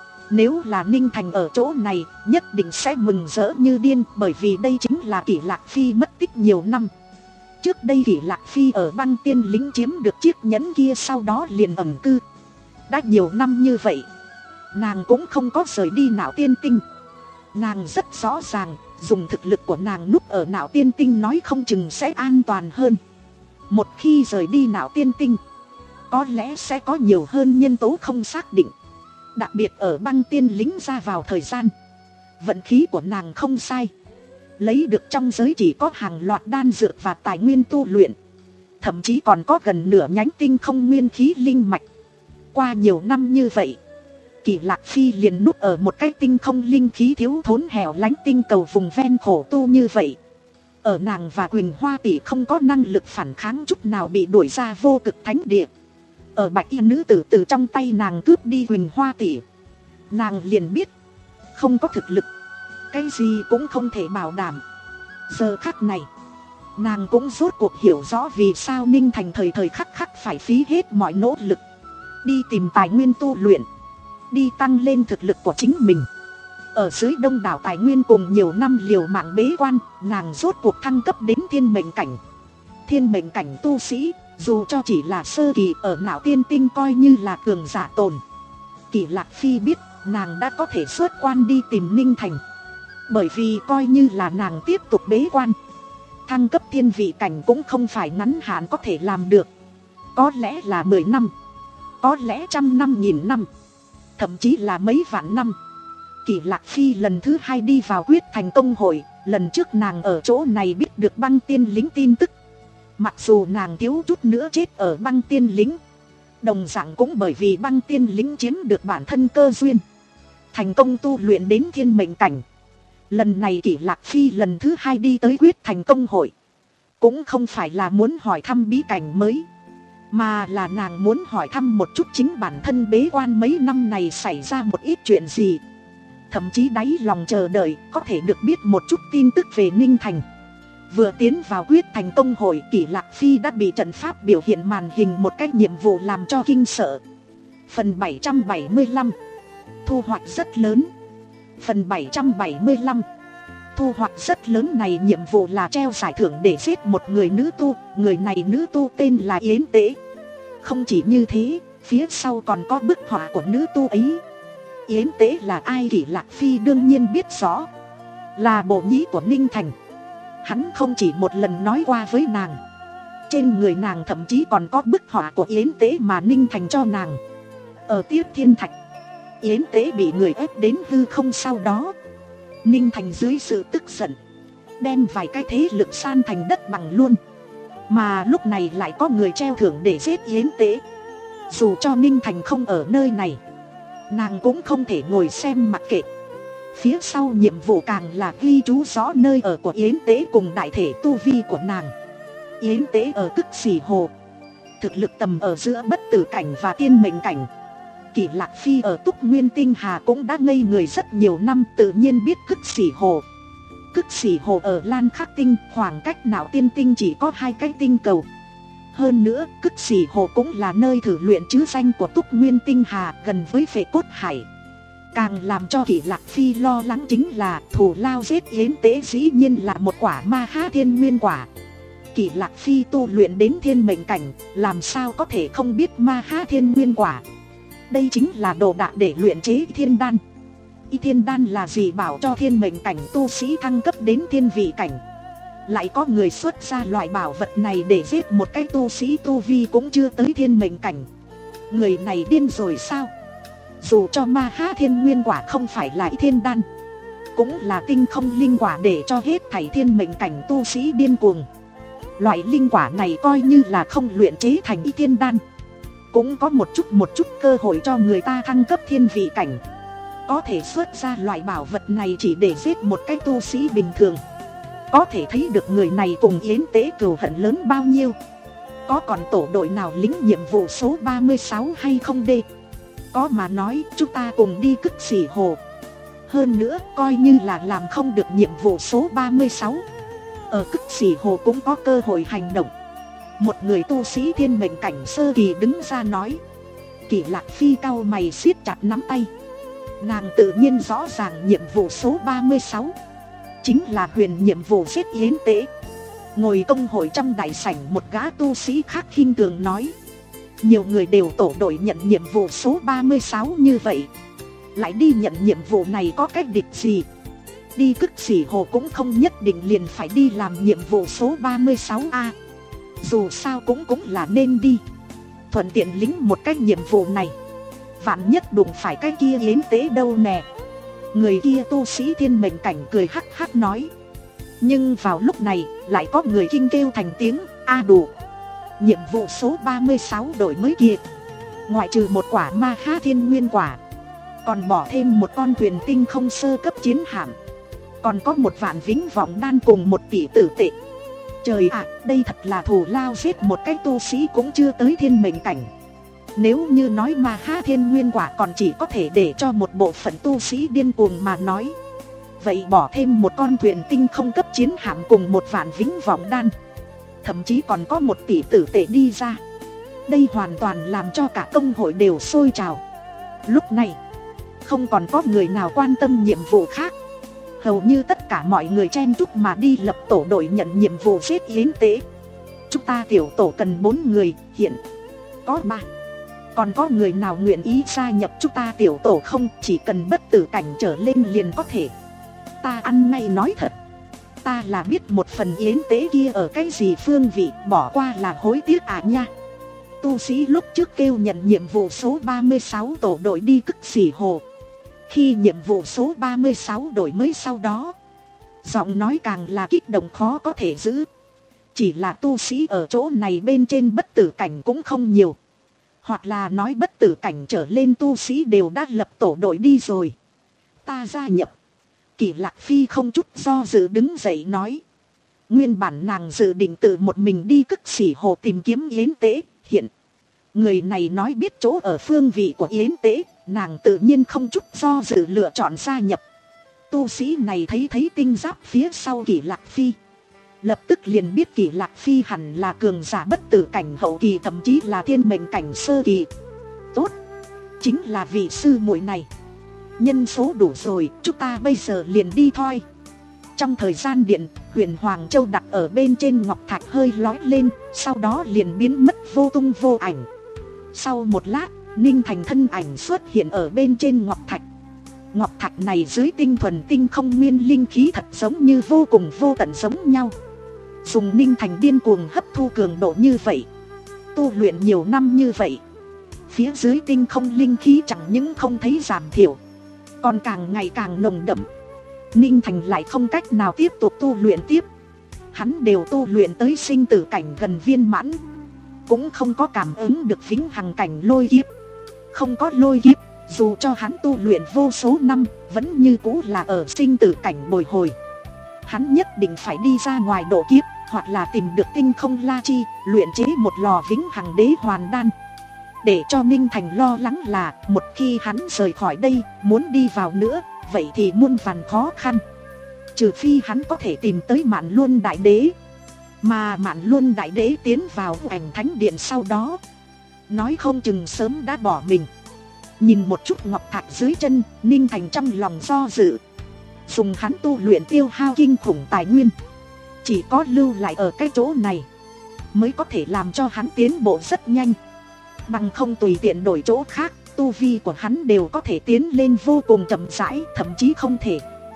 Speaker 1: Nếu là Ninh Thành ở chỗ này, nhất định sẽ mừng rỡ như điên, bởi vì đây chính là Kỷ Lạc Phi mất tích nhiều năm. Trước đây Kỷ Lạc Phi ở băng tiên lính chiếm được chiếc nhẫn kia, sau đó liền ẩn cư. Đã nhiều năm như vậy, nàng cũng không có rời đi Nạo Tiên tinh. Nàng rất rõ ràng, dùng thực lực của nàng núp ở Nạo Tiên tinh nói không chừng sẽ an toàn hơn. Một khi rời đi Nạo Tiên tinh, có lẽ sẽ có nhiều hơn nhân tố không xác định. Đặc biệt ở băng tiên lính ra vào thời gian, vận khí của nàng không sai. Lấy được trong giới chỉ có hàng loạt đan dược và tài nguyên tu luyện. Thậm chí còn có gần nửa nhánh tinh không nguyên khí linh mạch. Qua nhiều năm như vậy, Kỷ Lạc Phi liền núp ở một cái tinh không linh khí thiếu thốn hẻo lánh tinh cầu vùng ven khổ tu như vậy. Ở nàng và Quỳnh Hoa tỷ không có năng lực phản kháng chút nào bị đuổi ra vô cực thánh địa. Ở bạch y nữ tử từ trong tay nàng cướp đi Quỳnh Hoa tỷ, nàng liền biết không có thực lực, cái gì cũng không thể bảo đảm. Giờ khắc này, nàng cũng rốt cuộc hiểu rõ vì sao Ninh Thành thời thời khắc khắc phải phí hết mọi nỗ lực đi tìm tài nguyên tu luyện, đi tăng lên thực lực của chính mình. Ở dưới đông đảo tài nguyên cùng nhiều năm liều mạng bế quan, nàng rốt cuộc thăng cấp đến thiên mệnh cảnh. Thiên mệnh cảnh tu sĩ, dù cho chỉ là sơ kỳ ở Nạo Tiên tinh coi như là cường giả tồn. Kỷ Lạc Phi biết nàng đã có thể xuất quan đi tìm Ninh Thành. Bởi vì coi như là nàng tiếp tục bế quan, thăng cấp thiên vị cảnh cũng không phải ngắn hạn có thể làm được. Có lẽ là mười năm, có lẽ trăm năm nghìn năm, thậm chí là mấy vạn năm. Kỷ Lạc Phi lần thứ hai đi vào Quyết Thành Công hội. Lần trước nàng ở chỗ này biết được băng tiên lính tin tức. Mặc dù nàng thiếu chút nữa chết ở băng tiên lính, đồng dạng cũng bởi vì băng tiên lính chiếm được bản thân cơ duyên, thành công tu luyện đến thiên mệnh cảnh. Lần này Kỷ Lạc Phi lần thứ hai đi tới Quyết Thành Công hội, cũng không phải là muốn hỏi thăm bí cảnh mới, mà là nàng muốn hỏi thăm một chút chính bản thân bế quan mấy năm này xảy ra một ít chuyện gì. Thậm chí đáy lòng chờ đợi có thể được biết một chút tin tức về Ninh Thành. Vừa tiến vào Quyết Thành Công hội, Kỷ Lạc Phi đã bị trận pháp biểu hiện màn hình một cái nhiệm vụ làm cho kinh sợ. Phần bảy trăm bảy mươi lăm, thu hoạch rất lớn. Phần bảy trăm bảy mươi lăm, thu hoạch rất lớn này nhiệm vụ là treo giải thưởng để giết một người nữ tu. Người này nữ tu tên là Yến Tế. Không chỉ như thế, phía sau còn có bức họa của nữ tu ấy. Yến Tế là ai Kỷ Lạc Phi đương nhiên biết rõ, là bộ nhĩ của Ninh Thành. Hắn không chỉ một lần nói qua với nàng. Trên người nàng thậm chí còn có bức họa của Yến Tế mà Ninh Thành cho nàng. Ở Tiếp Thiên Thạch, Yến Tế bị người ép đến hư không, sau đó Ninh Thành dưới sự tức giận đem vài cái thế lực san thành đất bằng luôn. Mà lúc này lại có người treo thưởng để giết Yến Tế. Dù cho Ninh Thành không ở nơi này, nàng cũng không thể ngồi xem mặc kệ. Phía sau nhiệm vụ càng là ghi chú rõ nơi ở của Yến Tế cùng đại thể tu vi của nàng. Yến Tế ở Cức Xỉ Hồ, thực lực tầm ở giữa bất tử cảnh và tiên mệnh cảnh. Kỷ Lạc Phi ở Túc Nguyên Tinh Hà cũng đã ngây người rất nhiều năm, tự nhiên biết Cức Xỉ Hồ. Cức Xỉ Hồ ở Lan Khắc Tinh, khoảng cách Nạo Tiên Tinh chỉ có hai cái tinh cầu. Hơn nữa, Cức Xỉ Hồ cũng là nơi thử luyện chữ danh của Túc Nguyên Tinh Hà, gần với Phệ Cốt Hải. Càng làm cho Kỷ Lạc Phi lo lắng chính là thù lao giết Yến Tế dĩ nhiên là một quả Ma Ha Thiên Nguyên Quả. Kỷ Lạc Phi tu luyện đến thiên mệnh cảnh, làm sao có thể không biết Ma Ha Thiên Nguyên Quả. Đây chính là đồ đạc để luyện chế thiên đan. Y thiên đan là gì bảo cho thiên mệnh cảnh tu sĩ thăng cấp đến thiên vị cảnh. Lại có người xuất ra loại bảo vật này để giết một cái tu sĩ tu vi cũng chưa tới thiên mệnh cảnh. Người này điên rồi sao? Dù cho Ma Ha Thiên Nguyên Quả không phải là Y thiên đan, cũng là tinh không linh quả để cho hết thảy thiên mệnh cảnh tu sĩ điên cuồng. Loại linh quả này coi như là không luyện chế thành Y thiên đan, cũng có một chút một chút cơ hội cho người ta thăng cấp thiên vị cảnh. Có thể xuất ra loại bảo vật này chỉ để giết một cái tu sĩ bình thường, có thể thấy được người này cùng Yến Tế cừu hận lớn bao nhiêu. Có còn tổ đội nào lính nhiệm vụ số ba mươi sáu hay không đây? Có mà nói chúng ta cùng đi Cức Xỉ Hồ. Hơn nữa coi như là làm không được nhiệm vụ số ba mươi sáu, ở Cức Xỉ Hồ cũng có cơ hội hành động. Một người tu sĩ thiên mệnh cảnh sơ kỳ đứng ra nói. Kỷ Lạc Phi cau mày siết chặt nắm tay. Nàng tự nhiên rõ ràng nhiệm vụ số ba mươi sáu chính là huyền nhiệm vụ giết Yến Tế. Ngồi công hội trong đại sảnh, một gã tu sĩ khác khinh thường nói. Nhiều người đều tổ đội nhận nhiệm vụ số ba mươi sáu như vậy, lại đi nhận nhiệm vụ này có cách địch gì? Đi Cức Xỉ Hồ cũng không nhất định liền phải đi làm nhiệm vụ số ba mươi sáu a. Dù sao cũng cũng là nên đi, thuận tiện lính một cái nhiệm vụ này. Vạn nhất đụng phải cái kia Yến Tế đâu nè. Người kia tu sĩ thiên mệnh cảnh cười hắc hắc nói. Nhưng vào lúc này lại có người kinh kêu thành tiếng. A đủ, nhiệm vụ số ba mươi sáu đổi mới kia, ngoại trừ một quả Ma Ha Thiên Nguyên Quả, còn bỏ thêm một con thuyền tinh không sơ cấp chiến hạm, còn có một vạn vĩnh vọng đan cùng một tỷ tử tệ. Trời ạ, đây thật là thù lao giết một cái tu sĩ cũng chưa tới thiên mệnh cảnh. Nếu như nói Ma Ha Thiên Nguyên Quả còn chỉ có thể để cho một bộ phận tu sĩ điên cuồng mà nói, vậy bỏ thêm một con thuyền tinh không cấp chiến hạm cùng một vạn vĩnh vọng đan, thậm chí còn có một tỷ tử tệ đi ra, đây hoàn toàn làm cho cả công hội đều sôi trào. Lúc này không còn có người nào quan tâm nhiệm vụ khác, hầu như tất cả mọi người chen chúc mà đi lập tổ đội nhận nhiệm vụ giết Yến Tế. Chúng ta tiểu tổ cần bốn người, hiện có ba. Còn có người nào nguyện ý gia nhập chúng ta tiểu tổ không? Chỉ cần bất tử cảnh trở lên liền có thể. Ta ăn ngay nói thật, ta là biết một phần Yến Tế kia ở cái gì phương vị, bỏ qua là hối tiếc à nha. Tu sĩ lúc trước kêu nhận nhiệm vụ số ba mươi sáu tổ đội đi Cức Xỉ Hồ. Khi nhiệm vụ số ba mươi sáu đổi mới sau đó, giọng nói càng là kích động khó có thể giữ. Chỉ là tu sĩ ở chỗ này bên trên bất tử cảnh cũng không nhiều, hoặc là nói bất tử cảnh trở lên tu sĩ đều đã lập tổ đội đi rồi. Ta gia nhập. Kỷ Lạc Phi không chút do dự đứng dậy nói. Nguyên bản nàng dự định tự một mình đi Cức Xỉ Hồ tìm kiếm Yến Tế, hiện người này nói biết chỗ ở phương vị của Yến Tế, nàng tự nhiên không chút do dự lựa chọn gia nhập. Tu sĩ này thấy thấy tinh giáp phía sau Kỷ Lạc Phi, lập tức liền biết Kỷ Lạc Phi hẳn là cường giả bất tử cảnh hậu kỳ, thậm chí là thiên mệnh cảnh sơ kỳ. Tốt, chính là vị sư muội này. Nhân số đủ rồi, chúng ta bây giờ liền đi thôi. Trong thời gian điện, huyền Hoàng Châu đặt ở bên trên ngọc thạch hơi lói lên, sau đó liền biến mất vô tung vô ảnh. Sau một lát, Ninh Thành thân ảnh xuất hiện ở bên trên ngọc thạch. Ngọc thạch này dưới tinh thuần tinh không nguyên linh khí thật giống như vô cùng vô tận giống nhau. Dùng Ninh Thành điên cuồng hấp thu cường độ như vậy, tu luyện nhiều năm như vậy, phía dưới tinh không linh khí chẳng những không thấy giảm thiểu, còn càng ngày càng nồng đậm. Ninh Thành lại không cách nào tiếp tục tu luyện tiếp. Hắn đều tu luyện tới sinh tử cảnh gần viên mãn, cũng không có cảm ứng được vĩnh hằng cảnh lôi kiếp. Không có lôi kiếp, Dù cho hắn tu luyện vô số năm, vẫn như cũ là ở sinh tử cảnh bồi hồi. Hắn nhất định phải đi ra ngoài độ kiếp, hoặc là tìm được tinh không la chi, luyện chế một lò vĩnh hằng đế hoàn đan. Để cho Ninh Thành lo lắng là, một khi hắn rời khỏi đây, muốn đi vào nữa, vậy thì muôn vàn khó khăn. Trừ phi hắn có thể tìm tới Mạn Luân Đại Đế. Mà Mạn Luân Đại Đế tiến vào ảnh thánh điện sau đó, nói không chừng sớm đã bỏ mình. Nhìn một chút ngọc thạch dưới chân, Ninh Thành trong lòng do dự. Dùng hắn tu luyện tiêu hao kinh khủng tài nguyên, chỉ có lưu lại ở cái chỗ này mới có thể làm cho hắn tiến bộ rất nhanh. Bằng không tùy tiện đổi chỗ khác, tu vi của hắn đều có thể tiến lên vô cùng chậm rãi, thậm chí không thể.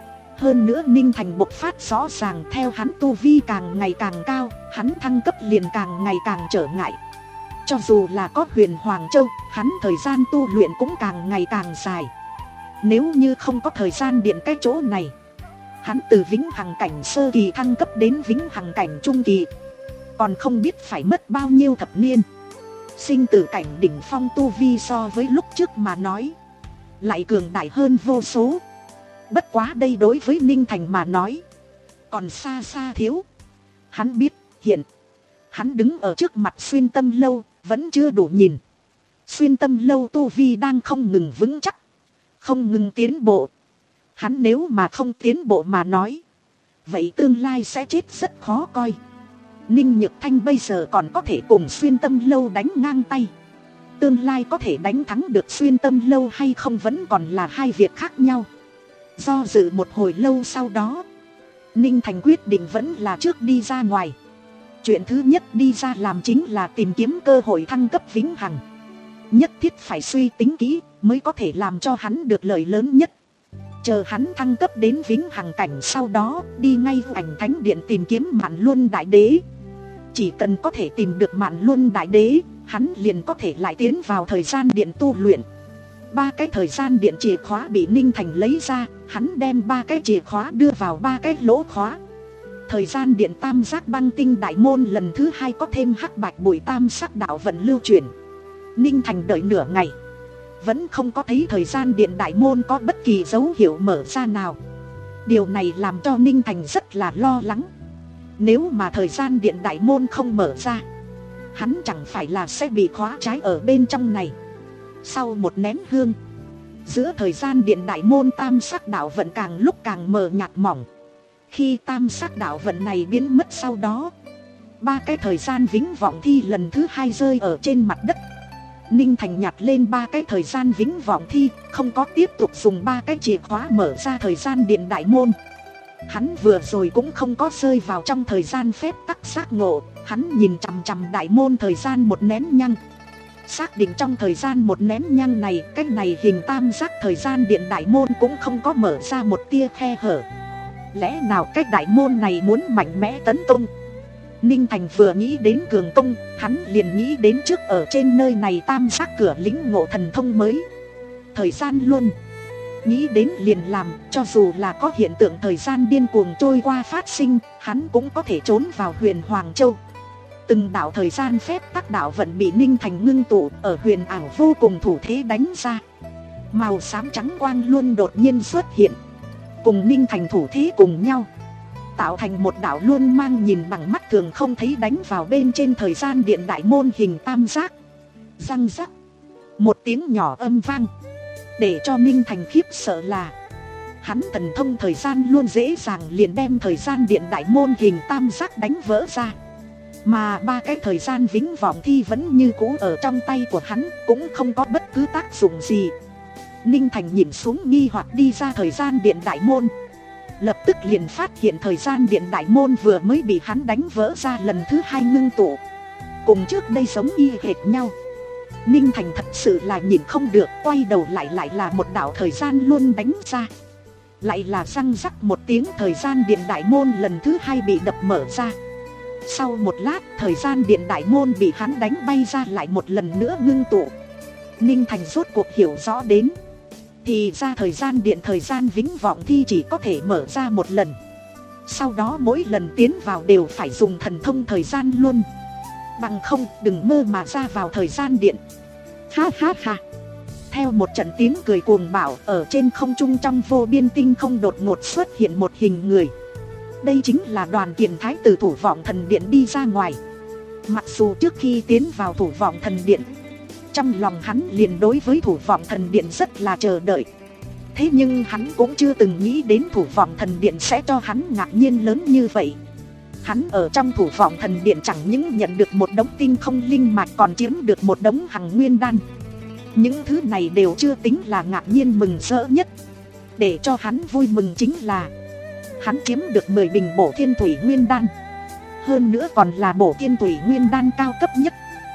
Speaker 1: Hơn nữa Ninh Thành bộc phát rõ ràng, theo hắn tu vi càng ngày càng cao, hắn thăng cấp liền càng ngày càng trở ngại. Cho dù là có Huyền Hoàng Châu, hắn thời gian tu luyện cũng càng ngày càng dài. Nếu như không có thời gian điện cái chỗ này, hắn từ vĩnh hằng cảnh sơ kỳ thăng cấp đến vĩnh hằng cảnh trung kỳ, còn không biết phải mất bao nhiêu thập niên. Sinh tử cảnh đỉnh phong tu vi so với lúc trước mà nói lại cường đại hơn vô số. Bất quá đây đối với Ninh Thành mà nói còn xa xa thiếu. Hắn biết hiện hắn đứng ở trước mặt Xuyên Tâm Lâu vẫn chưa đủ nhìn. Xuyên Tâm Lâu tu vi đang không ngừng vững chắc, không ngừng tiến bộ. Hắn nếu mà không tiến bộ mà nói, vậy tương lai sẽ chết rất khó coi. Ninh Nhược Thanh bây giờ còn có thể cùng Xuyên Tâm Lâu đánh ngang tay. Tương lai có thể đánh thắng được Xuyên Tâm Lâu hay không vẫn còn là hai việc khác nhau. Do dự một hồi lâu sau đó, Ninh Thành quyết định vẫn là trước đi ra ngoài. Chuyện thứ nhất đi ra làm chính là tìm kiếm cơ hội thăng cấp vĩnh hằng. Nhất thiết phải suy tính kỹ mới có thể làm cho hắn được lợi lớn nhất. Chờ hắn thăng cấp đến vĩnh hằng cảnh sau đó, đi ngay ảnh thánh điện tìm kiếm Mạn Luân Đại Đế. Chỉ cần có thể tìm được Mạn Luân Đại Đế, hắn liền có thể lại tiến vào thời gian điện tu luyện. Ba cái thời gian điện chìa khóa bị Ninh Thành lấy ra, hắn đem ba cái chìa khóa đưa vào ba cái lỗ khóa. Thời gian điện tam giác băng tinh đại môn lần thứ hai có thêm hắc bạch bụi tam sắc đạo vận lưu chuyển. Ninh Thành đợi nửa ngày, vẫn không có thấy thời gian điện đại môn có bất kỳ dấu hiệu mở ra nào. Điều này làm cho Ninh Thành rất là lo lắng. Nếu mà thời gian điện đại môn không mở ra, hắn chẳng phải là sẽ bị khóa trái ở bên trong này. Sau một nén hương, giữa thời gian điện đại môn tam sắc đạo vận càng lúc càng mờ nhạt mỏng. Khi tam sắc đạo vận này biến mất sau đó, ba cái thời gian vĩnh vọng thi lần thứ hai rơi ở trên mặt đất. Ninh Thành nhặt lên ba cái thời gian vĩnh vọng thi, không có tiếp tục dùng ba cái chìa khóa mở ra thời gian điện đại môn. Hắn vừa rồi cũng không có rơi vào trong thời gian phép tắc giác ngộ. Hắn nhìn chằm chằm đại môn thời gian một nén nhăng, xác định trong thời gian một nén nhăng này, cái này hình tam giác thời gian điện đại môn cũng không có mở ra một tia khe hở. Lẽ nào cái đại môn này muốn mạnh mẽ tấn công? Ninh Thành vừa nghĩ đến cường công, hắn liền nghĩ đến trước ở trên nơi này tam giác cửa lĩnh ngộ thần thông mới, thời gian luôn. Nghĩ đến liền làm, cho dù là có hiện tượng thời gian điên cuồng trôi qua phát sinh, hắn cũng có thể trốn vào Huyền Hoàng Châu. Từng đạo thời gian phép tắc đạo vận bị Ninh Thành ngưng tụ ở huyền ảo vô cùng thủ thế đánh ra. Màu xám trắng quang luôn đột nhiên xuất hiện, cùng Ninh Thành thủ thế cùng nhau, tạo thành một đạo luôn mang nhìn bằng mắt thường không thấy đánh vào bên trên thời gian điện đại môn hình tam giác. Răng rắc, một tiếng nhỏ âm vang. Để cho Ninh Thành khiếp sợ là, hắn thần thông thời gian luôn dễ dàng liền đem thời gian điện đại môn hình tam giác đánh vỡ ra. Mà ba cái thời gian vĩnh vọng thi vẫn như cũ ở trong tay của hắn, cũng không có bất cứ tác dụng gì. Ninh Thành nhìn xuống nghi hoặc đi ra thời gian điện đại môn, lập tức liền phát hiện thời gian điện đại môn vừa mới bị hắn đánh vỡ ra lần thứ hai ngưng tụ, cùng trước đây giống y hệt nhau. Ninh Thành thật sự là nhìn không được, quay đầu lại lại là một đạo thời gian luôn đánh ra. Lại là răng rắc một tiếng, thời gian điện đại môn lần thứ hai bị đập mở ra. Sau một lát, thời gian điện đại môn bị hắn đánh bay ra lại một lần nữa ngưng tụ. Ninh Thành rốt cuộc hiểu rõ đến, thì ra thời gian điện thời gian vĩnh vọng thi chỉ có thể mở ra một lần. Sau đó mỗi lần tiến vào đều phải dùng thần thông thời gian luôn, bằng không đừng mơ mà ra vào thời gian điện. Ha ha ha. theo một trận tiếng cười cuồng bạo, ở trên không trung trong vô biên tinh không đột ngột xuất hiện một hình người. Đây chính là Đoàn Kiền Thái từ Thủ Vọng Thần Điện đi ra ngoài. Mặc dù trước khi tiến vào Thủ Vọng Thần Điện, trong lòng hắn liền đối với Thủ Vọng Thần Điện rất là chờ đợi. Thế nhưng hắn cũng chưa từng nghĩ đến Thủ Vọng Thần Điện sẽ cho hắn ngạc nhiên lớn như vậy. Hắn ở trong Thủ Vọng Thần Điện chẳng những nhận được một đống tinh không linh mạch, còn chiếm được một đống hằng nguyên đan. Những thứ này đều chưa tính là ngạc nhiên mừng rỡ nhất. Để cho hắn vui mừng chính là hắn chiếm được mười bình bổ thiên thủy nguyên đan. Hơn nữa còn là bổ thiên thủy nguyên đan cao cấp nhất.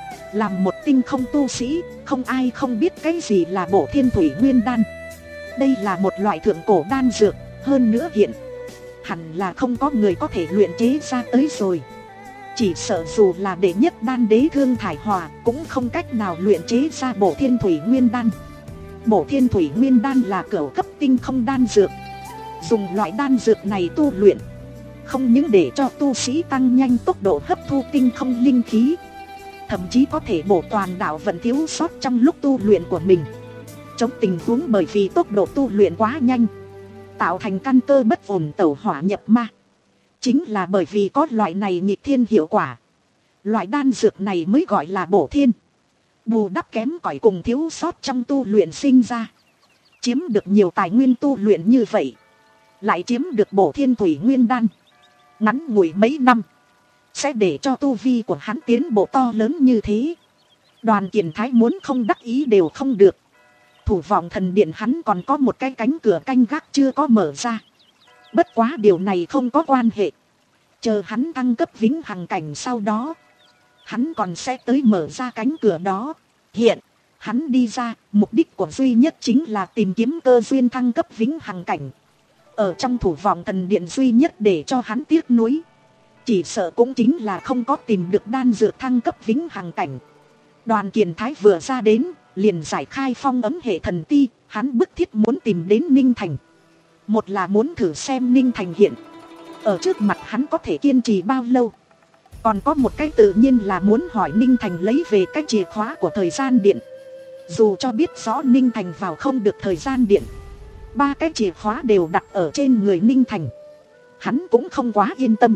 Speaker 1: Làm một tinh không tu sĩ, không ai không biết cái gì là bổ thiên thủy nguyên đan. Đây là một loại thượng cổ đan dược, hơn nữa hiện hẳn là không có người có thể luyện chế ra tới rồi. Chỉ sợ dù là đệ nhất đan đế Thương Thải Hòa cũng không cách nào luyện chế ra bổ thiên thủy nguyên đan. Bổ thiên thủy nguyên đan là cửu cấp tinh không đan dược. Dùng loại đan dược này tu luyện, không những để cho tu sĩ tăng nhanh tốc độ hấp thu tinh không linh khí, thậm chí có thể bổ toàn đạo vận thiếu sót trong lúc tu luyện của mình. Trong tình huống bởi vì tốc độ tu luyện quá nhanh, tạo thành căn cơ bất ổn tẩu hỏa nhập ma. Chính là bởi vì có loại này nghịch thiên hiệu quả, loại đan dược này mới gọi là bổ thiên, bù đắp kém cỏi cùng thiếu sót trong tu luyện sinh ra. Chiếm được nhiều tài nguyên tu luyện như vậy, lại chiếm được bổ thiên thủy nguyên đan, ngắn ngủi mấy năm sẽ để cho tu vi của hắn tiến bộ to lớn như thế. Đoàn Kiền Thái muốn không đắc ý đều không được. Thủ Vọng Thần Điện hắn còn có một cái cánh cửa canh gác chưa có mở ra. Bất quá điều này không có quan hệ, chờ hắn thăng cấp vĩnh hằng cảnh sau đó, hắn còn sẽ tới mở ra cánh cửa đó. Hiện hắn đi ra, mục đích của duy nhất chính là tìm kiếm cơ duyên thăng cấp vĩnh hằng cảnh. Ở trong Thủ Vọng Thần Điện duy nhất để cho hắn tiếc nuối, chỉ sợ cũng chính là không có tìm được đan dược thăng cấp vĩnh hằng cảnh. Đoàn Kiền Thái vừa ra đến, liền giải khai phong ấm hệ thần ti. Hắn bức thiết muốn tìm đến Ninh Thành. Một là muốn thử xem Ninh Thành hiện ở trước mặt hắn có thể kiên trì bao lâu. Còn có một cái tự nhiên là muốn hỏi Ninh Thành lấy về cái chìa khóa của thời gian điện. Dù cho biết rõ Ninh Thành vào không được thời gian điện, ba cái chìa khóa đều đặt ở trên người Ninh Thành, hắn cũng không quá yên tâm.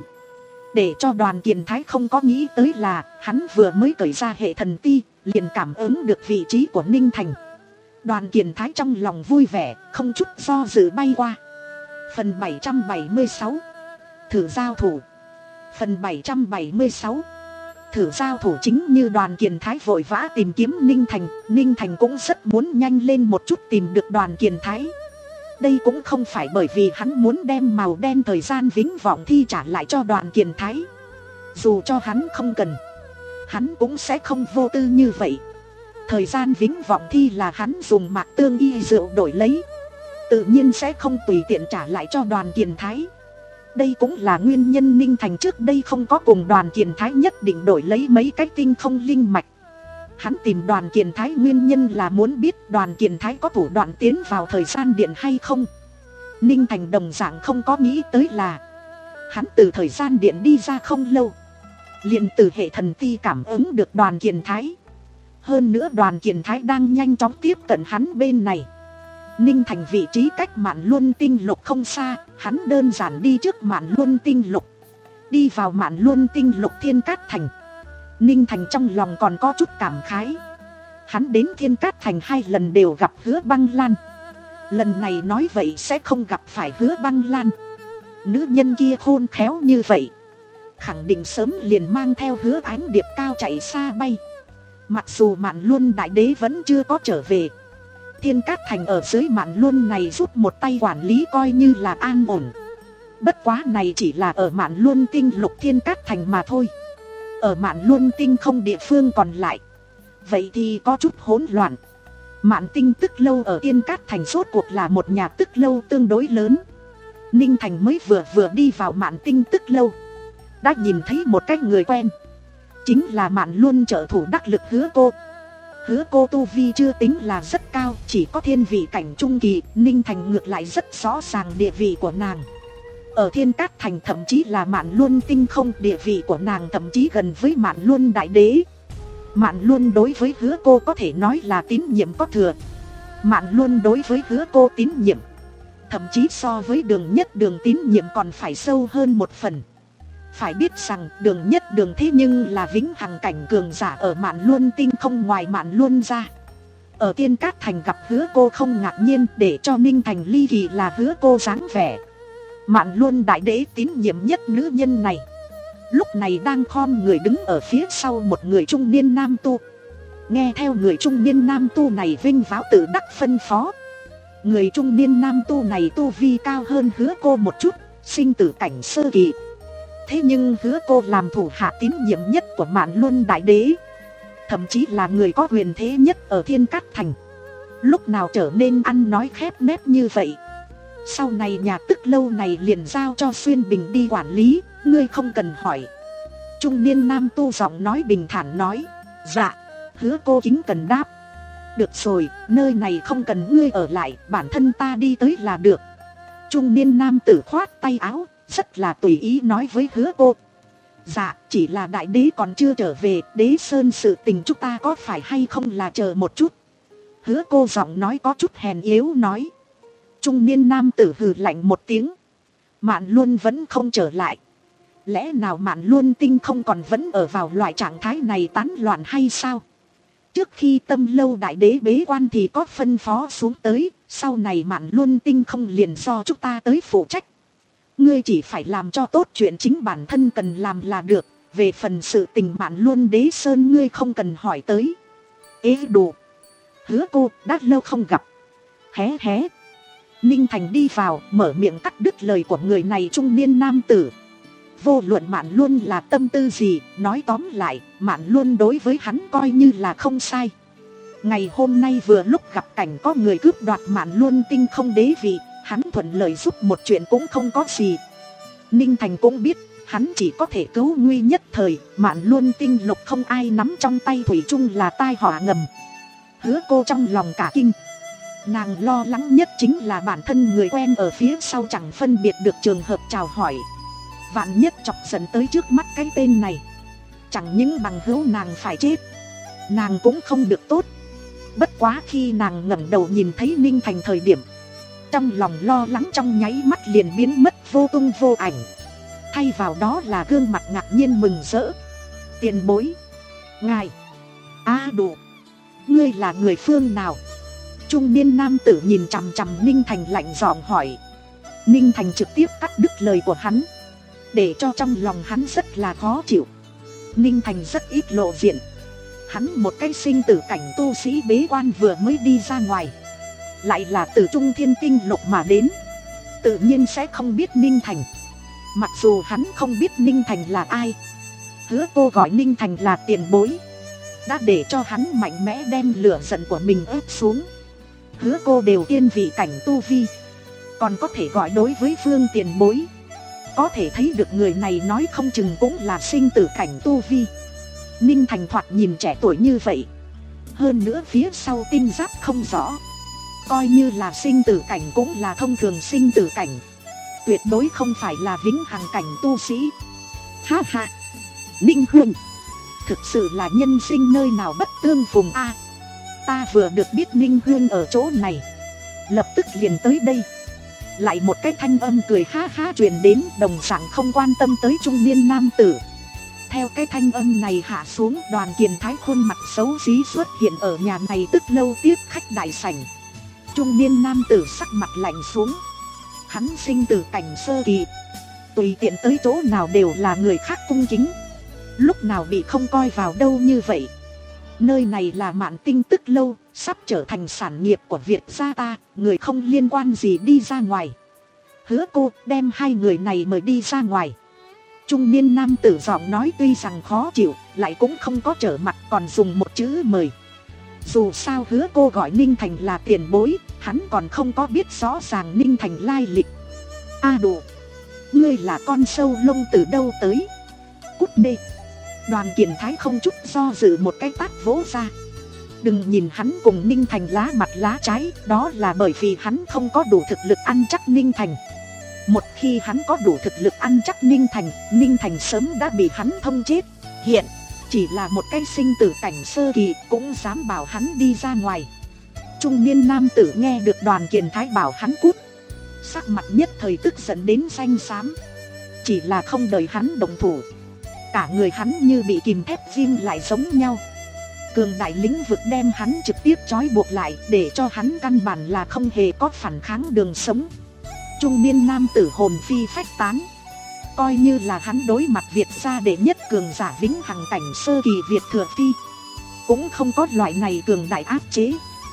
Speaker 1: Để cho Đoàn Kiền Thái không có nghĩ tới là hắn vừa mới cởi ra hệ thần ti, liền cảm ứng được vị trí của Ninh Thành. Đoàn Kiền Thái trong lòng vui vẻ, không chút do dự bay qua. Phần bảy trăm bảy mươi sáu, thử giao thủ. Phần bảy trăm bảy mươi sáu, thử giao thủ. Chính như Đoàn Kiền Thái vội vã tìm kiếm Ninh Thành, Ninh Thành cũng rất muốn nhanh lên một chút tìm được Đoàn Kiền Thái. Đây cũng không phải bởi vì hắn muốn đem màu đen thời gian vĩnh vọng thi trả lại cho Đoàn Kiền Thái. Dù cho hắn không cần, hắn cũng sẽ không vô tư như vậy. Thời gian vĩnh vọng thi là hắn dùng mạc tương y rượu đổi lấy, tự nhiên sẽ không tùy tiện trả lại cho Đoàn Kiền Thái. Đây cũng là nguyên nhân Ninh Thành trước đây không có cùng Đoàn Kiền Thái nhất định đổi lấy mấy cái tinh không linh mạch. Hắn tìm Đoàn Kiền Thái nguyên nhân là muốn biết Đoàn Kiền Thái có thủ đoạn tiến vào thời gian điện hay không. Ninh Thành đồng dạng không có nghĩ tới là hắn từ thời gian điện đi ra không lâu, liền từ hệ thần ti cảm ứng được Đoàn Kiền Thái. Hơn nữa Đoàn Kiền Thái đang nhanh chóng tiếp cận hắn bên này. Ninh Thành vị trí cách Mạn Luân Tinh Lục không xa, hắn đơn giản đi trước Mạn Luân Tinh Lục, đi vào Mạn Luân Tinh Lục Thiên Cát Thành. Ninh Thành trong lòng còn có chút cảm khái. Hắn đến Thiên Cát Thành hai lần đều gặp Hứa Băng Lan, lần này nói vậy sẽ không gặp phải Hứa Băng Lan. Nữ nhân kia khôn khéo như vậy, khẳng định sớm liền mang theo Hứa Ánh Điệp cao chạy xa bay. Mặc dù Mạn Luân Đại Đế vẫn chưa có trở về, Thiên Cát Thành ở dưới Mạn Luân này giúp một tay quản lý coi như là an ổn. Bất quá này chỉ là ở Mạn Luân Tinh Lục Thiên Cát Thành mà thôi. Ở Mạn Luân Tinh không địa phương còn lại, vậy thì có chút hỗn loạn. Mạn Tinh Tức Lâu ở Thiên Cát Thành rốt cuộc là một nhà tức lâu tương đối lớn. Ninh Thành mới vừa vừa đi vào Mạn Tinh Tức Lâu, đã nhìn thấy một cái người quen. Chính là Mạn Luân trợ thủ đắc lực Hứa Cô. Hứa Cô tu vi chưa tính là rất cao, chỉ có thiên vị cảnh trung kỳ. Ninh Thành ngược lại rất rõ ràng địa vị của nàng. Ở Thiên Cát Thành thậm chí là Mạn Luân Tinh không, địa vị của nàng thậm chí gần với Mạn Luân Đại Đế. Mạn Luân đối với Hứa Cô có thể nói là tín nhiệm có thừa. Mạn Luân đối với Hứa Cô tín nhiệm thậm chí so với Đường Nhất Đường tín nhiệm còn phải sâu hơn một phần. Phải biết rằng Đường Nhất Đường thế nhưng là vĩnh hằng cảnh cường giả ở Mạn Luân tinh không ngoài Mạn Luân ra. Ở Tiên Cát Thành gặp Hứa Cô không ngạc nhiên, để cho Ninh Thành ly kỳ là Hứa Cô dáng vẻ. Mạn Luân đại đế tín nhiệm nhất nữ nhân này lúc này đang khom người đứng ở phía sau một người trung niên nam tu. Nghe theo người trung niên nam tu này vinh váo tự đắc phân phó. Người trung niên nam tu này tu vi cao hơn Hứa Cô một chút, sinh tử cảnh sơ kỳ. Thế nhưng Hứa Cô làm thủ hạ tín nhiệm nhất của Mạn Luân đại đế, thậm chí là người có quyền thế nhất ở Thiên Cát Thành, lúc nào trở nên ăn nói khép nép như vậy. Sau này nhà Tức Lâu này liền giao cho Xuyên Bình đi quản lý, ngươi không cần hỏi. Trung niên nam tu giọng nói bình thản nói. Dạ. Hứa Cô kính cần đáp. Được rồi, nơi này không cần ngươi ở lại, bản thân ta đi tới là được. Trung niên nam tử khoát tay áo, rất là tùy ý nói với Hứa Cô. Dạ, chỉ là đại đế còn chưa trở về, Đế Sơn sự tình chúng ta có phải hay không là chờ một chút. Hứa Cô giọng nói có chút hèn yếu nói. Trung niên nam tử hừ lạnh một tiếng. Mạn Luân vẫn không trở lại. Lẽ nào Mạn Luân tinh không còn vẫn ở vào loại trạng thái này tán loạn hay sao? Trước khi Tâm Lâu đại đế bế quan thì có phân phó xuống tới, sau này Mạn Luân tinh không liền do chúng ta tới phụ trách. Ngươi chỉ phải làm cho tốt chuyện chính bản thân cần làm là được, về phần sự tình Mạn Luân Đế Sơn ngươi không cần hỏi tới. Ê đồ! Hứa Cô, đã lâu không gặp. Hé hé! Ninh Thành đi vào, mở miệng cắt đứt lời của người này trung niên nam tử. Vô luận Mạn Luân là tâm tư gì, nói tóm lại, Mạn Luân đối với hắn coi như là không sai. Ngày hôm nay vừa lúc gặp cảnh có người cướp đoạt Mạn Luân tinh không đế vị, hắn thuận lợi giúp một chuyện cũng không có gì. Ninh Thành cũng biết, hắn chỉ có thể cứu nguy nhất thời, Mạn Luân tinh lục không ai nắm trong tay thủy chung là tai họa ngầm. Hứa Cô trong lòng cả kinh. Nàng lo lắng nhất chính là bản thân người quen ở phía sau chẳng phân biệt được trường hợp chào hỏi. Vạn nhất chọc giận tới trước mắt cái tên này, chẳng những bằng hữu nàng phải chết, nàng cũng không được tốt. Bất quá khi nàng ngẩng đầu nhìn thấy Ninh Thành thời điểm, trong lòng lo lắng trong nháy mắt liền biến mất vô tung vô ảnh. Thay vào đó là gương mặt ngạc nhiên mừng rỡ. Tiền bối! Ngài! A Đủ! Ngươi là người phương nào? Trung niên nam tử nhìn chằm chằm Ninh Thành lạnh giọng hỏi. Ninh Thành trực tiếp cắt đứt lời của hắn, để cho trong lòng hắn rất là khó chịu. Ninh Thành rất ít lộ diện. Hắn một cái sinh tử cảnh tu sĩ bế quan vừa mới đi ra ngoài, lại là từ Trung Thiên Tinh Lục mà đến, tự nhiên sẽ không biết Ninh Thành. Mặc dù hắn không biết Ninh Thành là ai, Hứa Cô gọi Ninh Thành là tiền bối, đã để cho hắn mạnh mẽ đem lửa giận của mình ép xuống. Hứa Cô đều tiên vị cảnh tu vi, còn có thể gọi đối với Phương tiền bối, có thể thấy được người này nói không chừng cũng là sinh tử cảnh tu vi. Ninh Thành thoạt nhìn trẻ tuổi như vậy, hơn nữa phía sau tinh giáp không rõ, coi như là sinh tử cảnh cũng là thông thường sinh tử cảnh, tuyệt đối không phải là vĩnh hằng cảnh tu sĩ. Ha ha! Ninh Huynh, thực sự là nhân sinh nơi nào bất tương phùng a. Ta vừa được biết Ninh Huynh ở chỗ này, lập tức liền tới đây. Lại một cái thanh âm cười ha ha truyền đến, đồng dạng không quan tâm tới trung niên nam tử. Theo cái thanh âm này hạ xuống, Đoàn Kiền Thái khuôn mặt xấu xí xuất hiện ở nhà này Tức Lâu tiếp khách đại sảnh. Trung niên nam tử sắc mặt lạnh xuống. Hắn sinh từ cảnh sơ kỳ, tùy tiện tới chỗ nào đều là người khác cung kính, lúc nào bị không coi vào đâu như vậy. Nơi này là Mạn Tinh Tức Lâu, sắp trở thành sản nghiệp của Việt gia ta, người không liên quan gì đi ra ngoài. Hứa Cô đem hai người này mời đi ra ngoài. Trung niên nam tử giọng nói tuy rằng khó chịu, lại cũng không có trở mặt, còn dùng một chữ mời. Dù sao Hứa Cô gọi Ninh Thành là tiền bối, hắn còn không có biết rõ ràng Ninh Thành lai lịch. A Đủ, ngươi là con sâu lông từ đâu tới? Cút đi! Đoàn Kiền Thái không chút do dự một cái tát vỗ ra. Đừng nhìn hắn cùng Ninh Thành lá mặt lá trái, đó là bởi vì hắn không có đủ thực lực ăn chắc Ninh Thành. Một khi hắn có đủ thực lực ăn chắc Ninh Thành, Ninh Thành sớm đã bị hắn thông chết. Hiện chỉ là một cái sinh tử cảnh sơ kỳ cũng dám bảo hắn đi ra ngoài. Trung niên nam tử nghe được Đoàn Kiền Thái bảo hắn cút, sắc mặt nhất thời tức giận đến xanh xám. Chỉ là không đợi hắn động thủ, cả người hắn như bị kìm thép ghim lại giống nhau. Cường đại lĩnh vực đem hắn trực tiếp trói buộc lại, để cho hắn căn bản là không hề có phản kháng đường sống. Trung niên nam tử hồn phi phách tán. Coi như là hắn đối mặt Việt gia đệ nhất cường giả vĩnh hằng cảnh sơ kỳ Việt Thừa Phi, cũng không có loại này cường đại áp chế.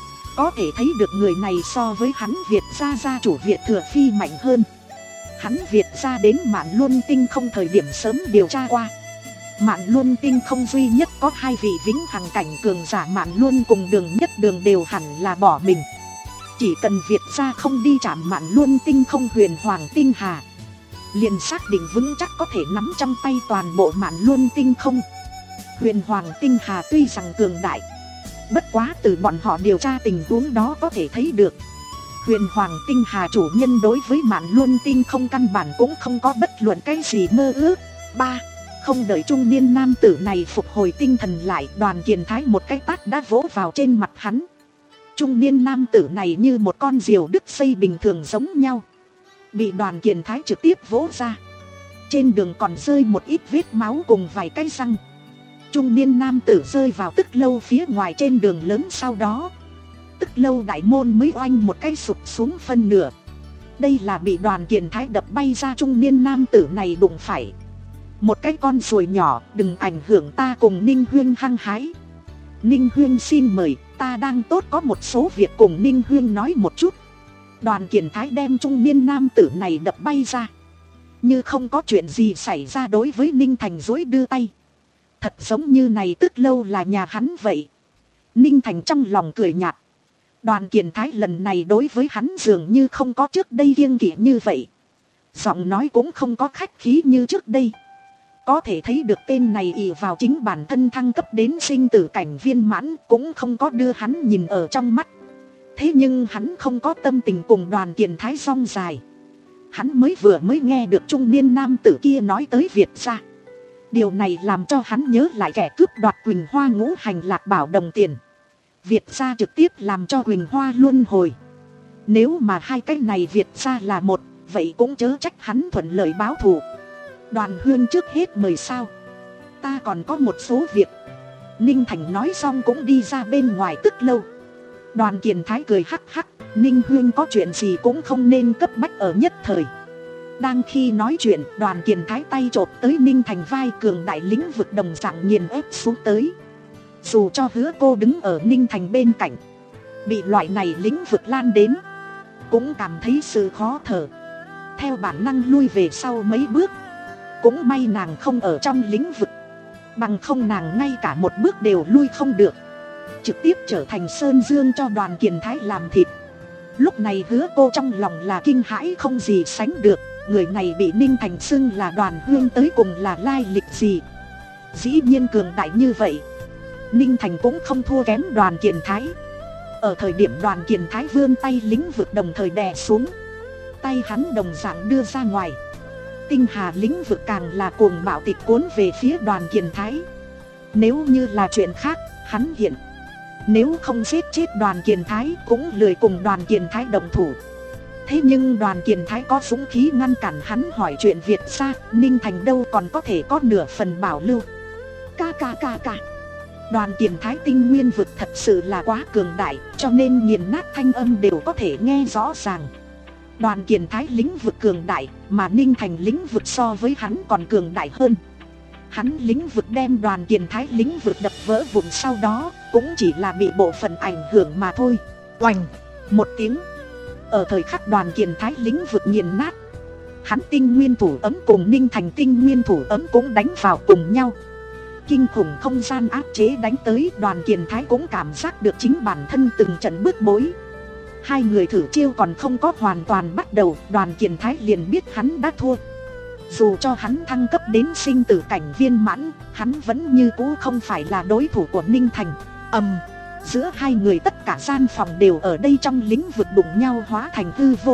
Speaker 1: Có thể thấy được người này so với hắn Việt gia gia chủ Việt Thừa Phi mạnh hơn. Hắn Việt gia đến Mạn Luân Tinh không thời điểm sớm điều tra qua. Mạn Luân Tinh không duy nhất có hai vị vĩnh hằng cảnh cường giả Mạn Luân cùng Đường Nhất Đường đều hẳn là bỏ mình. Chỉ cần Việt gia không đi chạm Mạn Luân Tinh không huyền hoàng tinh hà, liền xác định vững chắc có thể nắm trong tay toàn bộ Mạn Luân Tinh không. Huyền hoàng tinh hà tuy rằng cường đại, bất quá từ bọn họ điều tra tình huống đó có thể thấy được, huyền hoàng tinh hà chủ nhân đối với Mạn Luân Tinh không căn bản cũng không có bất luận cái gì mơ ước. Ba, không đợi trung niên nam tử này phục hồi tinh thần lại, Đoàn Kiền Thái một cái tát đã vỗ vào trên mặt hắn. Trung niên nam tử này như một con diều đứt dây bình thường giống nhau, bị Đoàn Kiền Thái trực tiếp vỗ ra. Trên đường còn rơi một ít vết máu cùng vài cái răng. Trung niên nam tử rơi vào Tức Lâu phía ngoài trên đường lớn, sau đó Tức Lâu đại môn mới oanh một cái sụp xuống phân nửa. Đây là bị Đoàn Kiền Thái đập bay ra trung niên nam tử này đụng phải. Một cái con ruồi nhỏ, đừng ảnh hưởng ta cùng Ninh Huyên hăng hái. Ninh Huyên xin mời, ta đang tốt có một số việc cùng Ninh Huyên nói một chút. Đoàn Kiền Thái đem trung niên nam tử này đập bay ra, như không có chuyện gì xảy ra đối với Ninh Thành dối đưa tay. Thật giống như này Tức Lâu là nhà hắn vậy. Ninh Thành trong lòng cười nhạt. Đoàn Kiền Thái lần này đối với hắn dường như không có trước đây kiêng kỵ như vậy, giọng nói cũng không có khách khí như trước đây. Có thể thấy được tên này ỷ vào chính bản thân thăng cấp đến sinh tử cảnh viên mãn, cũng không có đưa hắn nhìn ở trong mắt. Thế nhưng hắn không có tâm tình cùng Đoàn Kiền Thái rong dài. Hắn mới vừa mới nghe được trung niên nam tử kia nói tới Việt gia. Điều này làm cho hắn nhớ lại kẻ cướp đoạt Quỳnh Hoa ngũ hành lạc bảo đồng tiền. Việt gia trực tiếp làm cho Quỳnh Hoa luân hồi. Nếu mà hai cái này Việt gia là một, vậy cũng chớ trách hắn thuận lợi báo thù. Đoàn Huyên trước hết mời sao? Ta còn có một số việc. Ninh Thành nói xong cũng đi ra bên ngoài Tức Lâu. Đoàn Kiền Thái cười hắc hắc, Ninh Huyên có chuyện gì cũng không nên cấp bách ở nhất thời. Đang khi nói chuyện, Đoàn Kiền Thái tay chộp tới Ninh Thành vai, cường đại lĩnh vực đồng dạng nghiền ép xuống tới. Dù cho Hứa Cô đứng ở Ninh Thành bên cạnh, bị loại này lĩnh vực lan đến, cũng cảm thấy sự khó thở, theo bản năng lui về sau mấy bước. Cũng may nàng không ở trong lĩnh vực, bằng không nàng ngay cả một bước đều lui không được, trực tiếp trở thành sơn dương cho Đoàn Kiền Thái làm thịt. Lúc này Hứa Cô trong lòng là kinh hãi không gì sánh được. Người này bị Ninh Thành xưng là Đoàn Huyên tới cùng là lai lịch gì? Dĩ nhiên cường đại như vậy. Ninh Thành cũng không thua kém Đoàn Kiền Thái. Ở thời điểm Đoàn Kiền Thái vươn tay, lĩnh vực đồng thời đè xuống. Tay hắn đồng dạng đưa ra ngoài. Tinh hà lĩnh vực càng là cuồng bạo tịch cuốn về phía Đoàn Kiền Thái. Nếu như là chuyện khác, hắn hiện nếu không giết chết Đoàn Kiền Thái cũng lười cùng Đoàn Kiền Thái đồng thủ. Thế nhưng Đoàn Kiền Thái có dũng khí ngăn cản hắn hỏi chuyện Việt gia. Ninh Thành đâu còn có thể có nửa phần bảo lưu. Ca ca ca ca. Đoàn Kiền Thái tinh nguyên vực thật sự là quá cường đại, cho nên nghiền nát thanh âm đều có thể nghe rõ ràng. Đoàn Kiền Thái lĩnh vực cường đại, mà Ninh Thành lĩnh vực so với hắn còn cường đại hơn. Hắn lĩnh vực đem Đoàn Kiền Thái lĩnh vực đập vỡ vụn, sau đó cũng chỉ là bị bộ phận ảnh hưởng mà thôi. Oành một tiếng. Ở thời khắc Đoàn Kiền Thái lĩnh vực nghiền nát, hắn tinh nguyên thủ ấm cùng Ninh Thành tinh nguyên thủ ấm cũng đánh vào cùng nhau. Kinh khủng không gian áp chế đánh tới, Đoàn Kiền Thái cũng cảm giác được chính bản thân từng trận bước bối. Hai người thử chiêu còn không có hoàn toàn bắt đầu, Đoàn Kiền Thái liền biết hắn đã thua. Dù cho hắn thăng cấp đến sinh tử cảnh viên mãn, hắn vẫn như cũ không phải là đối thủ của Ninh Thành. Ầm, giữa hai người tất cả gian phòng đều ở đây trong lĩnh vực đụng nhau hóa thành hư vô.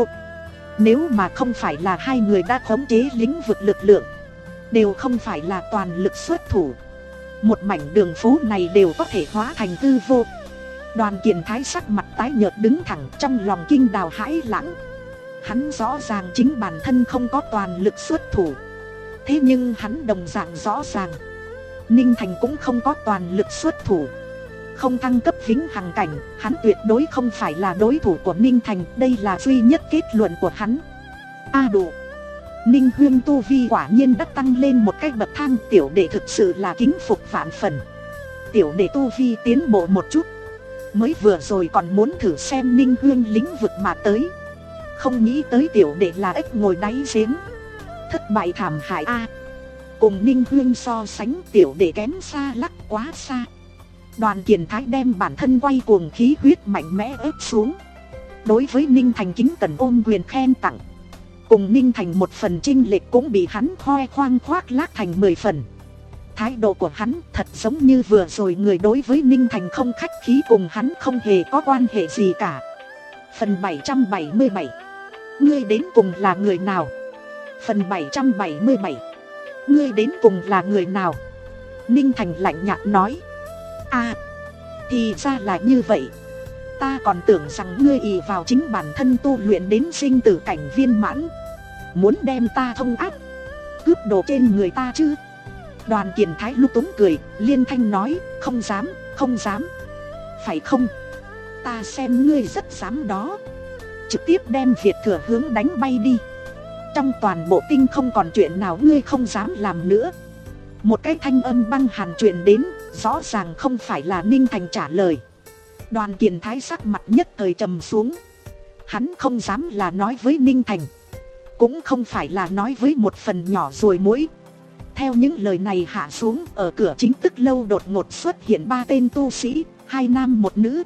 Speaker 1: Nếu mà không phải là hai người đã khống chế lĩnh vực lực lượng, đều không phải là toàn lực xuất thủ, một mảnh đường phố này đều có thể hóa thành hư vô. Đoàn Kiền Thái sắc mặt tái nhợt đứng thẳng, trong lòng kinh đào hãi lãng. Hắn rõ ràng chính bản thân không có toàn lực xuất thủ, thế nhưng hắn đồng dạng rõ ràng Ninh Thành cũng không có toàn lực xuất thủ. Không thăng cấp vĩnh hằng cảnh, hắn tuyệt đối không phải là đối thủ của Ninh Thành. Đây là duy nhất kết luận của hắn. A à đủ, Ninh Huyên tu vi quả nhiên đã tăng lên một cái bậc thang. Tiểu đệ thực sự là kính phục vạn phần. Tiểu đệ tu vi tiến bộ một chút, mới vừa rồi còn muốn thử xem Ninh Huyên lĩnh vực mà tới, không nghĩ tới tiểu đệ là ếch ngồi đáy giếng. Thất bại thảm hại a. À, cùng Ninh Huyên so sánh tiểu đệ kém xa lắc quá xa. Đoàn Kiền Thái đem bản thân quay cuồng khí huyết mạnh mẽ ép xuống. Đối với Ninh Thành kính cẩn ôm quyền khen tặng. Cùng Ninh Thành một phần chênh lệch cũng bị hắn khoe khoang khoác lác thành mười phần. Thái độ của hắn thật giống như vừa rồi người đối với Ninh Thành không khách khí, cùng hắn không hề có quan hệ gì cả. Phần bảy trăm bảy mươi bảy. Ngươi đến cùng là người nào? Phần bảy trăm bảy mươi bảy. Ngươi đến cùng là người nào? Ninh Thành lạnh nhạt nói. À, thì ra là như vậy. Ta còn tưởng rằng ngươi ỷ vào chính bản thân tu luyện đến sinh tử cảnh viên mãn, muốn đem ta thông áp, cướp đồ trên người ta chứ. Đoàn Kiền Thái lúc túng cười, liên thanh nói, không dám, không dám. Phải không? Ta xem ngươi rất dám đó. Trực tiếp đem Việt Thừa Hướng đánh bay đi. Trong toàn bộ tinh không còn chuyện nào ngươi không dám làm nữa. Một cái thanh âm băng hàn truyền đến, rõ ràng không phải là Ninh Thành trả lời. Đoàn Kiền Thái sắc mặt nhất thời trầm xuống. Hắn không dám là nói với Ninh Thành, cũng không phải là nói với một phần nhỏ ruồi muỗi. Theo những lời này hạ xuống, ở cửa chính tức lâu đột ngột xuất hiện ba tên tu sĩ, hai nam một nữ.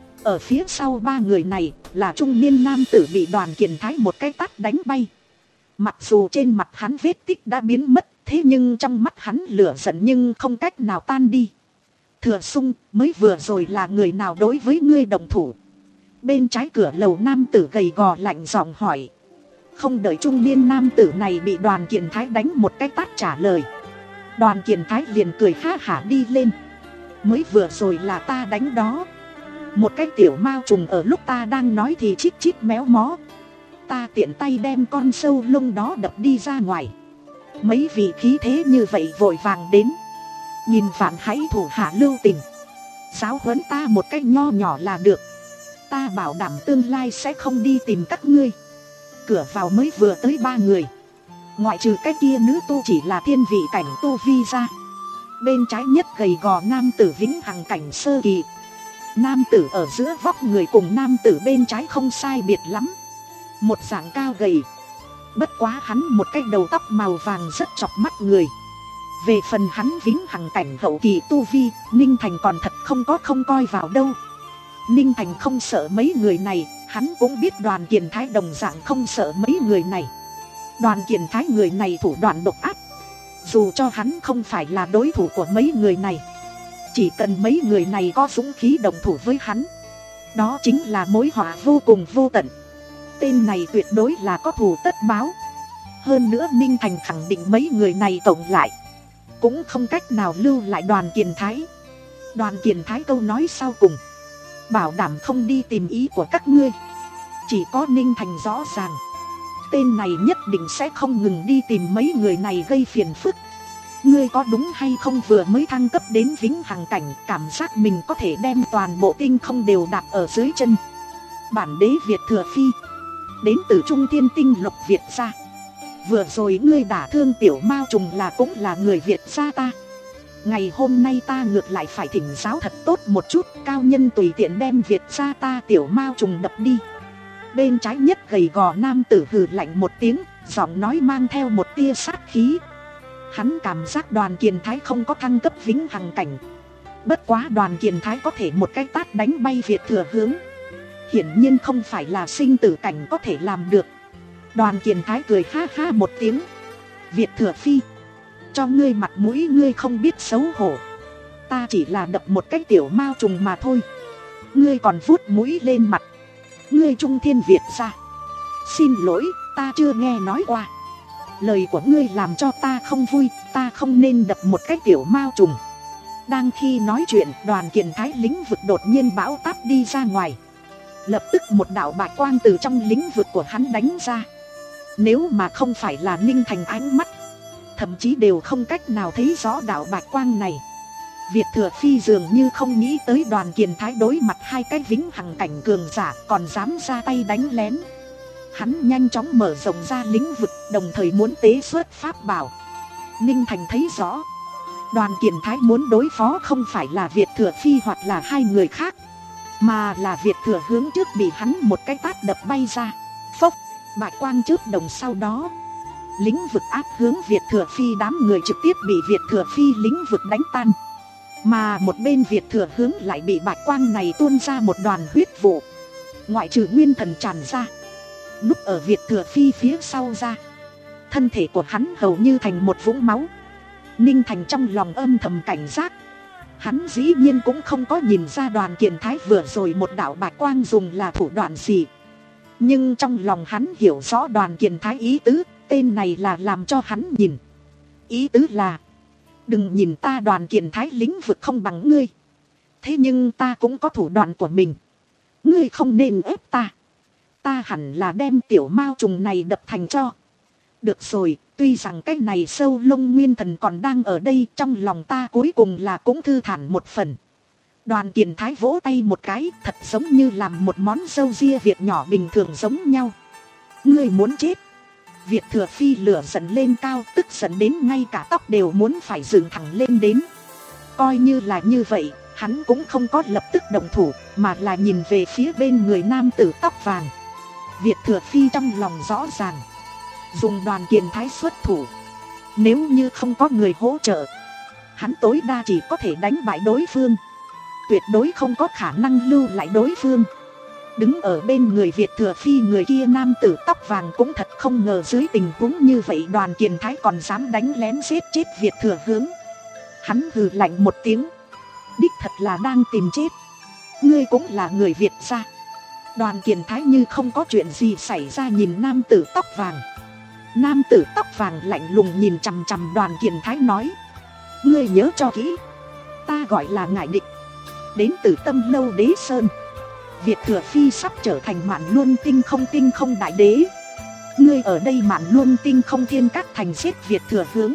Speaker 1: Ở phía sau ba người này là trung niên nam tử bị Đoàn Kiền Thái một cái tát đánh bay. Mặc dù trên mặt hắn vết tích đã biến mất, thế nhưng trong mắt hắn lửa giận nhưng không cách nào tan đi. Thừa Sung, mới vừa rồi là người nào đối với ngươi đồng thủ? Bên trái cửa lầu nam tử gầy gò lạnh giọng hỏi. Không đợi trung niên nam tử này bị Đoàn Kiền Thái đánh một cái tát trả lời, Đoàn Kiền Thái liền cười ha hả đi lên. Mới vừa rồi là ta đánh đó. Một cái tiểu mao trùng ở lúc ta đang nói thì chít chít méo mó, ta tiện tay đem con sâu lông đó đập đi ra ngoài. Mấy vị khí thế như vậy vội vàng đến, nhìn phản hãy thủ hạ lưu tình, giáo huấn ta một cách nho nhỏ là được. Ta bảo đảm tương lai sẽ không đi tìm các ngươi. Cửa vào mới vừa tới ba người, ngoại trừ cái kia nữ tu chỉ là thiên vị cảnh tu vi ra. Bên trái nhất gầy gò nam tử vĩnh hằng cảnh sơ kỳ. Nam tử ở giữa vóc người cùng nam tử bên trái không sai biệt lắm, một dạng cao gầy. Bất quá hắn một cái đầu tóc màu vàng rất chọc mắt người. Về phần hắn vĩnh hằng cảnh hậu kỳ tu vi, Ninh Thành còn thật không có không coi vào đâu. Ninh Thành không sợ mấy người này, hắn cũng biết Đoàn Kiền Thái đồng dạng không sợ mấy người này. Đoàn Kiền Thái người này thủ đoạn độc ác, dù cho hắn không phải là đối thủ của mấy người này, chỉ cần mấy người này có dũng khí đồng thủ với hắn, đó chính là mối họa vô cùng vô tận. Tên này tuyệt đối là có thù tất báo. Hơn nữa Ninh Thành khẳng định mấy người này tổng lại cũng không cách nào lưu lại Đoàn Kiền Thái. Đoàn Kiền Thái câu nói sau cùng, bảo đảm không đi tìm ý của các ngươi. Chỉ có Ninh Thành rõ ràng, tên này nhất định sẽ không ngừng đi tìm mấy người này gây phiền phức. Ngươi có đúng hay không vừa mới thăng cấp đến vĩnh hằng cảnh, cảm giác mình có thể đem toàn bộ tinh không đều đạp ở dưới chân. Bản đế Việt Thừa Phi, đến từ Trung Thiên Tinh Lục Việt gia. Vừa rồi ngươi đả thương tiểu mao trùng là cũng là người Việt gia ta. Ngày hôm nay ta ngược lại phải thỉnh giáo thật tốt một chút, cao nhân tùy tiện đem Việt gia ta tiểu mao trùng đập đi. Bên trái nhất gầy gò nam tử hừ lạnh một tiếng, giọng nói mang theo một tia sát khí. Hắn cảm giác Đoàn Kiền Thái không có thăng cấp vĩnh hằng cảnh. Bất quá Đoàn Kiền Thái có thể một cái tát đánh bay Việt Thừa Hướng, hiển nhiên không phải là sinh tử cảnh có thể làm được. Đoàn Kiền Thái cười ha ha một tiếng. Việt Thừa Phi, cho ngươi mặt mũi ngươi không biết xấu hổ. Ta chỉ là đập một cái tiểu mao trùng mà thôi, ngươi còn vuốt mũi lên mặt. Ngươi Trung Thiên Việt gia, xin lỗi, ta chưa nghe nói qua. Lời của ngươi làm cho ta không vui, ta không nên đập một cái tiểu mao trùng. Đang khi nói chuyện, Đoàn Kiền Thái lĩnh vực đột nhiên bão táp đi ra ngoài. Lập tức một đạo bạch quang từ trong lĩnh vực của hắn đánh ra. Nếu mà không phải là Ninh Thành ánh mắt, thậm chí đều không cách nào thấy rõ đạo bạch quang này. Việt Thừa Phi dường như không nghĩ tới Đoàn Kiền Thái đối mặt hai cái vĩnh hằng cảnh cường giả còn dám ra tay đánh lén. Hắn nhanh chóng mở rộng ra lĩnh vực, đồng thời muốn tế xuất pháp bảo. Ninh Thành thấy rõ, Đoàn Kiền Thái muốn đối phó không phải là Việt Thừa Phi hoặc là hai người khác, mà là Việt Thừa hướng trước bị hắn một cái tát đập bay ra. Phốc, bạch quang chớp đồng, sau đó lĩnh vực áp hướng Việt Thừa Phi, đám người trực tiếp bị Việt Thừa Phi lĩnh vực đánh tan. Mà một bên Việt Thừa hướng lại bị bạch quang này tuôn ra một đoàn huyết vụ, ngoại trừ nguyên thần tràn ra, núp ở Việt Thừa Phi phía sau ra. Thân thể của hắn hầu như thành một vũng máu. Ninh Thành trong lòng âm thầm cảnh giác. Hắn dĩ nhiên cũng không có nhìn ra Đoàn Kiền Thái vừa rồi một đạo bạch quang dùng là thủ đoạn gì. Nhưng trong lòng hắn hiểu rõ Đoàn Kiền Thái ý tứ, tên này là làm cho hắn nhìn. Ý tứ là, đừng nhìn ta Đoàn Kiền Thái lĩnh vực không bằng ngươi, thế nhưng ta cũng có thủ đoạn của mình. Ngươi không nên ép ta. Ta hẳn là đem tiểu mao trùng này đập thành cho. Được rồi, tuy rằng cái này sâu lông nguyên thần còn đang ở đây, trong lòng ta cuối cùng là cũng thư thản một phần. Đoàn Kiền Thái vỗ tay một cái, thật giống như làm một món râu ria Việt nhỏ bình thường giống nhau. Ngươi muốn chết. Việt Thừa Phi lửa giận lên cao, tức giận đến ngay cả tóc đều muốn phải dựng thẳng lên đến. Coi như là như vậy, hắn cũng không có lập tức động thủ, mà là nhìn về phía bên người nam tử tóc vàng. Việt Thừa Phi trong lòng rõ ràng, dùng Đoàn Kiền Thái xuất thủ, nếu như không có người hỗ trợ, hắn tối đa chỉ có thể đánh bại đối phương, tuyệt đối không có khả năng lưu lại đối phương. Đứng ở bên người Việt Thừa Phi người kia nam tử tóc vàng cũng thật không ngờ dưới tình huống như vậy Đoàn Kiền Thái còn dám đánh lén giết chết Việt Thừa hướng. Hắn hừ lạnh một tiếng, đích thật là đang tìm chết. Ngươi cũng là người Việt gia. Đoàn Kiền Thái như không có chuyện gì xảy ra nhìn nam tử tóc vàng. Nam tử tóc vàng lạnh lùng nhìn chằm chằm Đoàn Kiền Thái nói, ngươi nhớ cho kỹ, ta gọi là Ngải Địch, đến từ Tâm Lâu Đế Sơn. Việt Thừa Phi sắp trở thành Mạn Luân Tinh Không Tinh Không đại đế. Ngươi ở đây Mạn Luân Tinh Không Thiên Các thành giết Việt Thừa hướng,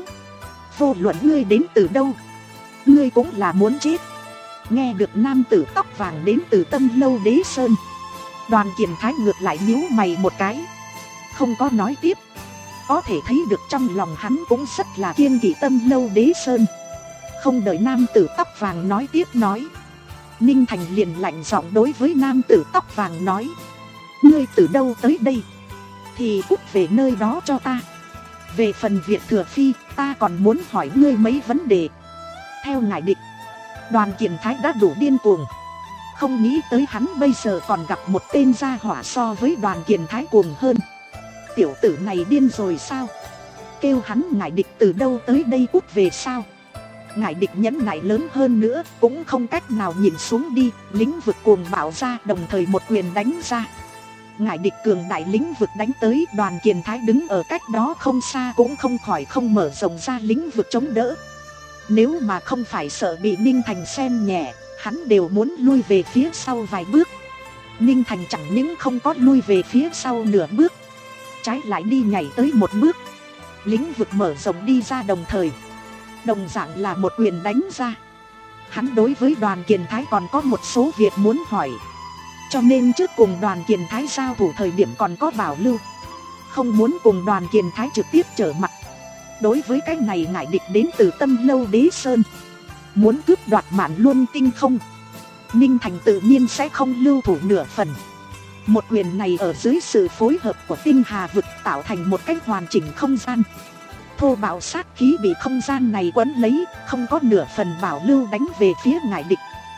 Speaker 1: vô luận ngươi đến từ đâu, ngươi cũng là muốn chết. Nghe được nam tử tóc vàng đến từ Tâm Lâu Đế Sơn, Đoàn Kiền Thái ngược lại nhíu mày một cái, không có nói tiếp. Có thể thấy được trong lòng hắn cũng rất là kiêng kỵ Tâm Lâu Đế Sơn. Không đợi nam tử tóc vàng nói tiếp nói, Ninh Thành liền lạnh giọng đối với nam tử tóc vàng nói, ngươi từ đâu tới đây thì cút về nơi đó cho ta. Về phần Việt Thừa Phi, ta còn muốn hỏi ngươi mấy vấn đề. Theo Ngải Địch, Đoàn Kiền Thái đã đủ điên cuồng. Không nghĩ tới hắn bây giờ còn gặp một tên gia hỏa so với Đoàn Kiền Thái cuồng hơn. Tiểu tử này điên rồi sao? Kêu hắn Ngải Địch từ đâu tới đây cút về sao? Ngải Địch nhẫn nại lớn hơn nữa, cũng không cách nào nhìn xuống đi, lĩnh vực cuồng bạo ra, đồng thời một quyền đánh ra. Ngải Địch cường đại lĩnh vực đánh tới, Đoàn Kiền Thái đứng ở cách đó không xa cũng không khỏi không mở rộng ra lĩnh vực chống đỡ. Nếu mà không phải sợ bị Ninh Thành xem nhẹ, hắn đều muốn lui về phía sau vài bước. Ninh Thành chẳng những không có lui về phía sau nửa bước, trái lại đi nhảy tới một bước. Lĩnh vực mở rộng đi ra đồng thời, đồng dạng là một quyền đánh ra. Hắn đối với Đoàn Kiền Thái còn có một số việc muốn hỏi, cho nên trước cùng Đoàn Kiền Thái giao thủ thời điểm còn có bảo lưu, không muốn cùng Đoàn Kiền Thái trực tiếp trở mặt. Đối với cái này Ngải Địch đến từ Tâm Lâu Đế Sơn, muốn cướp đoạt Mạn Luân Tinh Không, Ninh Thành tự nhiên sẽ không lưu thủ nửa phần. Một quyền này ở dưới sự phối hợp của tinh hà vực tạo thành một cách hoàn chỉnh không gian. Thô bạo sát khí bị không gian này quấn lấy, không có nửa phần bảo lưu đánh về phía Ngải Địch.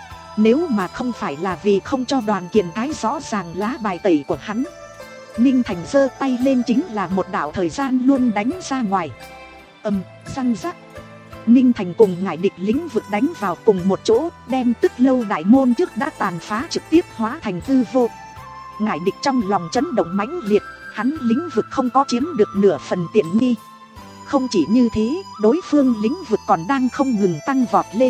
Speaker 1: Nếu mà không phải là vì không cho Đoàn Kiền Thái rõ ràng lá bài tẩy của hắn, Ninh Thành giơ tay lên chính là một đạo thời gian luôn đánh ra ngoài. Ầm, răng rắc. Ninh Thành cùng Ngải Địch lĩnh vực đánh vào cùng một chỗ, đem Tức Lâu đại môn trước đã tàn phá trực tiếp hóa thành hư vô. Ngải Địch trong lòng chấn động mãnh liệt, hắn lĩnh vực không có chiếm được nửa phần tiện nghi. Không chỉ như thế, đối phương lĩnh vực còn đang không ngừng tăng vọt lên.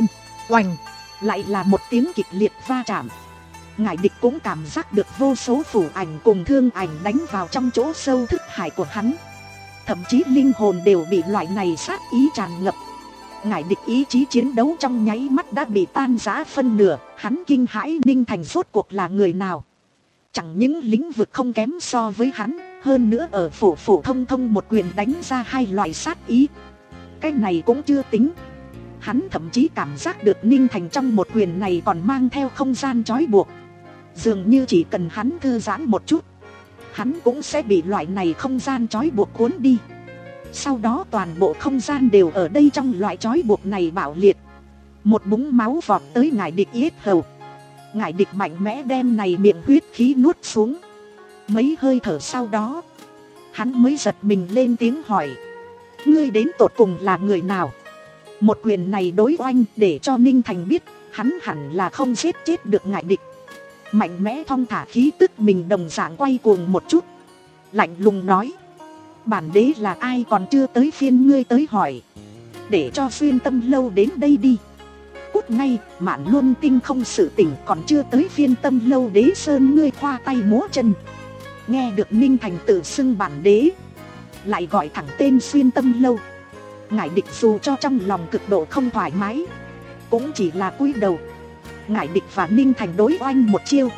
Speaker 1: Oành, lại là một tiếng kịch liệt va chạm. Ngải Địch cũng cảm giác được vô số phủ ảnh cùng thương ảnh đánh vào trong chỗ sâu thức hải của hắn. Thậm chí linh hồn đều bị loại này sát ý tràn ngập. Ngải Địch ý chí chiến đấu trong nháy mắt đã bị tan rã phân nửa. Hắn kinh hãi Ninh Thành rốt cuộc là người nào. Chẳng những lĩnh vực không kém so với hắn, hơn nữa ở phổ phổ thông thông một quyền đánh ra hai loại sát ý. Cái này cũng chưa tính. Hắn thậm chí cảm giác được Ninh Thành trong một quyền này còn mang theo không gian trói buộc. Dường như chỉ cần hắn thư giãn một chút, hắn cũng sẽ bị loại này không gian trói buộc cuốn đi. Sau đó toàn bộ không gian đều ở đây trong loại trói buộc này bạo liệt. Một búng máu vọt tới Ngải Địch yết hầu. Ngải Địch mạnh mẽ đem này miệng huyết khí nuốt xuống. Mấy hơi thở sau đó, hắn mới giật mình lên tiếng hỏi: ngươi đến tột cùng là người nào? Một quyền này đối oanh để cho Ninh Thành biết hắn hẳn là không giết chết được Ngải Địch. Mạnh mẽ thong thả khí tức mình đồng dạng quay cuồng một chút, lạnh lùng nói: bản đế là ai còn chưa tới phiên ngươi tới hỏi. Để cho Xuyên Tâm Lâu đến đây đi. Cút ngay, Mạn Luân Tinh không sự tỉnh còn chưa tới phiên Tâm Lâu đế sơn ngươi khoa tay múa chân. Nghe được Ninh Thành tự xưng bản đế, lại gọi thẳng tên Xuyên Tâm Lâu, Ngải Địch dù cho trong lòng cực độ không thoải mái, cũng chỉ là cúi đầu. Ngải Địch và Ninh Thành đối oanh một chiêu,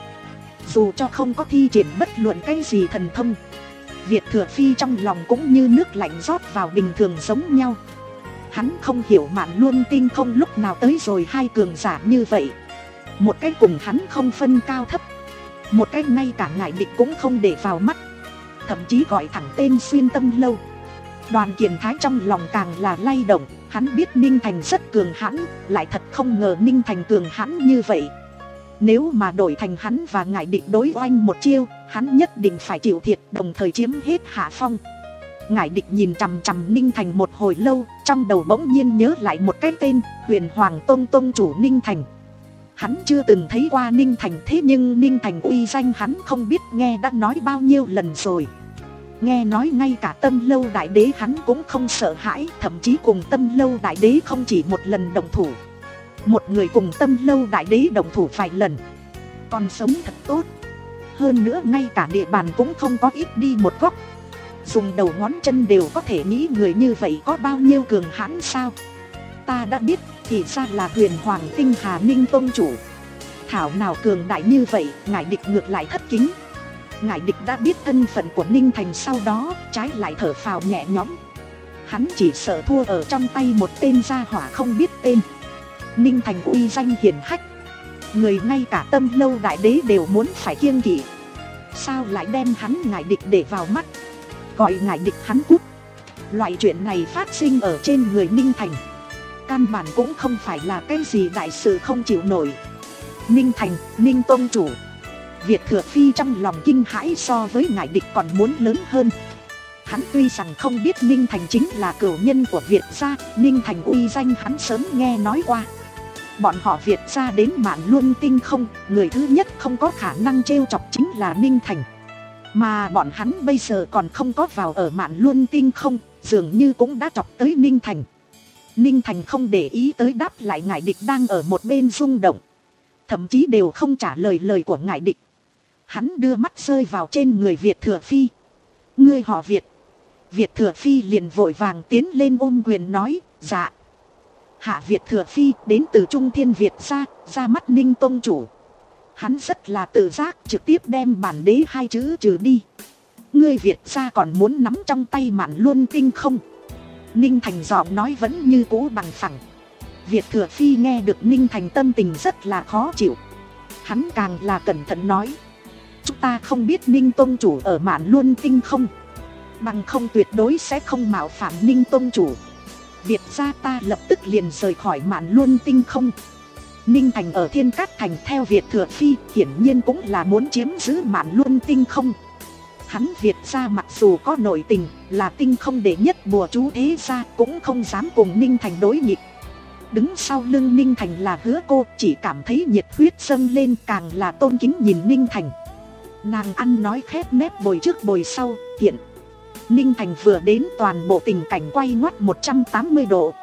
Speaker 1: dù cho không có thi triển bất luận cái gì thần thông, Việt Thừa Phi trong lòng cũng như nước lạnh rót vào bình thường giống nhau. Hắn không hiểu Mạn Luân Tinh không lúc nào tới rồi hai cường giả như vậy. Một cái cùng hắn không phân cao thấp, một cái ngay cả Ngải Địch cũng không để vào mắt, thậm chí gọi thẳng tên Xuyên Tâm Lâu. Đoàn Kiền Thái trong lòng càng là lay động. Hắn biết Ninh Thành rất cường hãn, lại thật không ngờ Ninh Thành cường hãn như vậy. Nếu mà đổi thành hắn và Ngải Địch đối oanh một chiêu, hắn nhất định phải chịu thiệt, đồng thời chiếm hết hạ phong. Ngải Địch nhìn chằm chằm Ninh Thành một hồi lâu, trong đầu bỗng nhiên nhớ lại một cái tên: Huyền Hoàng Tông Tông chủ Ninh Thành. Hắn chưa từng thấy qua Ninh Thành, thế nhưng Ninh Thành uy danh hắn không biết nghe đã nói bao nhiêu lần rồi. Nghe nói ngay cả Tâm Lâu Đại Đế hắn cũng không sợ hãi, thậm chí cùng Tâm Lâu Đại Đế không chỉ một lần đồng thủ. Một người cùng Tâm Lâu Đại Đế đồng thủ vài lần, còn sống thật tốt. Hơn nữa ngay cả địa bàn cũng không có ít đi một góc. Dùng đầu ngón chân đều có thể nghĩ người như vậy có bao nhiêu cường hãn sao. Ta đã biết, thì ra là Huyền Hoàng Tinh Hà Ninh Tông chủ. Thảo nào cường đại như vậy. Ngải Địch ngược lại thất kính. Ngải Địch đã biết thân phận của Ninh Thành sau đó, trái lại thở phào nhẹ nhõm. Hắn chỉ sợ thua ở trong tay một tên gia hỏa không biết tên. Ninh Thành uy danh hiển hách, người ngay cả Tâm Lâu Đại Đế đều muốn phải kiêng kỵ, sao lại đem hắn Ngải Địch để vào mắt, gọi Ngải Địch hắn cút. Loại chuyện này phát sinh ở trên người Ninh Thành, căn bản cũng không phải là cái gì đại sự không chịu nổi. Ninh Thành, Ninh Tông chủ. Việt Thừa Phi trong lòng kinh hãi so với Ngải Địch còn muốn lớn hơn. Hắn tuy rằng không biết Ninh Thành chính là cửu nhân của Việt gia, Ninh Thành uy danh hắn sớm nghe nói qua. Bọn họ Việt gia đến Mạn Luân Tinh không, người thứ nhất không có khả năng trêu chọc chính là Ninh Thành. Mà bọn hắn bây giờ còn không có vào ở Mạn Luân Tinh không, dường như cũng đã chọc tới Ninh Thành. Ninh Thành không để ý tới đáp lại Ngải Địch đang ở một bên rung động, thậm chí đều không trả lời lời của Ngải Địch. Hắn đưa mắt rơi vào trên người Việt Thừa Phi. Ngươi họ Việt. Việt Thừa Phi liền vội vàng tiến lên ôm quyền nói: dạ. Hạ Việt Thừa Phi đến từ Trung Thiên Việt gia, ra mắt Ninh Tông chủ. Hắn rất là tự giác, trực tiếp đem bản đế hai chữ trừ đi. Ngươi Việt gia còn muốn nắm trong tay Mạn Luân Tinh không? Ninh Thành giọng nói vẫn như cũ bằng phẳng. Việt Thừa Phi nghe được Ninh Thành tâm tình rất là khó chịu. Hắn càng là cẩn thận nói: chúng ta không biết Ninh Tông chủ ở Mạn Luân Tinh không, bằng không tuyệt đối sẽ không mạo phạm Ninh Tông chủ. Việt gia ta lập tức liền rời khỏi Mạn Luân Tinh không. Ninh Thành ở Thiên Cát Thành theo Việt Thừa Phi hiển nhiên cũng là muốn chiếm giữ Mạn Luân Tinh không. Hắn Việt gia mặc dù có nội tình, là tinh không đệ nhất bùa chú thế gia, cũng không dám cùng Ninh Thành đối nghịch. Đứng sau lưng Ninh Thành là Hứa Cô, chỉ cảm thấy nhiệt huyết dâng lên, càng là tôn kính nhìn Ninh Thành. Nàng ăn nói khép nép bồi trước bồi sau, hiện Ninh Thành vừa đến toàn bộ tình cảnh quay ngoắt một trăm tám mươi độ.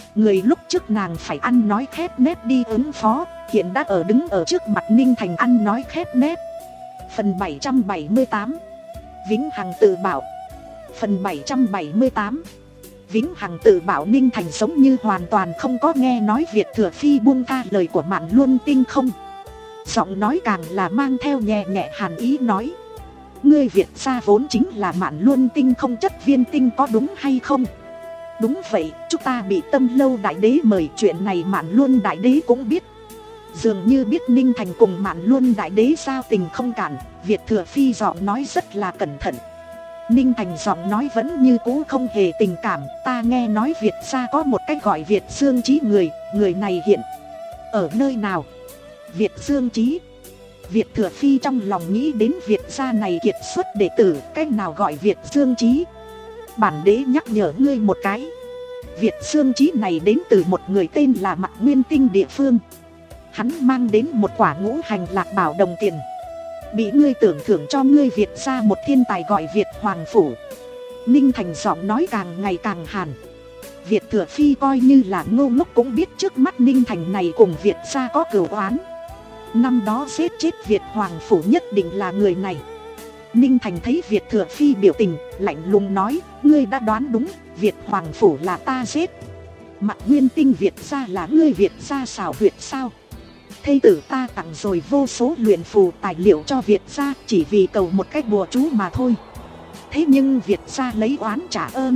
Speaker 1: Người lúc trước nàng phải ăn nói khép nép đi ứng phó, hiện đã ở đứng ở trước mặt Ninh Thành ăn nói khép nép. Phần bảy trăm bảy mươi tám, Vĩnh Hằng tự bảo. Phần bảy trăm bảy mươi tám, Vĩnh Hằng tự bảo. Ninh Thành giống như hoàn toàn không có nghe nói Việt Thừa Phi buông tha lời của Mạn Luân Tinh không. Giọng nói càng là mang theo nhẹ nhẹ hàn ý nói: ngươi Việt gia vốn chính là Mạn Luân Tinh không chất viên tinh có đúng hay không? Đúng vậy, chúng ta bị Tâm Lâu đại đế mời, chuyện này Mạn Luân đại đế cũng biết. Dường như biết Ninh Thành cùng Mạn Luân đại đế giao tình không cản, Việt Thừa Phi giọng nói rất là cẩn thận. Ninh Thành giọng nói vẫn như cũ không hề tình cảm. Ta nghe nói Việt gia có một cách gọi Việt Dương Chí người, người này hiện ở nơi nào? Việt Dương Chí. Việt Thừa Phi trong lòng nghĩ đến Việt gia này kiệt xuất đệ tử, cách nào gọi Việt Dương Chí? Bản đế nhắc nhở ngươi một cái, Việt Dương Chí này đến từ một người tên là Mạc Nguyên Tinh địa phương. Hắn mang đến một quả ngũ hành lạc bảo đồng tiền, bị ngươi tưởng thưởng cho ngươi Việt gia một thiên tài gọi Việt Hoàng Phủ. Ninh Thành giọng nói càng ngày càng hàn. Việt Thừa Phi coi như là ngô ngốc cũng biết trước mắt Ninh Thành này cùng Việt gia có cửu oán. Năm đó giết chết Việt Hoàng Phủ nhất định là người này. Ninh Thành thấy Việt Thừa Phi biểu tình, lạnh lùng nói: ngươi đã đoán đúng, Việt Hoàng Phủ là ta giết. Mạc Nguyên Tinh Việt gia là ngươi Việt gia xảo huyệt sao? Thê tử ta tặng rồi vô số luyện phù tài liệu cho Việt gia, chỉ vì cầu một cách bùa chú mà thôi. Thế nhưng Việt gia lấy oán trả ơn,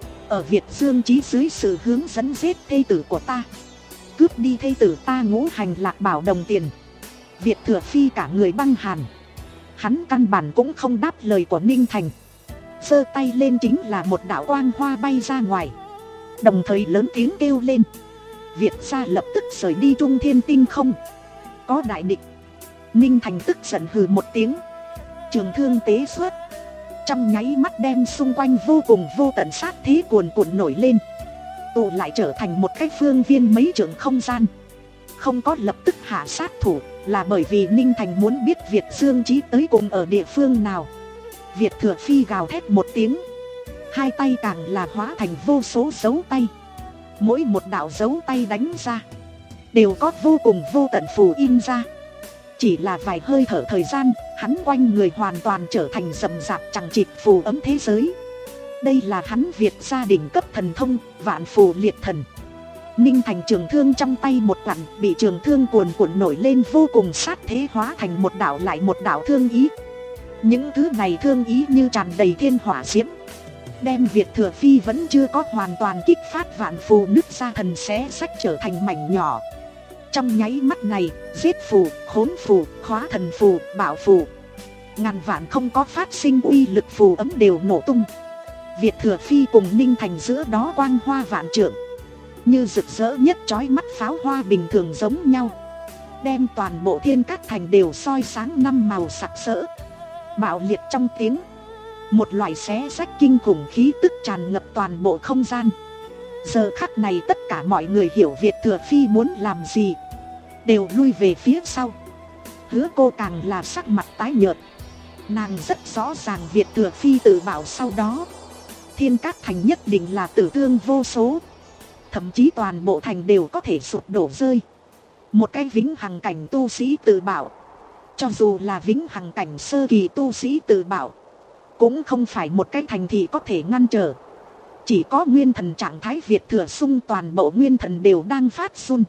Speaker 1: ở Việt Dương Chí dưới sự hướng dẫn giết thê tử của ta, cướp đi thê tử ta ngũ hành lạc bảo đồng tiền. Việt Thừa Phi cả người băng hàn. Hắn căn bản cũng không đáp lời của Ninh Thành, giơ tay lên chính là một đạo quang hoa bay ra ngoài, đồng thời lớn tiếng kêu lên: Việt gia lập tức rời đi Trung Thiên Tinh không, có đại địch. Ninh Thành tức giận hừ một tiếng, trường thương tế xuất, trong nháy mắt đem xung quanh vô cùng vô tận sát thế cuồn cuộn nổi lên, tụ lại trở thành một cái phương viên mấy trượng không gian. Không có lập tức hạ sát thủ là bởi vì Ninh Thành muốn biết Việt Dương Chí tới cùng ở địa phương nào. Việt Thừa Phi gào thét một tiếng, hai tay càng là hóa thành vô số dấu tay. Mỗi một đạo dấu tay đánh ra đều có vô cùng vô tận phù in ra. Chỉ là vài hơi thở thời gian, hắn quanh người hoàn toàn trở thành rậm rạp chằng chịt phù ấm thế giới. Đây là hắn Việt gia đỉnh cấp thần thông vạn phù liệt thần. Ninh Thành trường thương trong tay một quặn, bị trường thương cuồn cuộn nổi lên vô cùng sát thế hóa thành một đạo lại một đạo thương ý. Những thứ này thương ý như tràn đầy thiên hỏa diễm, đem Việt Thừa Phi vẫn chưa có hoàn toàn kích phát vạn phù nứt ra thần xé sách trở thành mảnh nhỏ. Trong nháy mắt này, giết phù, khốn phù, khóa thần phù, bảo phù, ngàn vạn không có phát sinh uy lực phù ấm đều nổ tung. Việt Thừa Phi cùng Ninh Thành giữa đó quang hoa vạn trượng, như rực rỡ nhất chói mắt pháo hoa bình thường giống nhau, đem toàn bộ Thiên Cát Thành đều soi sáng năm màu sặc sỡ. Bạo liệt trong tiếng, một loại xé rách kinh khủng khí tức tràn ngập toàn bộ không gian. Giờ khắc này tất cả mọi người hiểu Việt Thừa Phi muốn làm gì, đều lui về phía sau. Hứa Cô càng là sắc mặt tái nhợt. Nàng rất rõ ràng Việt Thừa Phi tự bảo sau đó Thiên Cát Thành nhất định là tử thương vô số, thậm chí toàn bộ thành đều có thể sụp đổ rơi. Một cái vĩnh hằng cảnh tu sĩ tự bảo, cho dù là vĩnh hằng cảnh sơ kỳ tu sĩ tự bảo, cũng không phải một cái thành thị có thể ngăn trở. Chỉ có nguyên thần trạng thái Việt Thừa Sung toàn bộ nguyên thần đều đang phát run.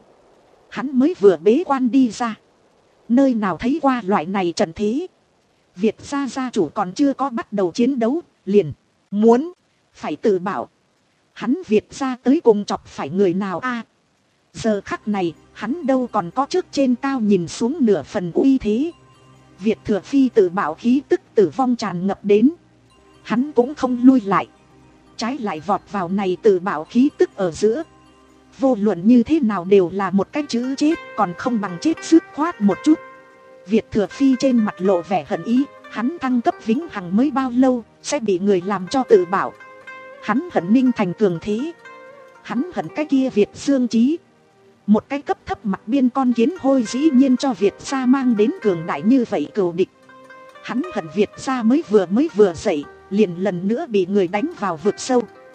Speaker 1: Hắn mới vừa bế quan đi ra, nơi nào thấy qua loại này trận thế. Việt gia gia chủ còn chưa có bắt đầu chiến đấu, liền muốn phải tự bảo. Hắn Việt gia tới cùng chọc phải người nào a? À, giờ khắc này, hắn đâu còn có trước trên cao nhìn xuống nửa phần uy thế. Việt Thừa Phi tự bảo khí tức tử vong tràn ngập đến, hắn cũng không lui lại, trái lại vọt vào này tự bảo khí tức ở giữa. Vô luận như thế nào đều là một cái chữ chết, còn không bằng chết dứt khoát một chút. Việt Thừa Phi trên mặt lộ vẻ hận ý, hắn thăng cấp vĩnh hằng mới bao lâu, sẽ bị người làm cho tự bảo. Hắn hận Ninh Thành cường thế, hắn hận cái kia Việt Dương Chí. Một cái cấp thấp mặt biên con kiến hôi dĩ nhiên cho Việt gia mang đến cường đại như vậy cừu địch. Hắn hận Việt gia mới vừa mới vừa dậy, liền lần nữa bị người đánh vào vực sâu.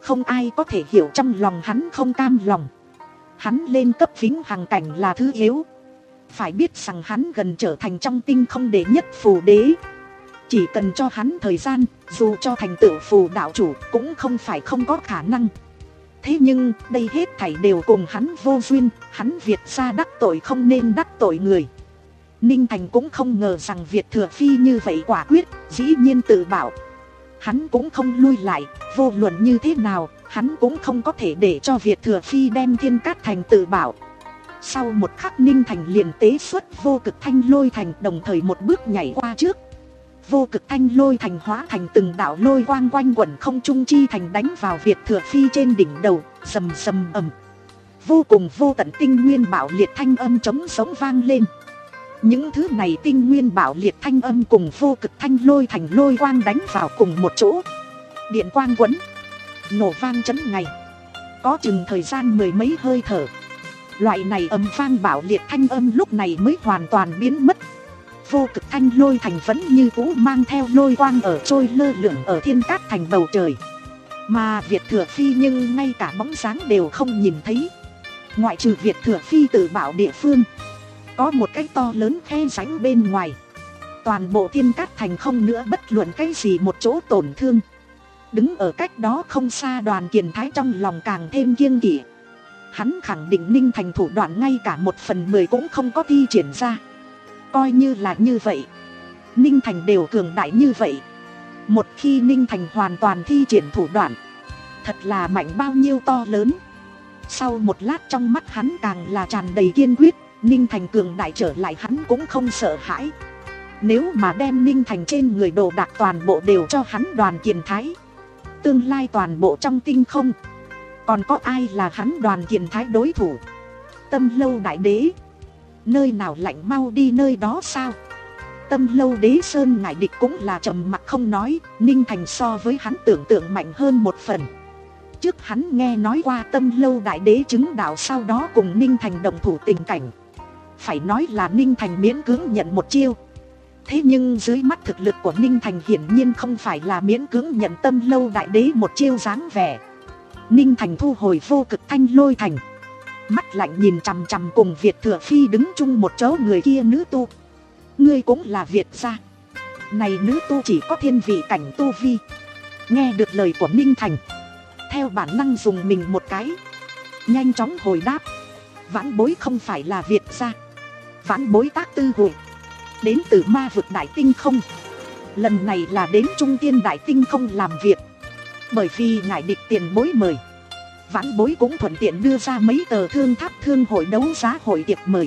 Speaker 1: không ai có thể hiểu trong lòng hắn không cam lòng. Hắn lên cấp vĩnh hằng cảnh là thứ yếu. Phải biết rằng hắn gần trở thành trong tinh không đệ nhất phù đế. Chỉ cần cho hắn thời gian, dù cho thành tựu phù đạo chủ cũng không phải không có khả năng. Thế nhưng đây hết thảy đều cùng hắn vô duyên. Hắn Việt gia đắc tội không nên đắc tội người. Ninh Thành cũng không ngờ rằng Việt Thừa Phi như vậy quả quyết, dĩ nhiên tự bảo. Hắn cũng không lui lại, vô luận như thế nào, hắn cũng không có thể để cho Việt Thừa Phi đem Thiên Cát Thành tự bảo. Sau một khắc Ninh Thành liền tế xuất vô cực thanh lôi thành, đồng thời một bước nhảy qua trước. Vô cực thanh lôi thành hóa thành từng đạo lôi quang quanh quẩn không trung chi thành đánh vào Việt Thừa Phi trên đỉnh đầu, rầm rầm ầm. Vô cùng vô tận tinh nguyên bạo liệt thanh âm trống sống vang lên. Những thứ này tinh nguyên bạo liệt thanh âm cùng vô cực thanh lôi thành lôi quang đánh vào cùng một chỗ. Điện quang quấn, nổ vang chấn ngày. Có chừng thời gian mười mấy hơi thở. Loại này âm vang bạo liệt thanh âm lúc này mới hoàn toàn biến mất. Vô cực thanh lôi thành vẫn như cũ mang theo lôi quang ở trôi lơ lửng ở Thiên Cát Thành bầu trời. Mà Việt Thừa Phi nhưng ngay cả bóng dáng đều không nhìn thấy. Ngoại trừ Việt Thừa Phi tự bảo địa phương, có một cái to lớn khe rãnh bên ngoài. Toàn bộ Thiên Cát Thành không nữa bất luận cái gì một chỗ tổn thương. Đứng ở cách đó không xa Đoàn Kiền Thái trong lòng càng thêm kiêng kỵ. Hắn khẳng định Ninh Thành thủ đoạn ngay cả một phần mười cũng không có thi triển ra. Coi như là như vậy, Ninh Thành đều cường đại như vậy. Một khi Ninh Thành hoàn toàn thi triển thủ đoạn, thật là mạnh bao nhiêu to lớn. Sau một lát trong mắt hắn càng là tràn đầy kiên quyết. Ninh Thành cường đại trở lại hắn cũng không sợ hãi. Nếu mà đem Ninh Thành trên người đồ đạc toàn bộ đều cho hắn Đoàn Kiền Thái, tương lai toàn bộ trong tinh không còn có ai là hắn Đoàn Kiền Thái đối thủ? Tâm Lâu đại đế, nơi nào lạnh mau đi nơi đó sao? Tâm Lâu đế sơn ngại địch cũng là trầm mặc không nói. Ninh Thành so với hắn tưởng tượng mạnh hơn một phần. Trước hắn nghe nói qua Tâm Lâu đại đế chứng đạo, sau đó cùng Ninh Thành đồng thủ tình cảnh. Phải nói là Ninh Thành miễn cưỡng nhận một chiêu. Thế nhưng dưới mắt thực lực của Ninh Thành hiển nhiên không phải là miễn cưỡng nhận Tâm Lâu đại đế một chiêu dáng vẻ. Ninh Thành thu hồi vô cực thanh lôi thành, mắt lạnh nhìn chằm chằm cùng Việt Thừa Phi đứng chung một chỗ người kia nữ tu. Ngươi cũng là Việt gia? Này nữ tu chỉ có thiên vị cảnh tu vi. Nghe được lời của Ninh Thành, theo bản năng dùng mình một cái, nhanh chóng hồi đáp. Vãn bối không phải là Việt gia. Vãn bối Tác Tư Hội, đến từ ma vực đại tinh không. Lần này là đến Trung Tiên đại tinh không làm việc. Bởi vì ngại địch tiền bối mời, vãn bối cũng thuận tiện đưa ra mấy tờ Thương Tháp Thương Hội đấu giá hội tiệp mời.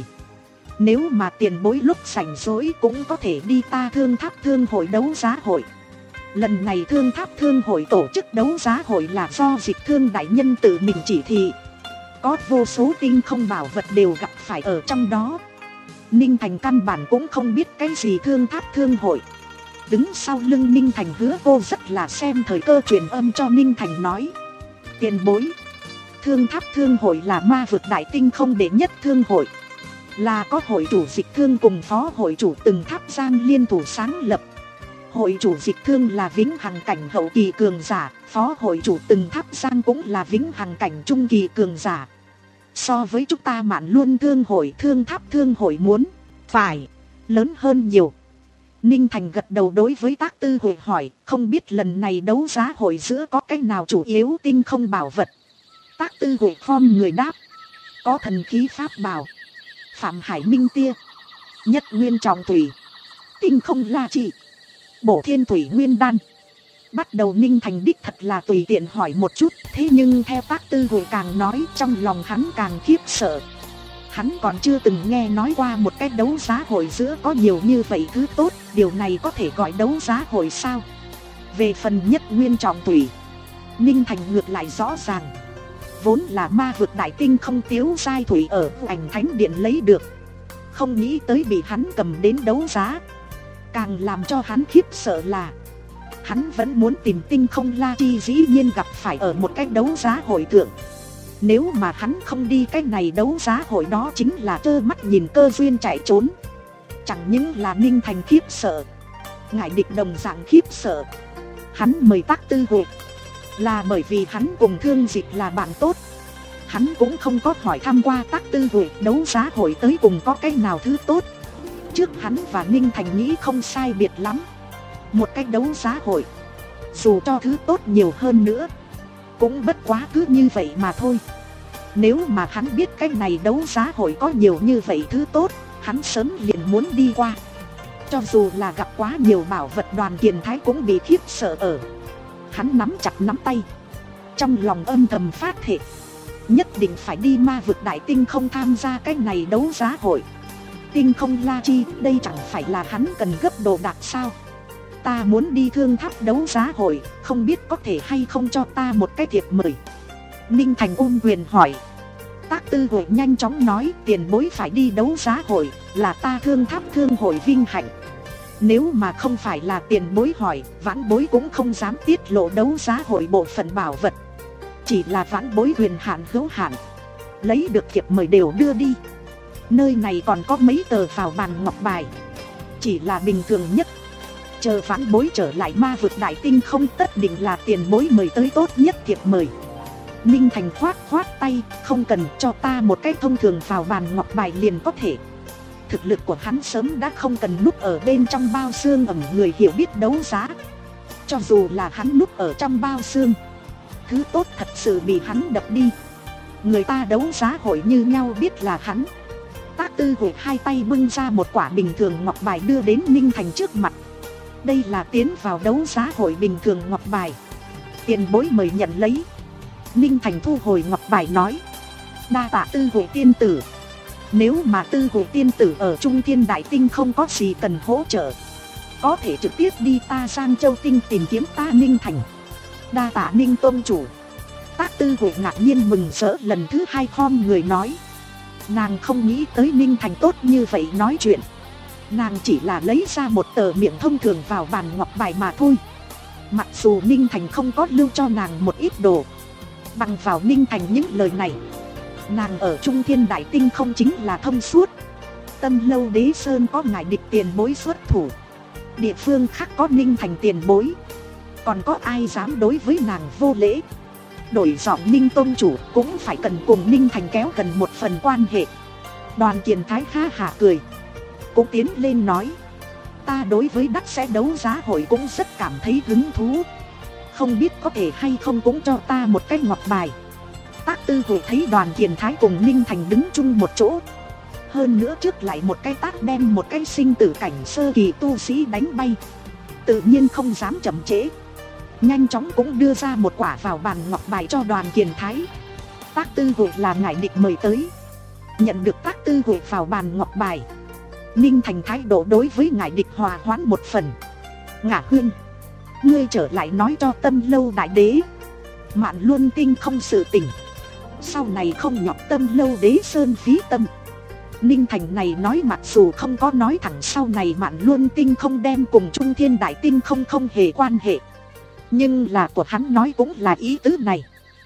Speaker 1: Nếu mà tiền bối lúc rảnh rỗi cũng có thể đi ta Thương Tháp Thương Hội đấu giá hội. Lần này Thương Tháp Thương Hội tổ chức đấu giá hội là do Dịch Thương đại nhân tự mình chỉ thị. Có vô số tinh không bảo vật đều gặp phải ở trong đó. Ninh Thành căn bản cũng không biết cái gì Thương Tháp Thương Hội. Đứng sau lưng Ninh Thành Hứa Vô rất là xem thời cơ truyền âm cho Ninh Thành nói: tiền bối, Thương Tháp Thương Hội là ma vực đại tinh không đệ nhất thương hội, là có hội chủ Dịch Thương cùng phó hội chủ Từng Tháp Giang liên thủ sáng lập. Hội chủ Dịch Thương là vĩnh hằng cảnh hậu kỳ cường giả, phó hội chủ Từng Tháp Giang cũng là vĩnh hằng cảnh trung kỳ cường giả. So với chúng ta Mạn Luân Thương Hội, Thương Tháp Thương Hội muốn phải lớn hơn nhiều. Ninh Thành gật đầu đối với Tác Tư Hội hỏi: không biết lần này đấu giá hội giữa có cái nào chủ yếu tinh không bảo vật? Tác Tư Hội khom người đáp: có thần khí pháp bảo, Phạm Hải Minh Tia, Nhất Nguyên Trọng Thủy, Tinh Không La Trị, Bổ Thiên Thủy Nguyên Đan. Bắt đầu Ninh Thành đích thật là tùy tiện hỏi một chút. Thế nhưng theo Tác Tư Hội càng nói, trong lòng hắn càng khiếp sợ. Hắn còn chưa từng nghe nói qua một cái đấu giá hội giữa có nhiều như vậy thứ tốt. Điều này có thể gọi đấu giá hội sao? Về phần Nhất Nguyên Trọng Thủy, Ninh Thành ngược lại rõ ràng. Vốn là ma vực đại tinh không Tiếu giai thủy ở Ảnh Thánh Điện lấy được, không nghĩ tới bị hắn cầm đến đấu giá. Càng làm cho hắn khiếp sợ là hắn vẫn muốn tìm Tinh Không La Chi, dĩ nhiên gặp phải ở một cái đấu giá hội thượng. Nếu mà hắn không đi cái này đấu giá hội, đó chính là trơ mắt nhìn cơ duyên chạy trốn. Chẳng những là Ninh Thành khiếp sợ, ngại địch đồng dạng khiếp sợ. Hắn mời Tác Tư Hội Là bởi vì hắn cùng Thương Dịch là bạn tốt. Hắn cũng không có hỏi thăm qua Tác Tư Hội đấu giá hội tới cùng có cái nào thứ tốt. Trước hắn và Ninh Thành nghĩ không sai biệt lắm. Một cái đấu giá hội, dù cho thứ tốt nhiều hơn nữa, cũng bất quá cứ như vậy mà thôi. Nếu mà hắn biết cái này đấu giá hội có nhiều như vậy thứ tốt, hắn sớm liền muốn đi qua. Cho dù là gặp quá nhiều bảo vật, Đoàn Kiền Thái cũng bị khiếp sợ ở. Hắn nắm chặt nắm tay, trong lòng âm thầm phát thệ, nhất định phải đi ma vực Đại Tinh Không tham gia cái này đấu giá hội. Tinh Không La Chi, đây chẳng phải là hắn cần gấp đồ đạc sao? Ta muốn đi Thương Tháp đấu giá hội, không biết có thể hay không cho ta một cái thiệp mời. Ninh Thành ôm quyền hỏi. Tác Tư Hội nhanh chóng nói, tiền bối phải đi đấu giá hội, là ta Thương Tháp thương hội vinh hạnh. Nếu mà không phải là tiền bối hỏi, vãn bối cũng không dám tiết lộ đấu giá hội bộ phận bảo vật. Chỉ là vãn bối huyền hạn hữu hạn, lấy được thiệp mời đều đưa đi. Nơi này còn có mấy tờ vào bàn ngọc bài, chỉ là bình thường nhất. Chờ vãn bối trở lại ma vực Đại Tinh Không, tất định là tiền bối mời tới tốt nhất thiệp mời. Ninh Thành khoát khoát tay, không cần, cho ta một cái thông thường vào bàn ngọc bài liền có thể. Thực lực của hắn sớm đã không cần núp ở bên trong bao xương ẩn người hiểu biết đấu giá. Cho dù là hắn núp ở trong bao xương, thứ tốt thật sự bị hắn đập đi, người ta đấu giá hội như nhau biết là hắn. Tác Tư Hội hai tay bưng ra một quả bình thường ngọc bài đưa đến Ninh Thành trước mặt. Đây là tiến vào đấu giá hội bình thường ngọc bài, tiền bối mời nhận lấy. Ninh Thành thu hồi ngọc bài nói, đa tạ Tư Hội tiên tử. Nếu mà Tư Hội tiên tử ở Trung Thiên Đại Tinh không có gì cần hỗ trợ, có thể trực tiếp đi ta Giang Châu Tinh tìm kiếm ta Ninh Thành. Đa tạ Ninh tôn chủ. Tác Tư Hội ngạc nhiên mừng rỡ lần thứ hai khom người nói. Nàng không nghĩ tới Ninh Thành tốt như vậy nói chuyện. Nàng chỉ là lấy ra một tờ miệng thông thường vào bàn ngọc bài mà thôi. Mặc dù Ninh Thành không có lưu cho nàng một ít đồ, bằng vào Ninh Thành những lời này, nàng ở Trung Thiên Đại Tinh không chính là thông suốt. Tâm Lâu Đế Sơn có ngài địch tiền bối xuất thủ, địa phương khác có Ninh Thành tiền bối, còn có ai dám đối với nàng vô lễ. Đổi giọng Ninh tôn chủ cũng phải cần cùng Ninh Thành kéo gần một phần quan hệ. Đoàn Kiền Thái ha hả cười, cũng tiến lên nói, ta đối với đắc sẽ đấu giá hội cũng rất cảm thấy hứng thú, không biết có thể hay không cũng cho ta một cái ngọc bài. Tác Tư Hội thấy Đoàn Kiền Thái cùng Ninh Thành đứng chung một chỗ, hơn nữa trước lại một cái tát đem một cái sinh tử cảnh sơ kỳ tu sĩ đánh bay, tự nhiên không dám chậm trễ, nhanh chóng cũng đưa ra một quả vào bàn ngọc bài cho Đoàn Kiền Thái. Tác Tư Hội là ngài địch mời tới. Nhận được Tác Tư Hội vào bàn ngọc bài, Ninh Thành thái độ đối với ngài địch hòa hoãn một phần. Ngả Huyên, ngươi trở lại nói cho Tâm Lâu Đại Đế, Mạn Luân Tinh không sự tình, sau này không nhọc Tâm Lâu Đế Sơn phí tâm. Ninh Thành này nói mặc dù không có nói thẳng sau này Mạn Luân Tinh không đem cùng Trung Thiên Đại Tinh không không hề quan hệ, nhưng là của hắn nói cũng là ý tứ này.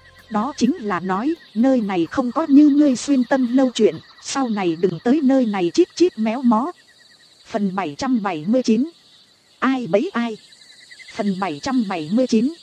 Speaker 1: Đó chính là nói, nơi này không có như ngươi xuyên Tâm Lâu chuyện, sau này đừng tới nơi này chít chít méo mó. Phần bảy trăm bảy mươi chín, ai bấy ai. Phần bảy trăm bảy mươi chín,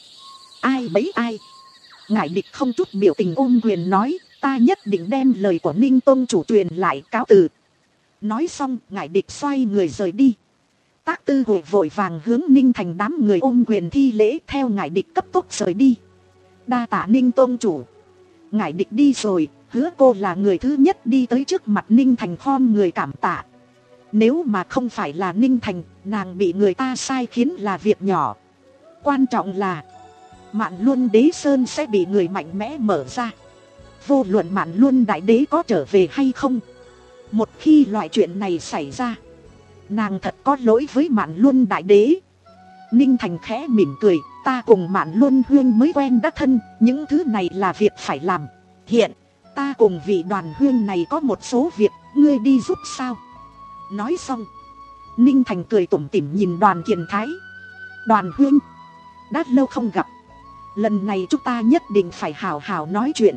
Speaker 1: ai bấy ai. Ngải địch không chút biểu tình ôm quyền nói, ta nhất định đem lời của Ninh tôn chủ truyền lại, cáo từ. Nói xong ngải địch xoay người rời đi. Tác Tư Hội vội vàng hướng Ninh Thành đám người ôm quyền thi lễ theo ngải địch cấp tốc rời đi. Đa tạ Ninh tôn chủ. Ngải địch đi rồi, hứa cô là người thứ nhất đi tới trước mặt Ninh Thành khom người cảm tạ. Nếu mà không phải là Ninh Thành, nàng bị người ta sai khiến là việc nhỏ. Quan trọng là Mạn Luân Đế Sơn sẽ bị người mạnh mẽ mở ra. Vô luận Mạn Luân Đại Đế có trở về hay không, một khi loại chuyện này xảy ra, nàng thật có lỗi với Mạn Luân Đại Đế. Ninh Thành khẽ mỉm cười, ta cùng Mạn Luân Huyên mới quen đã thân, những thứ này là việc phải làm. Hiện ta cùng vị Đoàn Huyên này có một số việc, ngươi đi giúp sao? Nói xong, Ninh Thành cười tủm tỉm nhìn Đoàn Kiền Thái. Đoàn Huyên, đã lâu không gặp, lần này chúng ta nhất định phải hào hào nói chuyện.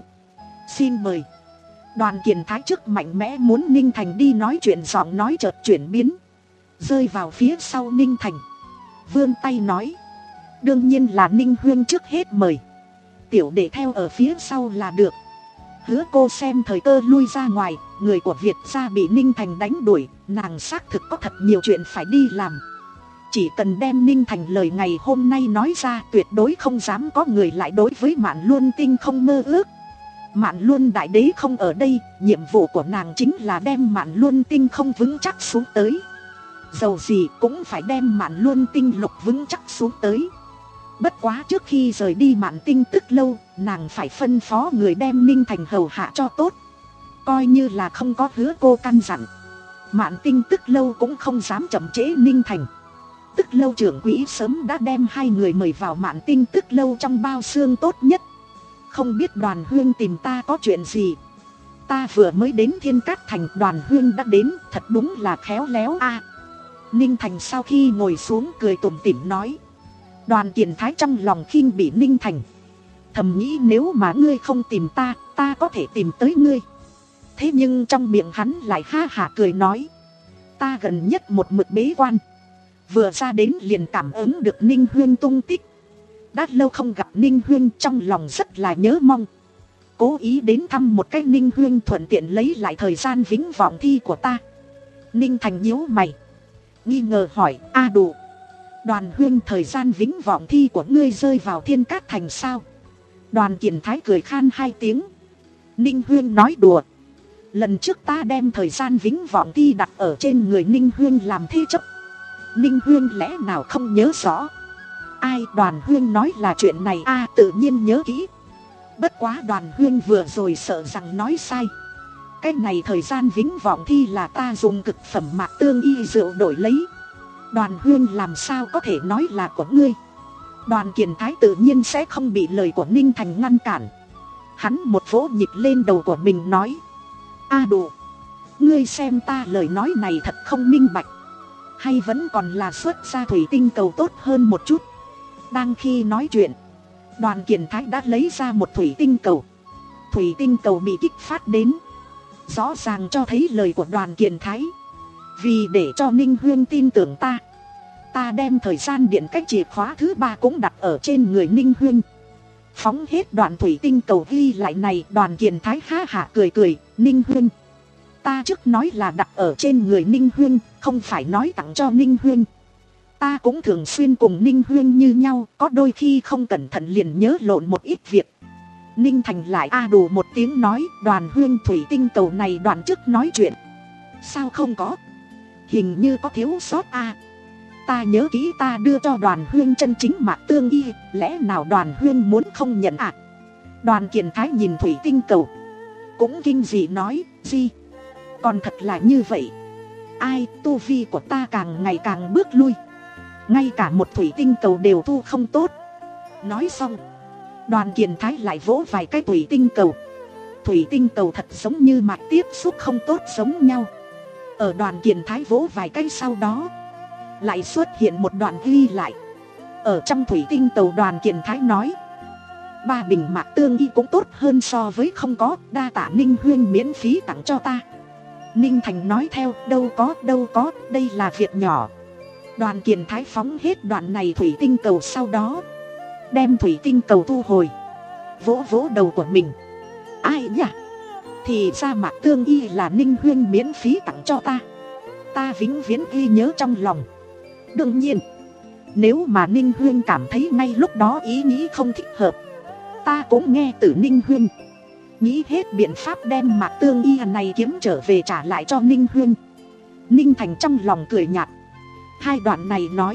Speaker 1: Xin mời. Đoàn Kiền Thái trước mạnh mẽ muốn Ninh Thành đi nói chuyện, giọng nói chợt chuyển biến, rơi vào phía sau Ninh Thành, vươn tay nói, đương nhiên là Ninh Huyên trước hết mời. tiểu đệ theo ở phía sau là được. Hứa cô xem thời cơ lui ra ngoài, người của Việt gia bị Ninh Thành đánh đuổi, nàng xác thực có thật nhiều chuyện phải đi làm. Chỉ cần đem Ninh Thành lời ngày hôm nay nói ra, tuyệt đối không dám có người lại đối với Mạn Luân Tinh không mơ ước. Mạn Luân đại đế không ở đây, nhiệm vụ của nàng chính là đem Mạn Luân Tinh không vững chắc xuống tới. Dầu gì cũng phải đem Mạn Luân Tinh lục vững chắc xuống tới. Bất quá trước khi rời đi Mạn Tinh Tức Lâu, nàng phải phân phó người đem Ninh Thành hầu hạ cho tốt. Coi như là không có hứa cô căn dặn, Mạn Tinh Tức Lâu cũng không dám chậm trễ Ninh Thành. Tức Lâu trưởng quỹ sớm đã đem hai người mời vào Mạn Tinh Tức Lâu trong bao xương tốt nhất. Không biết Đoàn Huyên tìm ta có chuyện gì? Ta vừa mới đến Thiên Cát Thành, Đoàn Huyên đã đến, thật đúng là khéo léo a. Ninh Thành sau khi ngồi xuống cười tủm tỉm nói. Đoàn Kiền Thái trong lòng khinh bỉ Ninh Thành, thầm nghĩ nếu mà ngươi không tìm ta, ta có thể tìm tới ngươi. Thế nhưng trong miệng hắn lại ha hả cười nói, ta gần nhất một mực bế quan, vừa ra đến liền cảm ứng được Ninh Huyên tung tích. Đã lâu không gặp Ninh Huyên, trong lòng rất là nhớ mong, cố ý đến thăm một cái Ninh Huyên, thuận tiện lấy lại thời gian vĩnh vọng thi của ta. Ninh Thành nhíu mày, nghi ngờ hỏi, a đủ, Đoàn Huyên thời gian vĩnh vọng thi của ngươi rơi vào Thiên Cát Thành sao? Đoàn Kiền Thái cười khan hai tiếng. Ninh Huyên nói đùa, lần trước ta đem thời gian vĩnh vọng thi đặt ở trên người Ninh Huyên làm thế chấp. Ninh Huyên lẽ nào không nhớ rõ? Ai? Đoàn Huyên nói là chuyện này a, à, tự nhiên nhớ kỹ. Bất quá Đoàn Huyên vừa rồi sợ rằng nói sai. Cái này thời gian vĩnh vọng thi là ta dùng cực phẩm mạc tương y rượu đổi lấy. Đoàn Huyên làm sao có thể nói là của ngươi? Đoàn Kiền Thái tự nhiên sẽ không bị lời của Ninh Thành ngăn cản. Hắn một vỗ nhịp lên đầu của mình nói, a đủ, ngươi xem ta lời nói này thật không minh bạch, hay vẫn còn là xuất ra thủy tinh cầu tốt hơn một chút. Đang khi nói chuyện, Đoàn Kiền Thái đã lấy ra một thủy tinh cầu. Thủy tinh cầu bị kích phát đến, rõ ràng cho thấy lời của Đoàn Kiền Thái. Vì để cho Ninh Huyên tin tưởng ta, ta đem thời gian điện cách chìa khóa thứ ba cũng đặt ở trên người Ninh Huyên. Phóng hết đoạn thủy tinh cầu ghi lại này, Đoàn Kiền Thái ha hả cười cười. Ninh Huyên, ta trước nói là đặt ở trên người Ninh Huyên, không phải nói tặng cho Ninh Huyên. Ta cũng thường xuyên cùng Ninh Huyên như nhau, có đôi khi không cẩn thận liền nhớ lộn một ít việc. Ninh Thành lại a đủ một tiếng nói, Đoàn Huyên thủy tinh cầu này đoạn trước nói chuyện sao không có? Hình như có thiếu sót a. Ta nhớ kỹ ta đưa cho Đoàn Huyên chân chính mạc tương y, lẽ nào Đoàn Huyên muốn không nhận à? Đoàn Kiền Thái nhìn thủy tinh cầu, cũng kinh dị nói, gì? Còn thật là như vậy. Ai, tu vi của ta càng ngày càng bước lui, ngay cả một thủy tinh cầu đều thu không tốt. Nói xong, Đoàn Kiền Thái lại vỗ vài cái thủy tinh cầu. Thủy tinh cầu thật giống như mặt tiếp xúc không tốt giống nhau. Ở Đoàn Kiền Thái vỗ vài cái sau đó, lại xuất hiện một đoạn ghi lại. Ở trong thủy tinh cầu Đoàn Kiền Thái nói, ba bình mạc tương y cũng tốt hơn so với không có, đa tạ Ninh Huyên miễn phí tặng cho ta. Ninh Thành nói theo, đâu có, đâu có, đây là việc nhỏ. Đoàn Kiền Thái phóng hết đoạn này thủy tinh cầu sau đó, đem thủy tinh cầu thu hồi, vỗ vỗ đầu của mình. Ai nhỉ? Thì ra mạc tương y là Ninh Huyên miễn phí tặng cho ta. Ta vĩnh viễn ghi nhớ trong lòng. Đương nhiên, nếu mà Ninh Huyên cảm thấy ngay lúc đó ý nghĩ không thích hợp, ta cũng nghe từ Ninh Huyên, nghĩ hết biện pháp đem mạc tương y này kiếm trở về trả lại cho Ninh Huyên. Ninh Thành trong lòng cười nhạt. Hai đoạn này nói,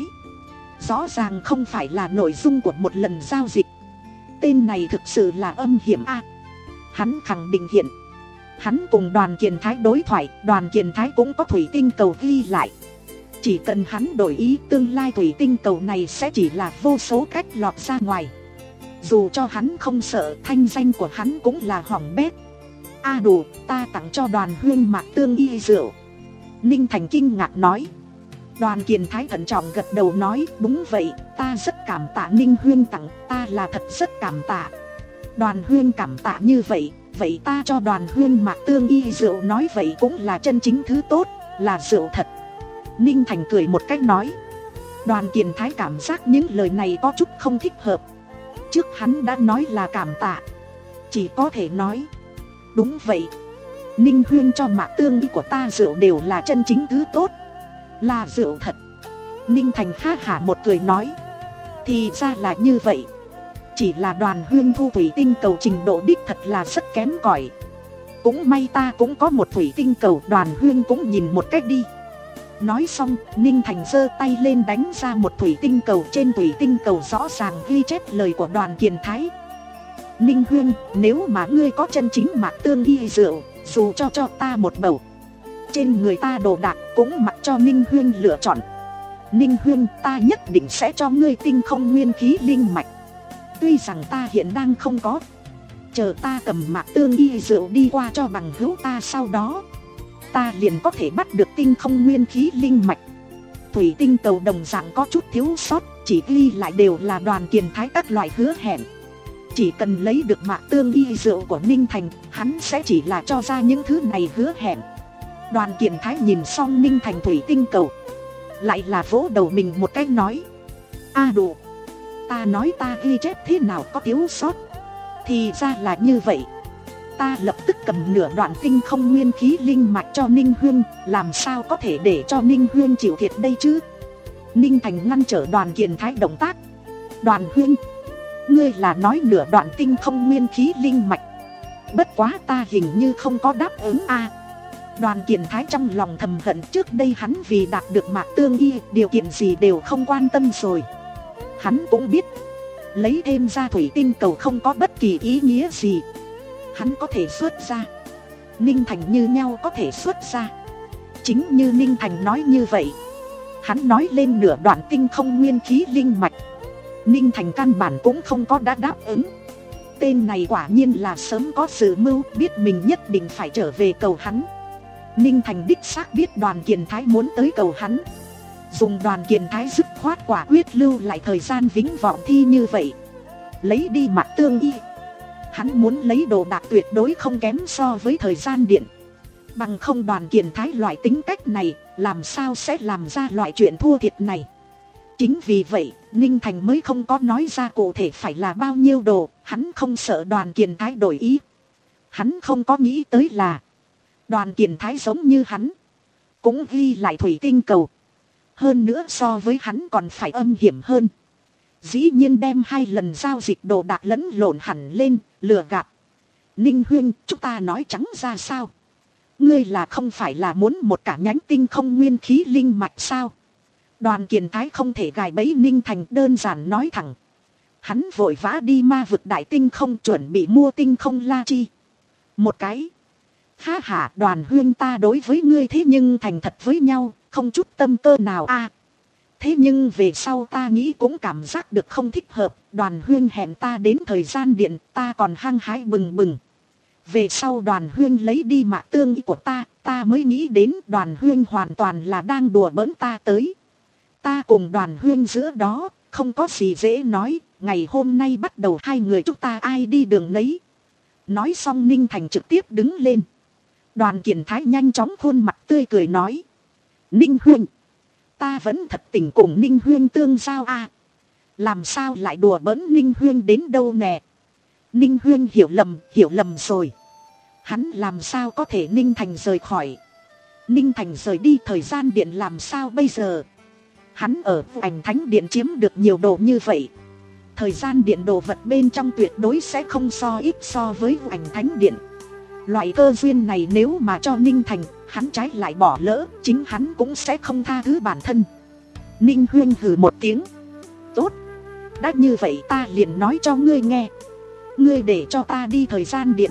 Speaker 1: rõ ràng không phải là nội dung của một lần giao dịch. Tên này thực sự là âm hiểm a. Hắn khẳng định hiện, hắn cùng Đoàn Kiền Thái đối thoại, Đoàn Kiền Thái cũng có thủy tinh cầu ghi lại. Chỉ cần hắn đổi ý, tương lai thủy tinh cầu này sẽ chỉ là vô số cách lọt ra ngoài. Dù cho hắn không sợ, thanh danh của hắn cũng là hỏng bét. A đủ, ta tặng cho Đoàn Huyên mạc tương y rượu. Ninh Thành kinh ngạc nói. Đoàn Kiền Thái thận trọng gật đầu nói, đúng vậy, ta rất cảm tạ Ninh Huyên tặng, ta là thật rất cảm tạ. Đoàn Huyên cảm tạ như vậy, vậy ta cho Đoàn Huyên mạc tương y rượu nói vậy cũng là chân chính thứ tốt, là rượu thật. Ninh Thành cười một cách nói. Đoàn Kiền Thái cảm giác những lời này có chút không thích hợp. trước hắn đã nói là cảm tạ, chỉ có thể nói đúng vậy. Ninh Huyên cho Mạc Tương Y của ta rượu đều là chân chính thứ tốt, là rượu thật. Ninh Thành ha hả một cười nói, thì ra là như vậy. Chỉ là Đoàn Huyên thu thủy tinh cầu trình độ đích thật là rất kém cỏi. Cũng may ta cũng có một thủy tinh cầu, Đoàn Huyên cũng nhìn một cách đi. Nói xong, Ninh Thành giơ tay lên đánh ra một thủy tinh cầu. Trên thủy tinh cầu rõ ràng ghi chép lời của Đoàn Kiền Thái. Ninh Huyên, nếu mà ngươi có chân chính Mạc Tương Y rượu, dù cho cho ta một bầu, trên người ta đồ đạc cũng mặc cho Ninh Huyên lựa chọn. Ninh Huyên, ta nhất định sẽ cho ngươi tinh không nguyên khí linh mạch. Tuy rằng ta hiện đang không có, chờ ta cầm Mạc Tương Y rượu đi qua cho bằng hữu ta, sau đó ta liền có thể bắt được tinh không nguyên khí linh mạch. Thủy tinh cầu đồng dạng có chút thiếu sót, chỉ ghi lại đều là Đoàn Kiền Thái các loại hứa hẹn. Chỉ cần lấy được Mạc Tương Y rượu của Ninh Thành, hắn sẽ chỉ là cho ra những thứ này hứa hẹn. Đoàn Kiền Thái nhìn xong Ninh Thành thủy tinh cầu, lại là vỗ đầu mình một cái nói, a đủ, ta nói ta ghi chép thế nào có thiếu sót, thì ra là như vậy. Ta lập tức cầm nửa đoạn tinh không nguyên khí linh mạch cho Ninh Huyên, làm sao có thể để cho Ninh Huyên chịu thiệt đây chứ. Ninh Thành ngăn trở Đoàn Kiền Thái động tác. Đoàn Huyên, ngươi là nói nửa đoạn tinh không nguyên khí linh mạch, bất quá ta hình như không có đáp ứng a. À, Đoàn Kiền Thái trong lòng thầm hận, trước đây hắn vì đạt được Mạc Tương Y, điều kiện gì đều không quan tâm rồi. Hắn cũng biết lấy thêm ra thủy tinh cầu không có bất kỳ ý nghĩa gì. Hắn có thể xuất ra, Ninh Thành như nhau có thể xuất ra. Chính như Ninh Thành nói như vậy, hắn nói lên nửa đoạn tinh không nguyên khí linh mạch, Ninh Thành căn bản cũng không có đã đáp ứng. Tên này quả nhiên là sớm có dự mưu, biết mình nhất định phải trở về cầu hắn. Ninh Thành đích xác biết Đoàn Kiền Thái muốn tới cầu hắn, dùng Đoàn Kiền Thái dứt khoát quả quyết lưu lại thời gian vĩnh vọng thi như vậy, lấy đi Mạc Tương Y. Hắn muốn lấy đồ đạc tuyệt đối không kém so với thời gian điện, bằng không Đoàn Kiền Thái loại tính cách này làm sao sẽ làm ra loại chuyện thua thiệt này. Chính vì vậy Ninh Thành mới không có nói ra cụ thể phải là bao nhiêu đồ. Hắn không sợ Đoàn Kiền Thái đổi ý. Hắn không có nghĩ tới là Đoàn Kiền Thái giống như hắn, cũng ghi lại thủy tinh cầu, hơn nữa so với hắn còn phải âm hiểm hơn. Dĩ nhiên đem hai lần giao dịch đồ đạc lẫn lộn hẳn lên, lừa gạt. Ninh Huyên, chúng ta nói trắng ra sao? Ngươi là không phải là muốn một cả nhánh tinh không nguyên khí linh mạch sao? Đoàn Kiền Thái không thể gài bẫy Ninh Thành, đơn giản nói thẳng. Hắn vội vã đi ma vực đại tinh không, chuẩn bị mua tinh không la chi. Một cái. Ha ha, Đoàn Huyên, ta đối với ngươi thế nhưng thành thật với nhau, không chút tâm cơ nào a. À, thế nhưng về sau ta nghĩ cũng cảm giác được không thích hợp. Đoàn Huyên hẹn ta đến thời gian điện, ta còn hăng hái bừng bừng. Về sau Đoàn Huyên lấy đi Mạc Tương Y của ta, ta mới nghĩ đến Đoàn Huyên hoàn toàn là đang đùa bỡn ta tới. Ta cùng Đoàn Huyên giữa đó không có gì dễ nói, ngày hôm nay bắt đầu hai người chúng ta ai đi đường nấy. Nói xong Ninh Thành trực tiếp đứng lên. Đoàn Kiền Thái nhanh chóng khuôn mặt tươi cười nói, Ninh Huyên, ta vẫn thật tình cùng Ninh Huyên tương giao a. À, làm sao lại đùa bỡn Ninh Huyên đến đâu nè. Ninh Huyên hiểu lầm, hiểu lầm rồi. Hắn làm sao có thể. Ninh Thành rời khỏi. Ninh Thành rời đi thời gian điện làm sao bây giờ. Hắn ở Ảnh Thánh Điện chiếm được nhiều đồ như vậy, thời gian điện đồ vật bên trong tuyệt đối sẽ không so ít so với Ảnh Thánh Điện. Loại cơ duyên này nếu mà cho Ninh Thành, hắn trái lại bỏ lỡ, chính hắn cũng sẽ không tha thứ bản thân. Ninh Huyên hừ một tiếng. Tốt, đã như vậy ta liền nói cho ngươi nghe. Ngươi để cho ta đi thời gian điện,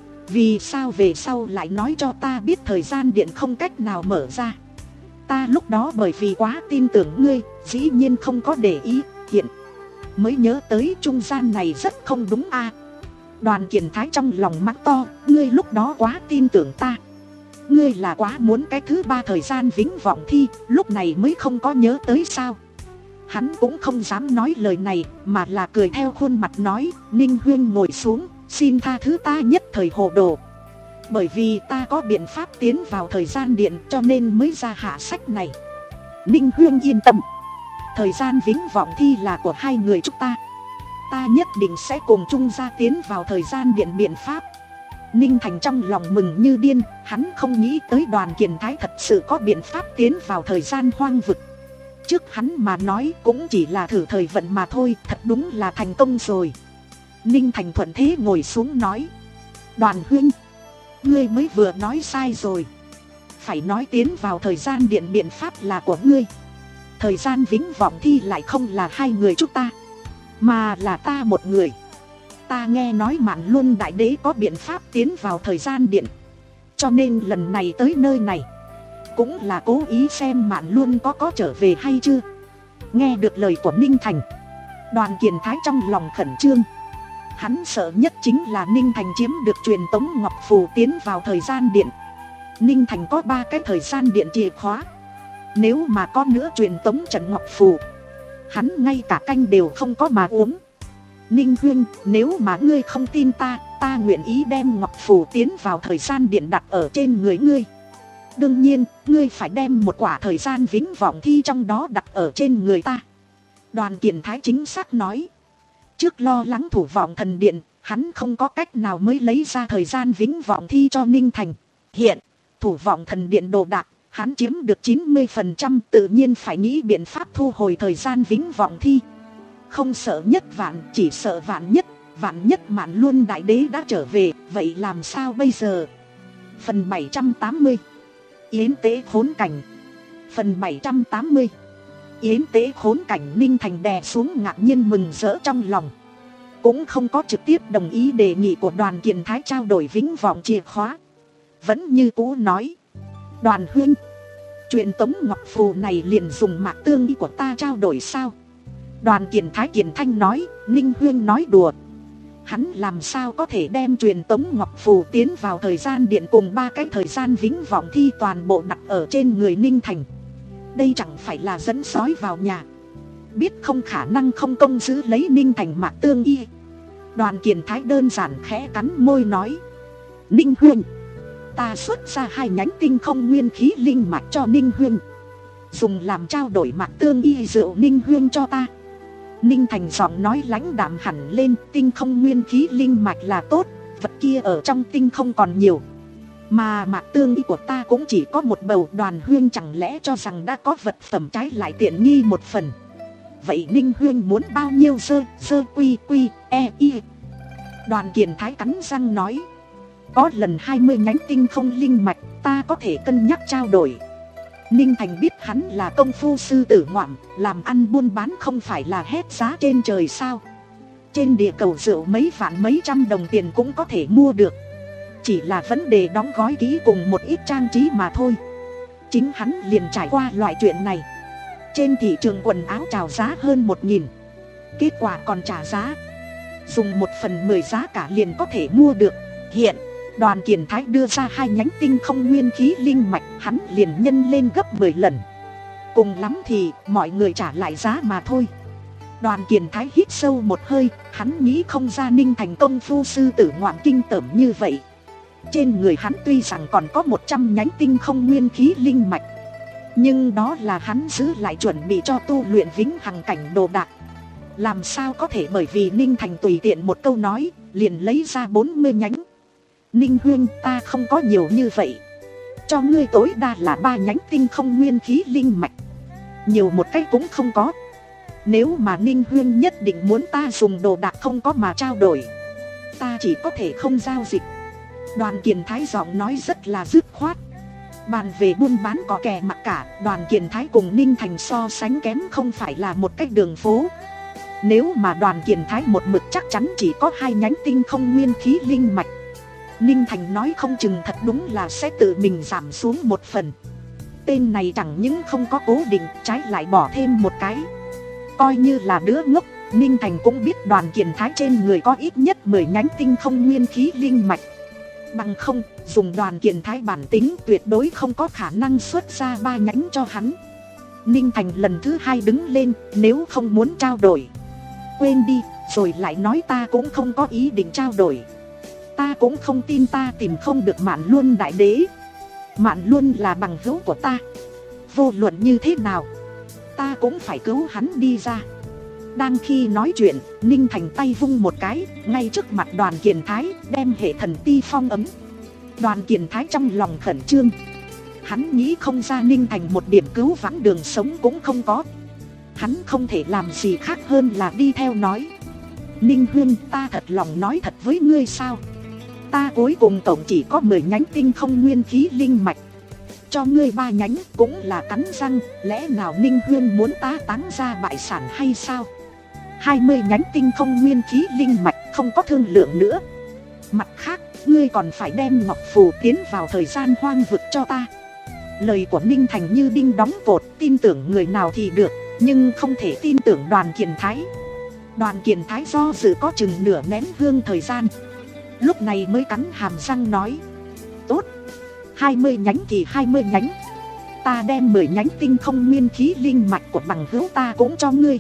Speaker 1: vì sao về sau lại nói cho ta biết thời gian điện không cách nào mở ra? Ta lúc đó bởi vì quá tin tưởng ngươi, dĩ nhiên không có để ý, hiện mới nhớ tới trung gian này rất không đúng a. À, Đoàn Kiền Thái trong lòng mắng to, ngươi lúc đó quá tin tưởng ta. Ngươi là quá muốn cái thứ ba thời gian vĩnh vọng thi, lúc này mới không có nhớ tới sao? Hắn cũng không dám nói lời này, mà là cười theo khuôn mặt nói, Ninh Huyên ngồi xuống, xin tha thứ ta nhất thời hồ đồ. Bởi vì ta có biện pháp tiến vào thời gian điện cho nên mới ra hạ sách này. Ninh Huyên yên tâm, thời gian vĩnh vọng thi là của hai người chúng ta. ta nhất định sẽ cùng chung gia tiến vào thời gian điện biện pháp. Ninh Thành trong lòng mừng như điên, hắn không nghĩ tới Đoàn Kiền Thái thật sự có biện pháp tiến vào thời gian hoang vực. Trước hắn mà nói cũng chỉ là thử thời vận mà thôi, thật đúng là thành công rồi. Ninh Thành thuận thế ngồi xuống nói: Đoàn huynh, ngươi mới vừa nói sai rồi. Phải nói tiến vào thời gian điện biện pháp là của ngươi. Thời gian vĩnh vọng thi lại không là hai người chúng ta, mà là ta một người. Ta nghe nói Mạn Luân Đại Đế có biện pháp tiến vào thời gian điện, cho nên lần này tới nơi này cũng là cố ý xem Mạn Luân có có trở về hay chưa. Nghe được lời của Ninh Thành, Đoàn Kiền Thái trong lòng khẩn trương. Hắn sợ nhất chính là Ninh Thành chiếm được truyền tống ngọc phù tiến vào thời gian điện. Ninh Thành có ba cái thời gian điện chìa khóa, nếu mà có nữa truyền tống trận ngọc phù, hắn ngay cả canh đều không có mà uống. Ninh huynh, nếu mà ngươi không tin ta, ta nguyện ý đem ngọc phù tiến vào thời gian điện đặt ở trên người ngươi. Đương nhiên, ngươi phải đem một quả thời gian vĩnh vọng thi trong đó đặt ở trên người ta. Đoàn Kiền Thái chính xác nói. Trước lo lắng thủ vọng thần điện, hắn không có cách nào mới lấy ra thời gian vĩnh vọng thi cho Ninh Thành. Hiện, thủ vọng thần điện đồ đạc, hắn chiếm được chín mươi phần trăm, tự nhiên phải nghĩ biện pháp thu hồi thời gian vĩnh vọng thi. Không sợ nhất vạn, chỉ sợ vạn nhất. Vạn nhất Mạn Luân Đại Đế đã trở về, vậy làm sao bây giờ? Phần bảy trăm tám mươi Yến tế khốn cảnh. Phần bảy trăm tám mươi Yến tế khốn cảnh. Ninh Thành đè xuống ngạc nhiên mừng rỡ trong lòng, cũng không có trực tiếp đồng ý đề nghị của Đoàn Kiền Thái trao đổi vĩnh vọng chìa khóa. Vẫn như cũ nói: Đoàn huynh, truyền tống ngọc phù này liền dùng mạc tương y của ta trao đổi sao? Đoàn Kiền Thái kiền thanh nói: Ninh huynh nói đùa. Hắn làm sao có thể đem truyền tống ngọc phù tiến vào thời gian điện cùng ba cái thời gian vĩnh vọng thi toàn bộ đặt ở trên người Ninh Thành? Đây chẳng phải là dẫn sói vào nhà. Biết không khả năng không công giữ lấy Ninh Thành mạc tương y. Đoàn Kiền Thái đơn giản khẽ cắn môi nói: Ninh huynh, ta xuất ra hai nhánh tinh không nguyên khí linh mạch cho Ninh huynh, dùng làm trao đổi mạc tương y rượu Ninh huynh cho ta. Ninh Thành giọng nói lãnh đạm hẳn lên: tinh không nguyên khí linh mạch là tốt, vật kia ở trong tinh không còn nhiều, mà mạc tương y của ta cũng chỉ có một bầu. Đoàn huynh chẳng lẽ cho rằng đã có vật phẩm trái lại tiện nghi một phần? Vậy Ninh huynh muốn bao nhiêu sơ sơ quy quy e y? Đoàn Kiền Thái cắn răng nói: có lần hai mươi nhánh tinh không linh mạch, ta có thể cân nhắc trao đổi. Ninh Thành biết hắn là công phu sư tử ngoạm, làm ăn buôn bán không phải là hết giá trên trời sao? Trên địa cầu rượu mấy vạn mấy trăm đồng tiền cũng có thể mua được, chỉ là vấn đề đóng gói kỹ cùng một ít trang trí mà thôi. Chính hắn liền trải qua loại chuyện này. Trên thị trường quần áo chào giá hơn một nghìn, kết quả còn trả giá, dùng một phần mười giá cả liền có thể mua được. Hiện Đoàn Kiền Thái đưa ra hai nhánh tinh không nguyên khí linh mạch, hắn liền nhân lên gấp mười lần. Cùng lắm thì mọi người trả lại giá mà thôi. Đoàn Kiền Thái hít sâu một hơi, hắn nghĩ không ra Ninh Thành công phu sư tử ngoạm kinh tởm như vậy. Trên người hắn tuy rằng còn có một trăm nhánh tinh không nguyên khí linh mạch, nhưng đó là hắn giữ lại chuẩn bị cho tu luyện vĩnh hằng cảnh đồ đạc. Làm sao có thể bởi vì Ninh Thành tùy tiện một câu nói liền lấy ra bốn mươi nhánh? Ninh huynh, ta không có nhiều như vậy, cho ngươi tối đa là ba nhánh tinh không nguyên khí linh mạch, nhiều một cách cũng không có. Nếu mà Ninh huynh nhất định muốn ta dùng đồ đạc không có mà trao đổi, ta chỉ có thể không giao dịch. Đoàn Kiền Thái giọng nói rất là dứt khoát. Bàn về buôn bán có kẻ mặc cả, Đoàn Kiền Thái cùng Ninh Thành so sánh kém không phải là một cách đường phố. Nếu mà Đoàn Kiền Thái một mực chắc chắn chỉ có hai nhánh tinh không nguyên khí linh mạch, Ninh Thành nói không chừng thật đúng là sẽ tự mình giảm xuống một phần. Tên này chẳng những không có cố định, trái lại bỏ thêm một cái. Coi như là đứa ngốc, Ninh Thành cũng biết Đoàn Kiền Thái trên người có ít nhất mười nhánh tinh không nguyên khí linh mạch. Bằng không, dùng Đoàn Kiền Thái bản tính tuyệt đối không có khả năng xuất ra ba nhánh cho hắn. Ninh Thành lần thứ hai đứng lên: nếu không muốn trao đổi, quên đi, rồi lại nói ta cũng không có ý định trao đổi. Ta cũng không tin ta tìm không được Mạn Luân Đại Đế. Mạn Luân là bằng hữu của ta, vô luận như thế nào ta cũng phải cứu hắn đi ra. Đang khi nói chuyện, Ninh Thành tay vung một cái, ngay trước mặt Đoàn Kiền Thái, đem hệ thần ti phong ấm. Đoàn Kiền Thái trong lòng khẩn trương. Hắn nghĩ không ra Ninh Thành một điểm cứu vãn đường sống cũng không có. Hắn không thể làm gì khác hơn là đi theo nói. Ninh Huyên, ta thật lòng nói thật với ngươi sao? Ta cuối cùng tổng chỉ có mười nhánh tinh không nguyên khí linh mạch. Cho ngươi ba nhánh cũng là cắn răng, lẽ nào Ninh Huyên muốn ta táng ra bại sản hay sao? Hai mươi nhánh tinh không nguyên khí linh mạch không có thương lượng nữa. Mặt khác, ngươi còn phải đem ngọc phù tiến vào thời gian hoang vực cho ta. Lời của Ninh Thành như đinh đóng cột, tin tưởng người nào thì được, nhưng không thể tin tưởng Đoàn Kiền Thái. Đoàn Kiền Thái do dự có chừng nửa nén hương thời gian, lúc này mới cắn hàm răng nói. Tốt, hai mươi nhánh thì hai mươi nhánh. Ta đem mười nhánh tinh không nguyên khí linh mạch của bằng hữu ta cũng cho ngươi.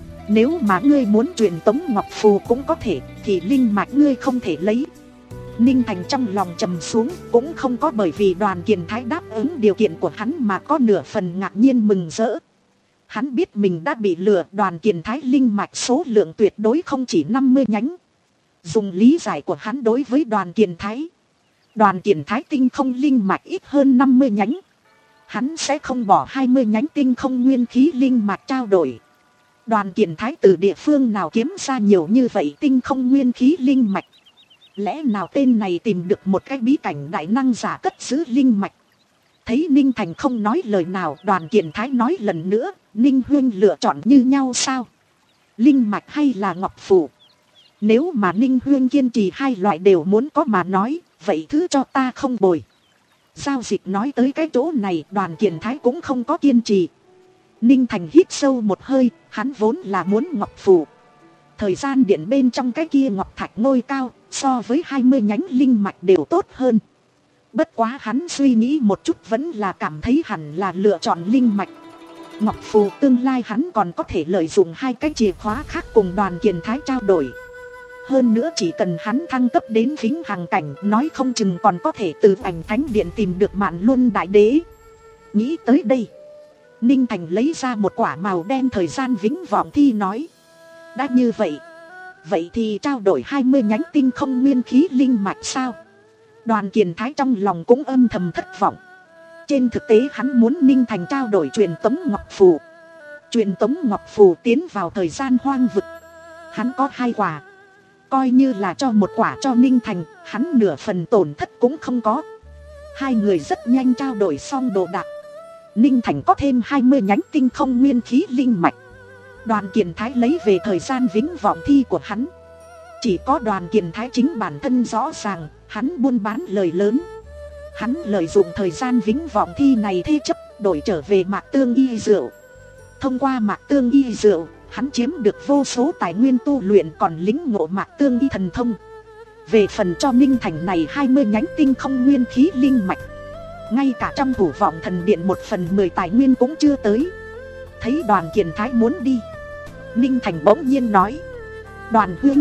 Speaker 1: Nếu mà ngươi muốn truyền tống ngọc phù cũng có thể, thì linh mạch ngươi không thể lấy. Ninh Thành trong lòng trầm xuống, cũng không có bởi vì Đoàn Kiền Thái đáp ứng điều kiện của hắn mà có nửa phần ngạc nhiên mừng rỡ. Hắn biết mình đã bị lừa. Đoàn Kiền Thái linh mạch số lượng tuyệt đối không chỉ năm mươi nhánh. Dùng lý giải của hắn đối với Đoàn Kiền Thái, Đoàn Kiền Thái tinh không linh mạch ít hơn năm mươi nhánh, hắn sẽ không bỏ hai mươi nhánh tinh không nguyên khí linh mạch trao đổi. Đoàn Kiền Thái từ địa phương nào kiếm ra nhiều như vậy tinh không nguyên khí linh mạch? Lẽ nào tên này tìm được một cái bí cảnh đại năng giả cất giữ linh mạch? Thấy Ninh Thành không nói lời nào, Đoàn Kiền Thái nói lần nữa. Ninh Huyên lựa chọn như nhau sao? Linh mạch hay là ngọc phù? Nếu mà Ninh Huyên kiên trì hai loại đều muốn có mà nói, vậy thứ cho ta không bồi. Giao dịch nói tới cái chỗ này, Đoàn Kiền Thái cũng không có kiên trì. Ninh Thành hít sâu một hơi, hắn vốn là muốn ngọc phù. Thời gian điện bên trong cái kia ngọc thạch ngôi cao, so với hai mươi nhánh linh mạch đều tốt hơn. Bất quá hắn suy nghĩ một chút vẫn là cảm thấy hẳn là lựa chọn linh mạch. Ngọc phù tương lai hắn còn có thể lợi dụng hai cái chìa khóa khác cùng Đoàn Kiền Thái trao đổi. Hơn nữa chỉ cần hắn thăng cấp đến vĩnh hằng cảnh, nói không chừng còn có thể từ ảnh thánh điện tìm được Mạn Luân Đại Đế. Nghĩ tới đây, Ninh Thành lấy ra một quả màu đen thời gian vĩnh vọng thi nói. Đã như vậy, vậy thì trao đổi hai mươi nhánh tinh không nguyên khí linh mạch sao? Đoàn Kiền Thái trong lòng cũng âm thầm thất vọng. Trên thực tế hắn muốn Ninh Thành trao đổi truyền tống ngọc phù. Truyền tống ngọc phù tiến vào thời gian hoang vực. Hắn có hai quả, coi như là cho một quả cho Ninh Thành, hắn nửa phần tổn thất cũng không có. Hai người rất nhanh trao đổi xong đồ đạc. Ninh Thành có thêm hai mươi nhánh tinh không nguyên khí linh mạch. Đoàn Kiền Thái lấy về thời gian vĩnh vọng thi của hắn. Chỉ có Đoàn Kiền Thái chính bản thân rõ ràng, hắn buôn bán lời lớn. Hắn lợi dụng thời gian vĩnh vọng thi này thế chấp đổi trở về Mạc Tương Y Rượu. Thông qua Mạc Tương Y Rượu, hắn chiếm được vô số tài nguyên tu luyện, còn lính ngộ Mạc Tương Y thần thông. Về phần cho Ninh Thành này hai mươi nhánh tinh không nguyên khí linh mạch, ngay cả trong thủ vọng thần điện một phần mười tài nguyên cũng chưa tới. Thấy Đoàn Kiền Thái muốn đi, Ninh Thành bỗng nhiên nói. Đoàn Huyên,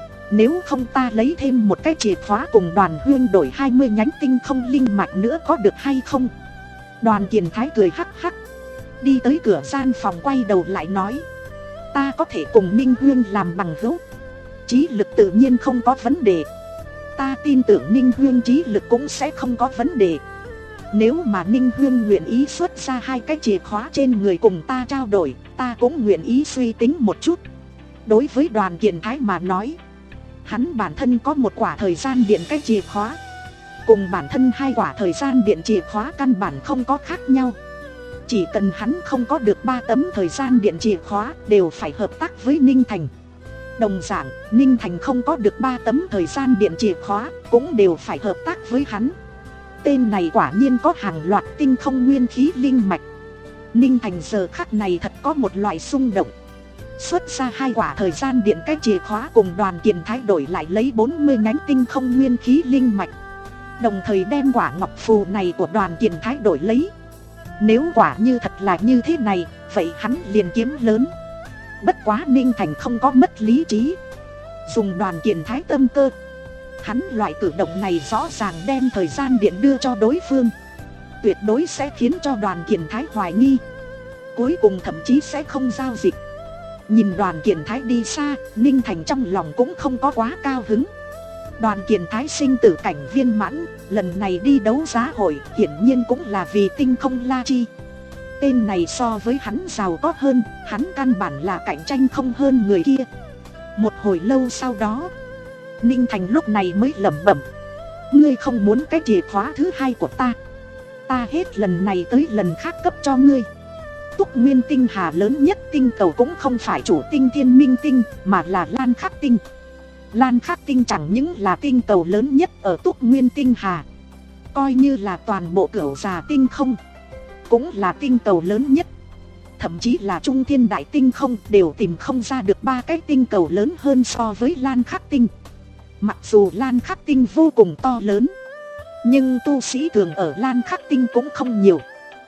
Speaker 1: nếu không ta lấy thêm một cái chìa khóa cùng Đoàn Huyên đổi hai mươi nhánh tinh không linh mạch nữa có được hay không? Đoàn Kiền Thái cười hắc hắc, đi tới cửa gian phòng quay đầu lại nói. Ta có thể cùng Ninh Huyên làm bằng hữu, trí lực tự nhiên không có vấn đề. Ta tin tưởng Ninh Huyên trí lực cũng sẽ không có vấn đề. Nếu mà Ninh Huyên nguyện ý xuất ra hai cái chìa khóa trên người cùng ta trao đổi, ta cũng nguyện ý suy tính một chút. Đối với Đoàn Kiền Thái mà nói, hắn bản thân có một quả thời gian điện cái chìa khóa, cùng bản thân hai quả thời gian điện chìa khóa căn bản không có khác nhau. Chỉ cần hắn không có được ba tấm thời gian điện chìa khóa đều phải hợp tác với Ninh Thành. Đồng dạng, Ninh Thành không có được ba tấm thời gian điện chìa khóa cũng đều phải hợp tác với hắn. Tên này quả nhiên có hàng loạt tinh không nguyên khí linh mạch. Ninh Thành giờ khắc này thật có một loại xung động. Xuất ra hai quả thời gian điện cái chìa khóa cùng Đoàn Kiền Thái đổi lại lấy bốn mươi nhánh tinh không nguyên khí linh mạch. Đồng thời đem quả ngọc phù này của Đoàn Kiền Thái đổi lấy. Nếu quả như thật là như thế này, vậy hắn liền kiếm lớn. Bất quá Ninh Thành không có mất lý trí, dùng Đoàn Kiền Thái tâm cơ. Hắn loại cử động này rõ ràng đem thời gian điện đưa cho đối phương, tuyệt đối sẽ khiến cho Đoàn Kiền Thái hoài nghi, cuối cùng thậm chí sẽ không giao dịch. Nhìn Đoàn Kiền Thái đi xa, Ninh Thành trong lòng cũng không có quá cao hứng. Đoàn Kiền Thái sinh tử cảnh viên mãn, lần này đi đấu giá hội hiển nhiên cũng là vì tinh không La Chi. Tên này so với hắn giàu có hơn, hắn căn bản là cạnh tranh không hơn người kia. Một hồi lâu sau đó, Ninh Thành lúc này mới lẩm bẩm: ngươi không muốn cái chìa khóa thứ hai của ta, ta hết lần này tới lần khác cấp cho ngươi. Túc Nguyên tinh hà lớn nhất tinh cầu cũng không phải chủ tinh Thiên Minh tinh, mà là Lan Khắc tinh. Lan Khắc tinh chẳng những là tinh cầu lớn nhất ở Túc Nguyên tinh hà, coi như là toàn bộ Cửu Già tinh không, cũng là tinh cầu lớn nhất. Thậm chí là Trung Thiên Đại tinh không đều tìm không ra được ba cái tinh cầu lớn hơn so với Lan Khắc tinh. Mặc dù Lan Khắc tinh vô cùng to lớn, nhưng tu sĩ thường ở Lan Khắc tinh cũng không nhiều.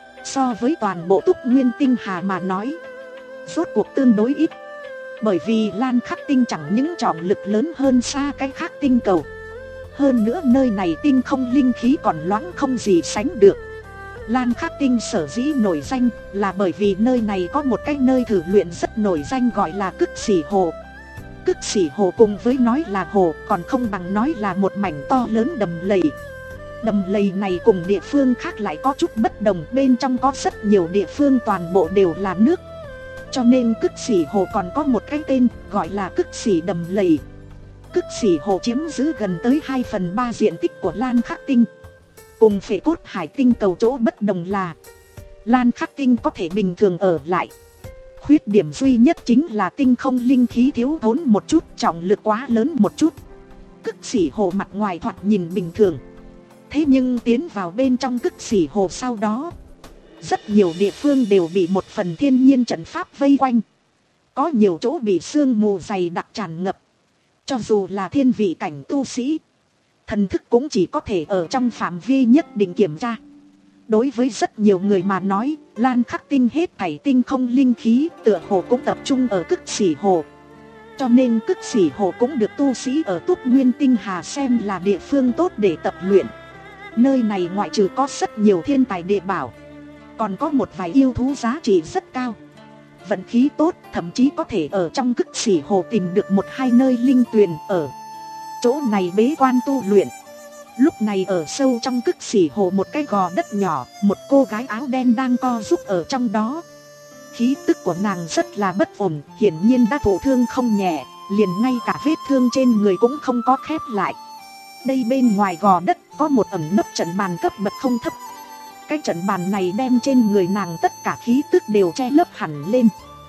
Speaker 1: So với toàn bộ Túc Nguyên tinh hà mà nói, rốt cuộc tương đối ít. Bởi vì Lan Khắc tinh chẳng những trọng lực lớn hơn xa cái khác tinh cầu, hơn nữa nơi này tinh không linh khí còn loãng không gì sánh được. Lan Khắc tinh sở dĩ nổi danh là bởi vì nơi này có một cái nơi thử luyện rất nổi danh gọi là Cức Xỉ Hồ. Cức Xỉ Hồ cùng với nói là hồ còn không bằng nói là một mảnh to lớn đầm lầy. Đầm lầy này cùng địa phương khác lại có chút bất đồng, bên trong có rất nhiều địa phương toàn bộ đều là nước. Cho nên Cức Xỉ Hồ còn có một cái tên gọi là Cức Xỉ Đầm Lầy. Cức Xỉ Hồ chiếm giữ gần tới hai phần ba diện tích của Lan Khắc tinh. Cùng Phệ Cốt Hải tinh cầu chỗ bất đồng là Lan Khắc tinh có thể bình thường ở lại. Khuyết điểm duy nhất chính là tinh không linh khí thiếu thốn một chút, trọng lực quá lớn một chút. Cức Xỉ Hồ mặt ngoài thoạt nhìn bình thường, thế nhưng tiến vào bên trong Cức Xỉ Hồ sau đó, rất nhiều địa phương đều bị một phần thiên nhiên trận pháp vây quanh. Có nhiều chỗ bị sương mù dày đặc tràn ngập. Cho dù là thiên vị cảnh tu sĩ, thần thức cũng chỉ có thể ở trong phạm vi nhất định kiểm tra. Đối với rất nhiều người mà nói, Lan Khắc tinh hết thảy tinh không linh khí tựa hồ cũng tập trung ở Cức Xỉ Hồ. Cho nên Cức Xỉ Hồ cũng được tu sĩ ở Túc Nguyên tinh hà xem là địa phương tốt để tập luyện. Nơi này ngoại trừ có rất nhiều thiên tài địa bảo, còn có một vài yêu thú giá trị rất cao. Vận khí tốt, thậm chí có thể ở trong Cức Xỉ Hồ tìm được một hai nơi linh tuyền ở chỗ này bế quan tu luyện. Lúc này ở sâu trong Cức Xỉ Hồ một cái gò đất nhỏ, một cô gái áo đen đang co giúp ở trong đó. Khí tức của nàng rất là bất ổn, hiển nhiên đã thụ thương không nhẹ, liền ngay cả vết thương trên người cũng không có khép lại. Đây bên ngoài gò đất có một ẩn nấp trận bàn cấp bậc không thấp. Cái trận bàn này đem trên người nàng tất cả khí tức đều che lấp hẳn lên.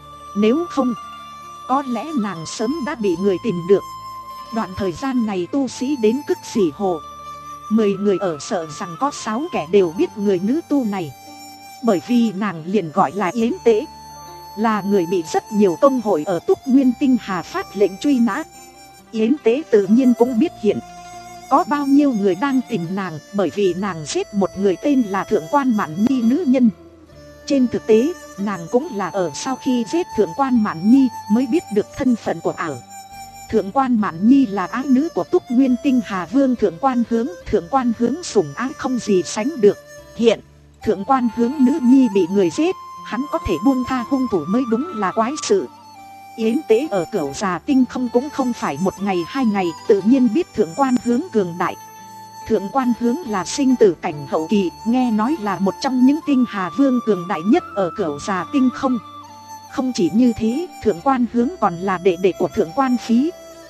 Speaker 1: Nếu không, có lẽ nàng sớm đã bị người tìm được. Đoạn thời gian này tu sĩ đến Cức Xỉ Hồ, mười người ở sợ rằng có sáu kẻ đều biết người nữ tu này. Bởi vì nàng liền gọi là Yến Tế, là người bị rất nhiều công hội ở Túc Nguyên tinh hà phát lệnh truy nã. Yến Tế tự nhiên cũng biết hiện có bao nhiêu người đang tìm nàng, bởi vì nàng giết một người tên là Thượng Quan Mạn Nhi nữ nhân. Trên thực tế, nàng cũng là ở sau khi giết Thượng Quan Mạn Nhi mới biết được thân phận của ảo. Thượng Quan Mạn Nhi là ái nữ của Túc Nguyên tinh hà vương Thượng Quan Hướng. Thượng Quan Hướng sủng ái không gì sánh được. Hiện Thượng Quan Hướng nữ nhi bị người giết, hắn có thể buông tha hung thủ mới đúng là quái sự. Yến Tế ở Cửu Già tinh không cũng không phải một ngày hai ngày, tự nhiên biết Thượng Quan Hướng cường đại. Thượng Quan Hướng là sinh tử cảnh hậu kỳ, nghe nói là một trong những tinh hà vương cường đại nhất ở Cửu Già tinh không. Không chỉ như thế, Thượng Quan Hướng còn là đệ đệ của Thượng Quan Phí.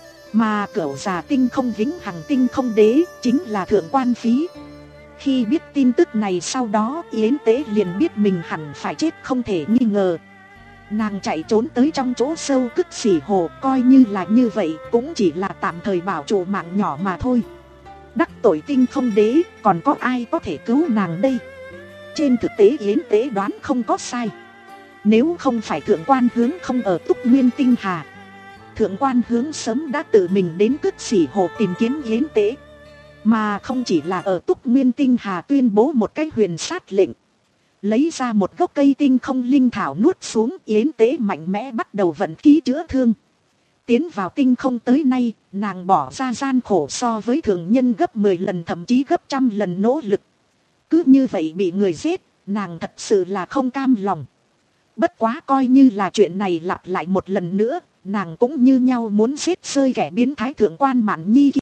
Speaker 1: Mà Cửu Già tinh không vĩnh hằng tinh không đế chính là Thượng Quan Phí. Khi biết tin tức này sau đó, Yến Tế liền biết mình hẳn phải chết không thể nghi ngờ. Nàng chạy trốn tới trong chỗ sâu Cức Xỉ Hồ, coi như là như vậy cũng chỉ là tạm thời bảo trụ mạng nhỏ mà thôi. Đắc tội tinh không đế, còn có ai có thể cứu nàng đây? Trên thực tế Yến Tế đoán không có sai. Nếu không phải Thượng Quan Hướng không ở Túc Nguyên tinh hà, Thượng Quan Hướng sớm đã tự mình đến Cức Xỉ Hồ tìm kiếm Yến Tế. Mà không chỉ là ở Túc Nguyên tinh hà tuyên bố một cái huyền sát lệnh, lấy ra một gốc cây tinh không linh thảo nuốt xuống. Yến Tế mạnh mẽ bắt đầu vận khí chữa thương. Tiến vào tinh không tới nay, nàng bỏ ra gian khổ so với thường nhân gấp mười lần thậm chí gấp trăm lần nỗ lực. Cứ như vậy bị người giết, nàng thật sự là không cam lòng. Bất quá coi như là chuyện này lặp lại một lần nữa, nàng cũng như nhau muốn giết rơi kẻ biến thái thượng quan Mạn Nhi.